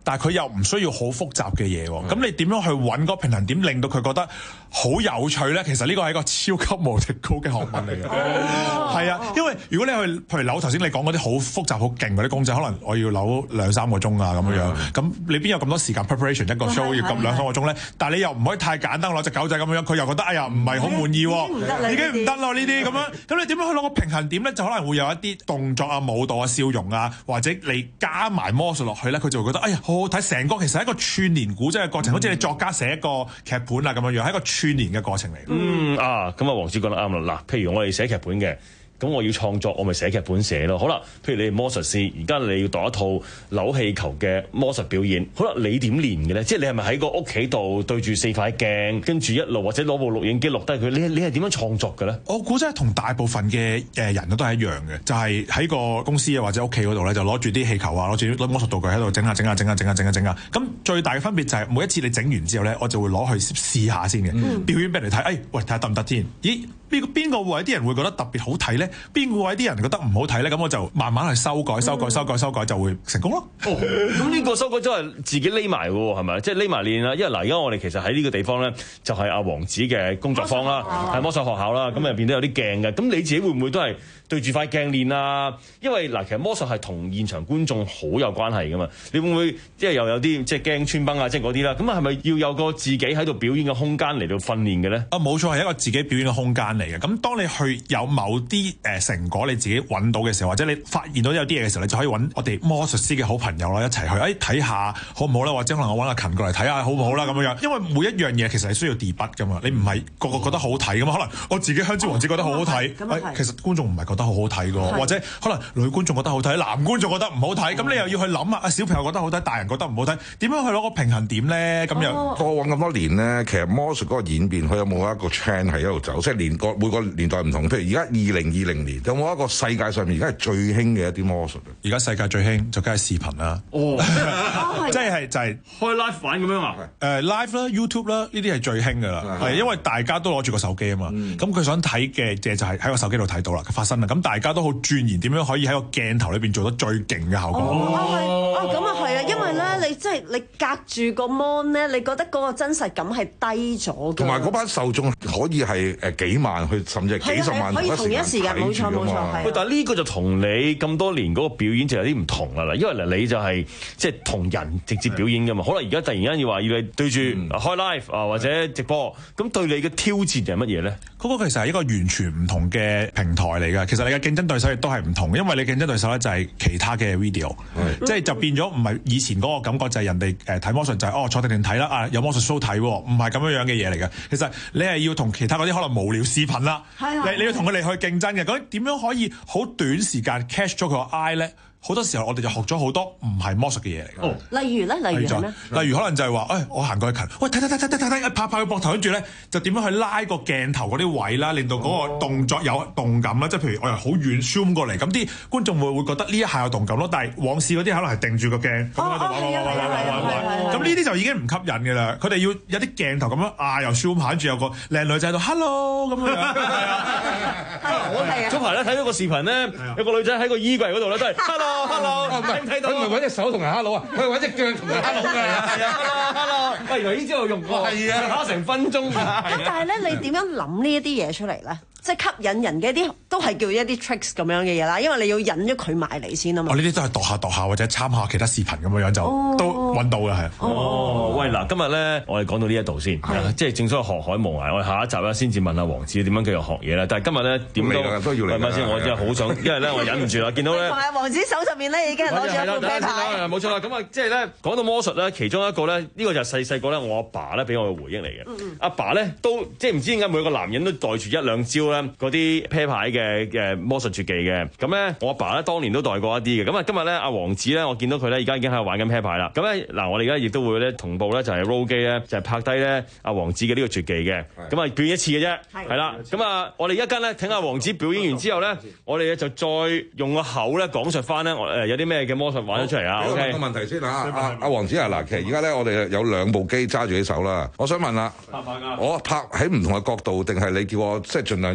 但係佢又唔需要好複雜嘅嘢喎。咁、嗯、你點樣去揾個平衡點，令到佢覺得好有趣咧？其實呢個係一個超級無敵高嘅學問嚟嘅。係啊，因為如果你去譬如扭頭先你講嗰啲好複雜好勁嗰啲公仔，可能我要扭兩三個鐘啊咁樣樣。咁、嗯、你邊有咁多時間 preparation 一個 show 要咁兩三個鐘咧？但係你又唔可以太簡單攞隻狗仔咁樣，佢又覺得哎呀唔係好滿意喎，已經唔得咯呢啲咁樣。咁你點樣去攞個平衡點咧？就可能會有一啲動作啊、舞蹈啊、笑容啊，或者你加埋魔術落去咧，佢就會覺得哎呀好好睇。成個其實係一個串聯古仔嘅過程，好似、嗯、你作家寫一個劇本啊咁樣樣，係一個串聯嘅過程嚟。 嗯啊，咁啊，黃子講得啱啦。嗱，譬如我哋寫劇本嘅。咁我要創作，我咪寫劇本寫咯。好啦，譬如你係魔術師，而家你要度一套扭氣球嘅魔術表演。好啦，你點練嘅咧？即係你係咪喺個屋企度對住四塊鏡，跟住一路或者攞部錄影機錄低佢？你你係點樣創作嘅咧？我估真係同大部分嘅誒人都係一樣嘅，就係、是、喺個公司啊或者屋企嗰度咧，就攞住啲氣球啊，攞住啲魔術道具喺度整下整下整下整下整下整下。咁最大嘅分別就係每一次你整完之後咧，我就會攞去試下先嘅，嗯、表演俾人睇。誒、哎，喂，睇下得唔得先？咦？邊個邊個位啲人會覺得特別好睇咧？邊個位啲人覺得唔好睇咧？咁我就慢慢去修改、修改、修改、修改，就會成功咯。哦，咁呢個修改真係自己匿埋嘅喎，係咪？即係匿埋練啦。因為嗱，而家我哋其實喺呢個地方咧，就係阿黃子嘅工作坊啦，係魔術學校啦。咁入邊都有啲鏡嘅。咁你自己會唔會都係對住塊鏡練啊？因為嗱，其實魔術係同現場觀眾好有關係噶嘛。你會唔會即係又有啲即係驚穿崩啊？即係嗰啲啦。咁啊，係咪要有個自己喺度表演嘅空間嚟到訓練嘅咧？啊，冇錯，係一個自己表演嘅空間嚟嘅。咁當你去有某啲誒成果你自己揾到嘅時候，或者你發現到有啲嘢嘅時候，你就可以揾我哋魔術師嘅好朋友啦，一齊去誒睇下好唔好啦，或者可能我揾阿勤過嚟睇下好唔好啦咁樣樣。因為每一樣嘢其實係需要 debut 噶嘛，你唔係個個覺得好睇噶嘛。可能我自己香蕉王子覺得好好睇，誒其實觀眾唔係覺得好好睇噶，或者可能女觀眾覺得好睇，男觀眾覺得唔好睇，咁你又要去諗啊，小朋友覺得好睇，大人覺得唔好睇，點樣去攞個平衡點咧？咁樣過往咁多年咧，其實魔術嗰個演變，佢有冇一個 trend 喺度走？即係年個每個年代唔同。譬如而家二零二零年，有冇一個世界上面而家係最興嘅一啲魔術？而家世界最興就梗係視頻啦。哦，即係就係開 live 玩咁樣啊？誒 live 啦 ，YouTube 啦，呢啲係最興㗎啦。係因為大家都攞住個手機啊嘛，咁佢想睇嘅嘢就係喺個手機度睇到啦，發生啦。咁大家都好鑽研點樣可以喺個鏡頭裏邊做到最勁嘅效果。 哦，係，咁啊係啊，因為咧你即係你隔住個 mon 咧，你覺得嗰個真實感係低咗嘅。同埋嗰班受眾可以係誒幾萬去，甚至係幾十萬可以同一時間冇錯冇錯。喂，但係呢個就同你咁多年嗰個表演就有啲唔同啦，因為嗱你就係即係同人直接表演㗎嘛，可能而家突然間要話要你對住開 live 啊或者直播，咁對你嘅挑戰係乜嘢咧？嗰個其實係一個完全唔同嘅平台嚟㗎。其實你嘅競爭對手亦都係唔同，因為你競爭對手咧就係其他嘅 video，即係就變咗唔係以前嗰個感覺就係人哋誒睇魔術就係、是、哦坐定定睇啦，啊有魔術 show 睇喎，唔係咁樣樣嘅嘢嚟嘅。其實你係要同其他嗰啲可能無聊視頻啦，你你要同佢哋去競爭嘅。咁點樣可以好短時間 catch 咗佢個 eye 咧？好多時候我哋就學咗好多唔係魔術嘅嘢嚟嘅。哦，例如咧，例如係咩？例如可能就係話，誒、哎，我行過去近，喂，睇睇睇睇睇睇睇，拍拍佢膊頭，跟住咧就點樣去拉個鏡頭嗰啲位啦，令到嗰個動作有動感啦。即係譬如我由好遠 zoom 過嚟，咁啲觀眾會會覺得呢一下有動感咯。但係往時嗰啲可能係定住個鏡咁喺度玩玩玩玩玩玩，咁呢啲就已經唔吸引嘅啦。佢哋要有啲鏡頭咁樣啊，又 zoom 跟住有個靚女仔喺度 hello 咁樣。係啊，我係啊。早排咧睇到個視頻咧，有個女仔喺個衣櫃嗰度咧都係 hello。hello，唔係睇到，佢唔係揾隻手同人 hello 啊，佢係揾隻腳同人 hello 㗎，係啊 hello hello，喂，原來呢招有用過，係啊，打成分鐘。咁但係咧，你點樣諗呢一啲嘢出嚟咧？即係吸引人嘅一啲都係叫一啲 tricks 咁樣嘅嘢啦，因為你要引咗佢埋嚟先啊嘛。哦，呢啲都係度下度下或者參考其他視頻咁樣樣就都揾到嘅係。哦，喂嗱，今日咧我哋講到呢一度先，即係正所謂學海無涯。我哋下一集咧先至問阿黃子點樣繼續學嘢啦。但係今日咧點都都要嚟，係咪先？我真係好想，因為咧我忍唔住啦，見到咧。同埋黃子手上面咧已經攞咗一副啤牌。冇錯啦，咁啊即係咧講到魔術咧，其中一個咧呢個就係細細個咧我阿爸咧俾我嘅回憶嚟嘅。阿爸咧都即係唔知點解每個男人都袋住一兩招。嗰啲啤牌嘅嘅魔術絕技嘅，咁咧我阿爸咧當年都代過一啲嘅，咁啊今日咧阿黃子咧，我見到佢咧而家已經喺度玩緊啤牌啦，咁咧嗱我哋而家亦都會咧同步咧就係 roll 機咧就係拍低咧阿黃子嘅呢個絕技嘅，咁啊表演一次嘅啫，係啦，咁啊我哋一間咧聽阿黃子表演完之後咧，我哋咧就再用個口咧講述翻咧誒有啲咩嘅魔術玩咗出嚟啊 ，OK？個問題先嚇，阿阿黃子啊嗱，其實而家咧我哋有兩部機揸住喺手啦，我想問啦，我拍喺唔同嘅角度定係你叫我即係盡量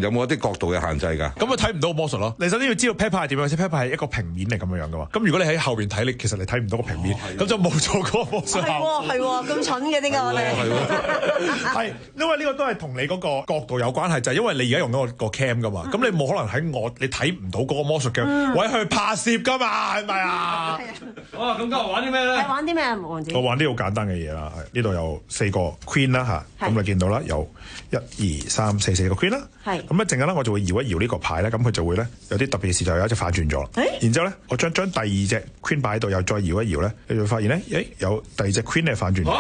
有冇一啲角度嘅限制㗎？ 咁啊睇唔到個魔術咯。你首先要知道 pair 牌係點樣先 ，pair 牌係一個平面嚟咁樣樣噶嘛。咁如果你喺後邊睇，你其實你睇唔到個平面，咁、哦、就冇咗嗰個魔術效果。 係喎，咁蠢嘅點解我哋？ 係，因為呢個都係同你嗰個角度有關係，就係、是、因為你而家用到個 cam 噶嘛，咁、嗯、你冇可能喺我你睇唔到嗰個魔術嘅位去拍攝噶嘛，係咪啊？ 好啊，咁今日玩啲咩咧？ 係玩啲咩？王子。 我玩啲好簡單嘅嘢啦，呢度有四個 queen 啦嚇，咁你見到啦，有一二三四四個 queen 啦。係。咁一陣間咧，我就會搖一搖呢個牌咧，咁佢就會咧有啲特別嘅事，就有一隻反轉咗。誒。然之後咧，我將將第二隻 queen 擺喺度，又再搖一搖咧，你就會發現咧，誒有第二隻 queen 係反轉咗。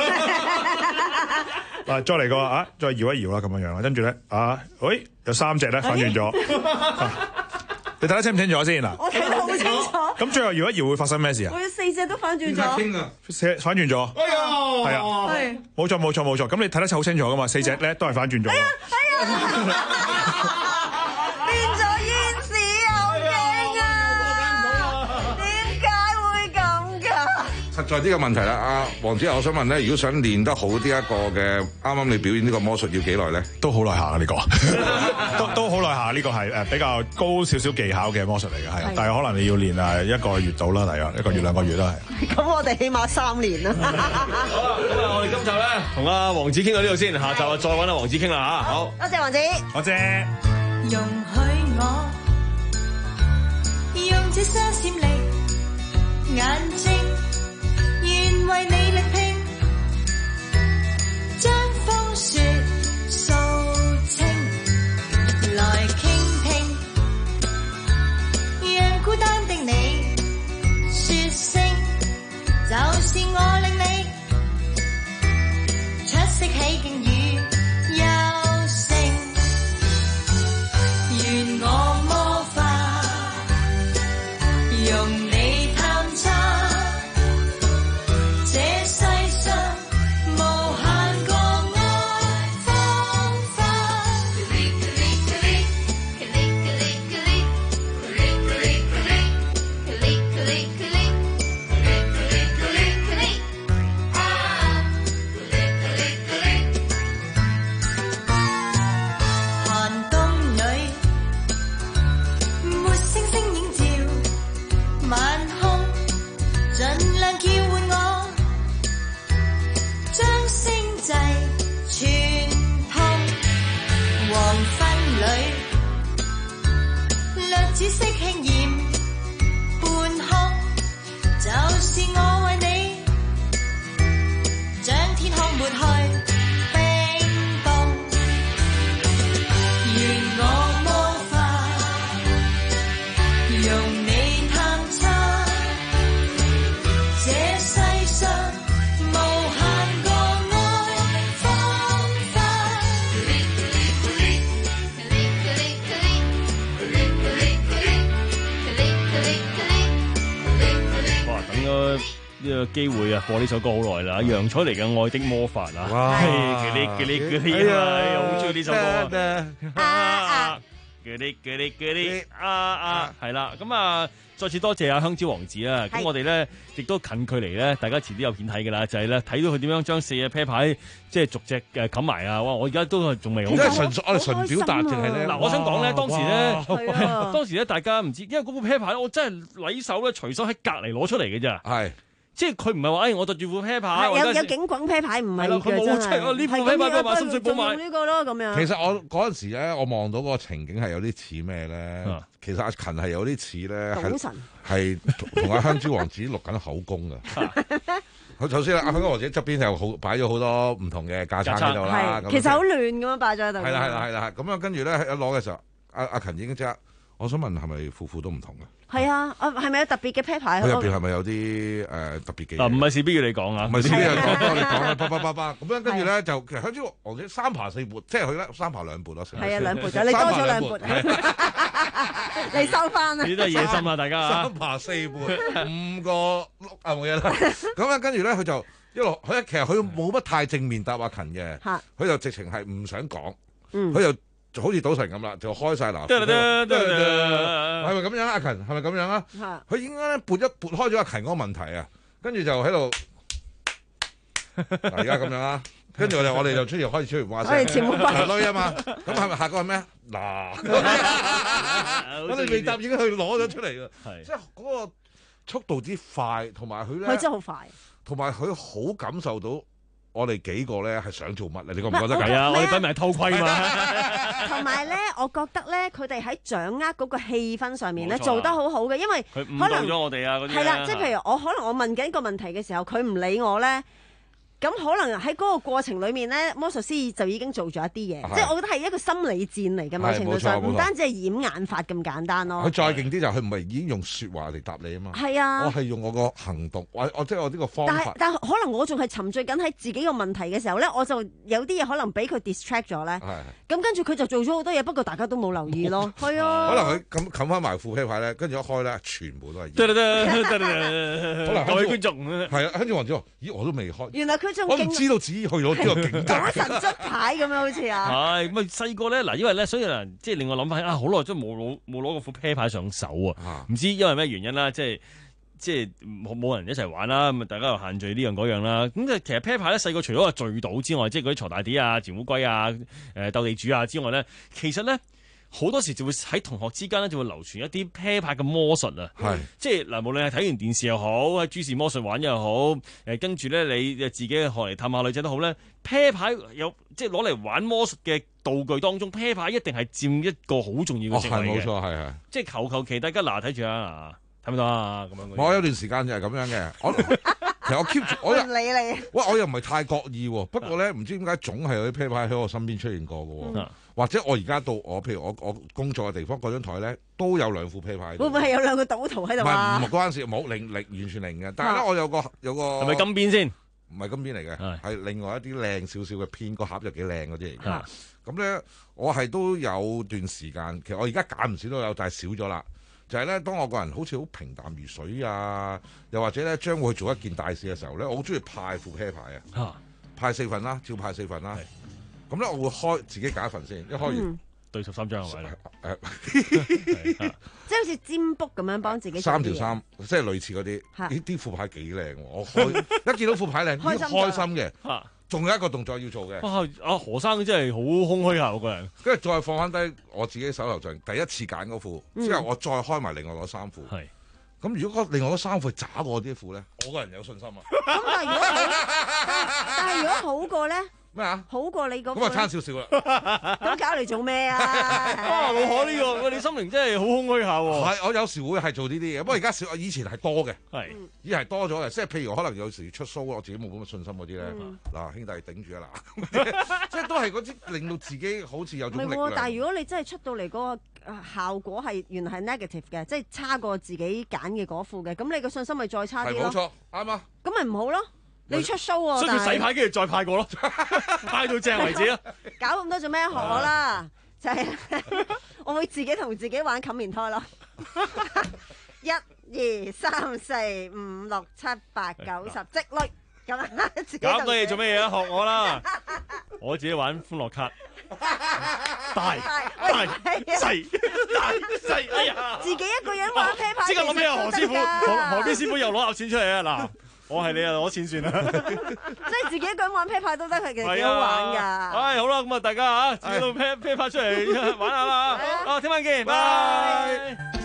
嗱，再嚟個啊，再搖一搖啦，咁樣樣啦，跟住咧啊，誒有三隻咧反轉咗。你睇得清唔清楚先嗱？ 我睇得好清楚。 咁最後搖一搖會發生咩事啊？ 我有四隻都反轉咗。 反轉咗。哎呀！係啊。係。冇錯冇錯冇錯。咁你睇得好清楚噶嘛？四隻咧都係反轉咗。哎呀！哎呀！ 變咗煙屎，好驚啊！點解會咁㗎？ 實在啲嘅問題啦，阿王子，我想問咧，如果想練得好呢一個嘅，啱啱你表演呢個魔術要幾耐咧？ 都好耐下啊！呢個都都好耐下，呢個係誒比較高少少技巧嘅魔術嚟嘅，係，但係可能你要練誒一個月到啦，大約一個月兩個月啦，係。 咁我哋起碼三年啦。 好啦，咁啊，我哋今集咧同阿王子傾到呢度先，下集啊再揾阿王子傾啦嚇。好， 多謝王子。 多謝。 容許我用這雙閃靈眼睛，願為你聆聽，將風雪掃清，來傾聽，讓孤單的你說聲，就是我令你出色起勁與優勝，願我魔法用你探測這世上無限個愛方法。寒冬裏沒星星映照晚空，盡量叫喚我將星際串通。黃昏裏略紫色輕染半空，就是我為你將天空抹去冰凍，願我魔法用你探測這世上無限個愛方法。 哇！等咗呢個機會啊，播呢首歌好耐啦，楊采妮嘅《愛的魔法》啊，哇！嗰啲嗰啲嗰啲啊，好中意呢首歌啊！嗰啲嗰啲嗰啲啊啊，係啦，咁啊，再次多謝阿香蕉王子啊！咁我哋咧亦都近距離咧，大家遲啲有片睇㗎啦，就係咧睇到佢點樣將四隻啤牌即係逐隻誒冚埋啊！哇！我而家都仲未好， 即係純屬我哋純表達定係咧？ 嗱，我想講咧，當時咧，當時咧，大家唔知，因為嗰副啤牌我真係禮手咧，隨手喺隔離攞出嚟嘅咋。係。即係佢唔係話，誒我對住副啤牌， 有有警滾啤牌唔係嘅， 佢冇出呢副啤牌俾我買深水埗買呢個咯咁樣。 其實我嗰陣時咧，我望到嗰個情景係有啲似咩咧？其實阿勤係有啲似咧，係係同阿香蕉王子錄緊口供㗎。佢首先阿香蕉王子側邊又好擺咗好多唔同嘅架撐喺度啦。 其實好亂咁樣擺咗喺度。 係啦係啦係啦，咁啊跟住咧一攞嘅時候，阿阿勤已經即刻，我想問係咪副副都唔同嘅？ 係啊，啊係咪有特別嘅啤牌？ 佢入邊係咪有啲誒特別嘅？ 嗱，唔係事必要你講啊， 唔係事必要你講，你講啦，叭叭叭叭咁樣，跟住咧就其實香蕉王子三爬四撥，即係佢咧三爬兩撥咯，成係啊兩撥咗，你多咗兩撥，你收翻啊！ 呢啲都係野心啊，大家三爬四撥，五個碌啊冇嘢啦。咁樣跟住咧，佢就一路佢其實佢冇乜太正面答阿勤嘅，佢就直情係唔想講，佢就。就好似賭神咁啦，就開晒嗱，係咪咁樣啊？阿勤係咪咁樣啊？佢應該咧撥一撥開咗阿勤嗰個問題啊，跟住就喺度嗱，而家咁樣啊， 跟住我哋我哋就出嚟開始出嚟話我哋全部女啊嘛，咁係咪下個係咩？嗱，我哋未答已經去攞咗出嚟㗎，即係嗰個速度之快，同埋佢咧， 佢真係好快， 同埋佢好感受到我哋幾個咧係想做乜啊？你覺唔覺得？ 係啊，我哋擺明係偷窺嘛。 同埋咧，我覺得咧，佢哋喺掌握嗰個氣氛上面咧、 啊、 做得好好嘅，因為佢誤導咗我哋啊嗰啲。 係啦，即係譬如我可能我問緊一個問題嘅時候，佢唔理我咧。咁可能喺嗰個過程裏面咧，魔術師就已經做咗一啲嘢，即係我覺得係一個心理戰嚟嘅，某程度上唔單止係掩眼法咁簡單咯。 佢再勁啲就佢唔係已經用説話嚟答你啊嘛。係啊， 我係用我個行動，我我即係我呢個方法。 但係但係可能我仲係沉醉緊喺自己個問題嘅時候咧，我就有啲嘢可能俾佢 distract 咗咧。咁跟住佢就做咗好多嘢，不過大家都冇留意咯。係啊。 可能佢冚冚翻埋副啤牌咧，跟住一開咧，全部都係。 得得得得得。可能各位觀眾。 係啊，跟住黃子華，咦我都未開。 原來佢仲我唔知道。只去咗呢個境界， 賭神出牌咁樣好似啊！ 係咁啊，細個咧嗱，因為咧，所以嗱，即係令我諗翻啊，好耐都冇攞冇攞個副啤牌上手啊！唔知因為咩原因啦，即係即係冇冇人一齊玩啦，咁啊大家又限聚呢樣嗰樣啦。咁即係其實啤牌咧，細個除咗個聚賭之外，即係嗰啲鋤大 D 啊、潛烏龜啊、誒鬥地主啊之外咧，其實咧。好多時就會喺同學之間咧就會流傳一啲啤牌嘅魔術啊，係即係嗱，無論係睇完電視又好，喺諸事魔術玩又好，誒跟住咧你自己學嚟探下女仔都好咧，啤牌有即係攞嚟玩魔術嘅道具當中，啤牌一定係佔一個好重要嘅席位嘅， 冇錯係係， 即係求求其大家嗱睇住啊，睇唔到啊咁樣。 我有段時間就係咁樣嘅，我其實我 keep 住我又唔理你， 哇我又唔係太覺意喎，不過咧唔知點解總係有啲啤牌喺我身邊出現過嘅喎。嗯或者我而家到我，譬如我我工作嘅地方嗰張台咧，都有兩副啤牌。 會唔會係有兩個賭徒喺度啊？ 唔係唔關事，冇零零完全零嘅。但係咧，我有個有個係咪金邊先？ 唔係金邊嚟嘅，係另外一啲靚少少嘅片，個盒就幾靚嗰啲嚟嘅。咁咧，我係都有段時間，其實我而家揀唔少都有，但係少咗啦。就係咧，當我個人好似好平淡如水啊，又或者咧將會做一件大事嘅時候咧，我好中意派副啤牌啊，派四份啦，照派四份啦。咁咧，我會開自己揀一份先，一開完、嗯、對十三張係咪？誒， 即係好似占卜咁樣幫自己三條衫，即係類似嗰啲。呢啲副牌幾靚喎！我開一見到副牌靚，開心開心嘅。仲有一個動作要做嘅。 哇！阿何生真係好空虛下個人。 跟住再放翻低我自己手頭上第一次揀嗰副，之後我再開埋另外嗰三副。係、嗯。咁如果另外嗰三副渣過啲副咧，我個人有信心啊。咁但係如果好，但係如果好過咧？ 咩啊？ 好過你嗰個咁啊，差少少啦。 咁搞嚟做咩啊？ 哇！老可呢個，你心靈真係好空虛下喎。 係，我有時會係做呢啲嘢，不過而家少，以前係多嘅。係，以前係多咗嘅，即係譬如可能有時出 show，我自己冇咁嘅信心嗰啲咧。嗱，兄弟頂住啊嗱，即係都係嗰啲令到自己好似有種力量。 但係如果你真係出到嚟嗰個效果係原來係 negative 嘅，即係差過自己揀嘅嗰副嘅，咁你個信心咪再差啲咯？ 係冇錯，啱啊。 咁咪唔好咯。你出 show 喎， 所以洗牌跟住再派過咯，派到正為止咯。 搞咁多做咩？學我啦，就係我會自己同自己玩冚棉胎咯。一、二、三、四、五、六、七、八、九、十，積累咁啊！ 搞咁多嘢做咩嘢啊？學我啦，我自己玩歡樂卡，大大細大細，哎呀！ 自己一個人玩啤牌， 即刻諗起阿何師傅，何何邊師傅又攞錢出嚟啊！嗱。我係你啊，攞錢算啦。 即係自己一個人玩啤牌都得，係其實幾好玩㗎。 唉，好啦，咁啊，大家嚇自己攞啤啤牌出嚟玩下啦。啊，聽晚見，拜。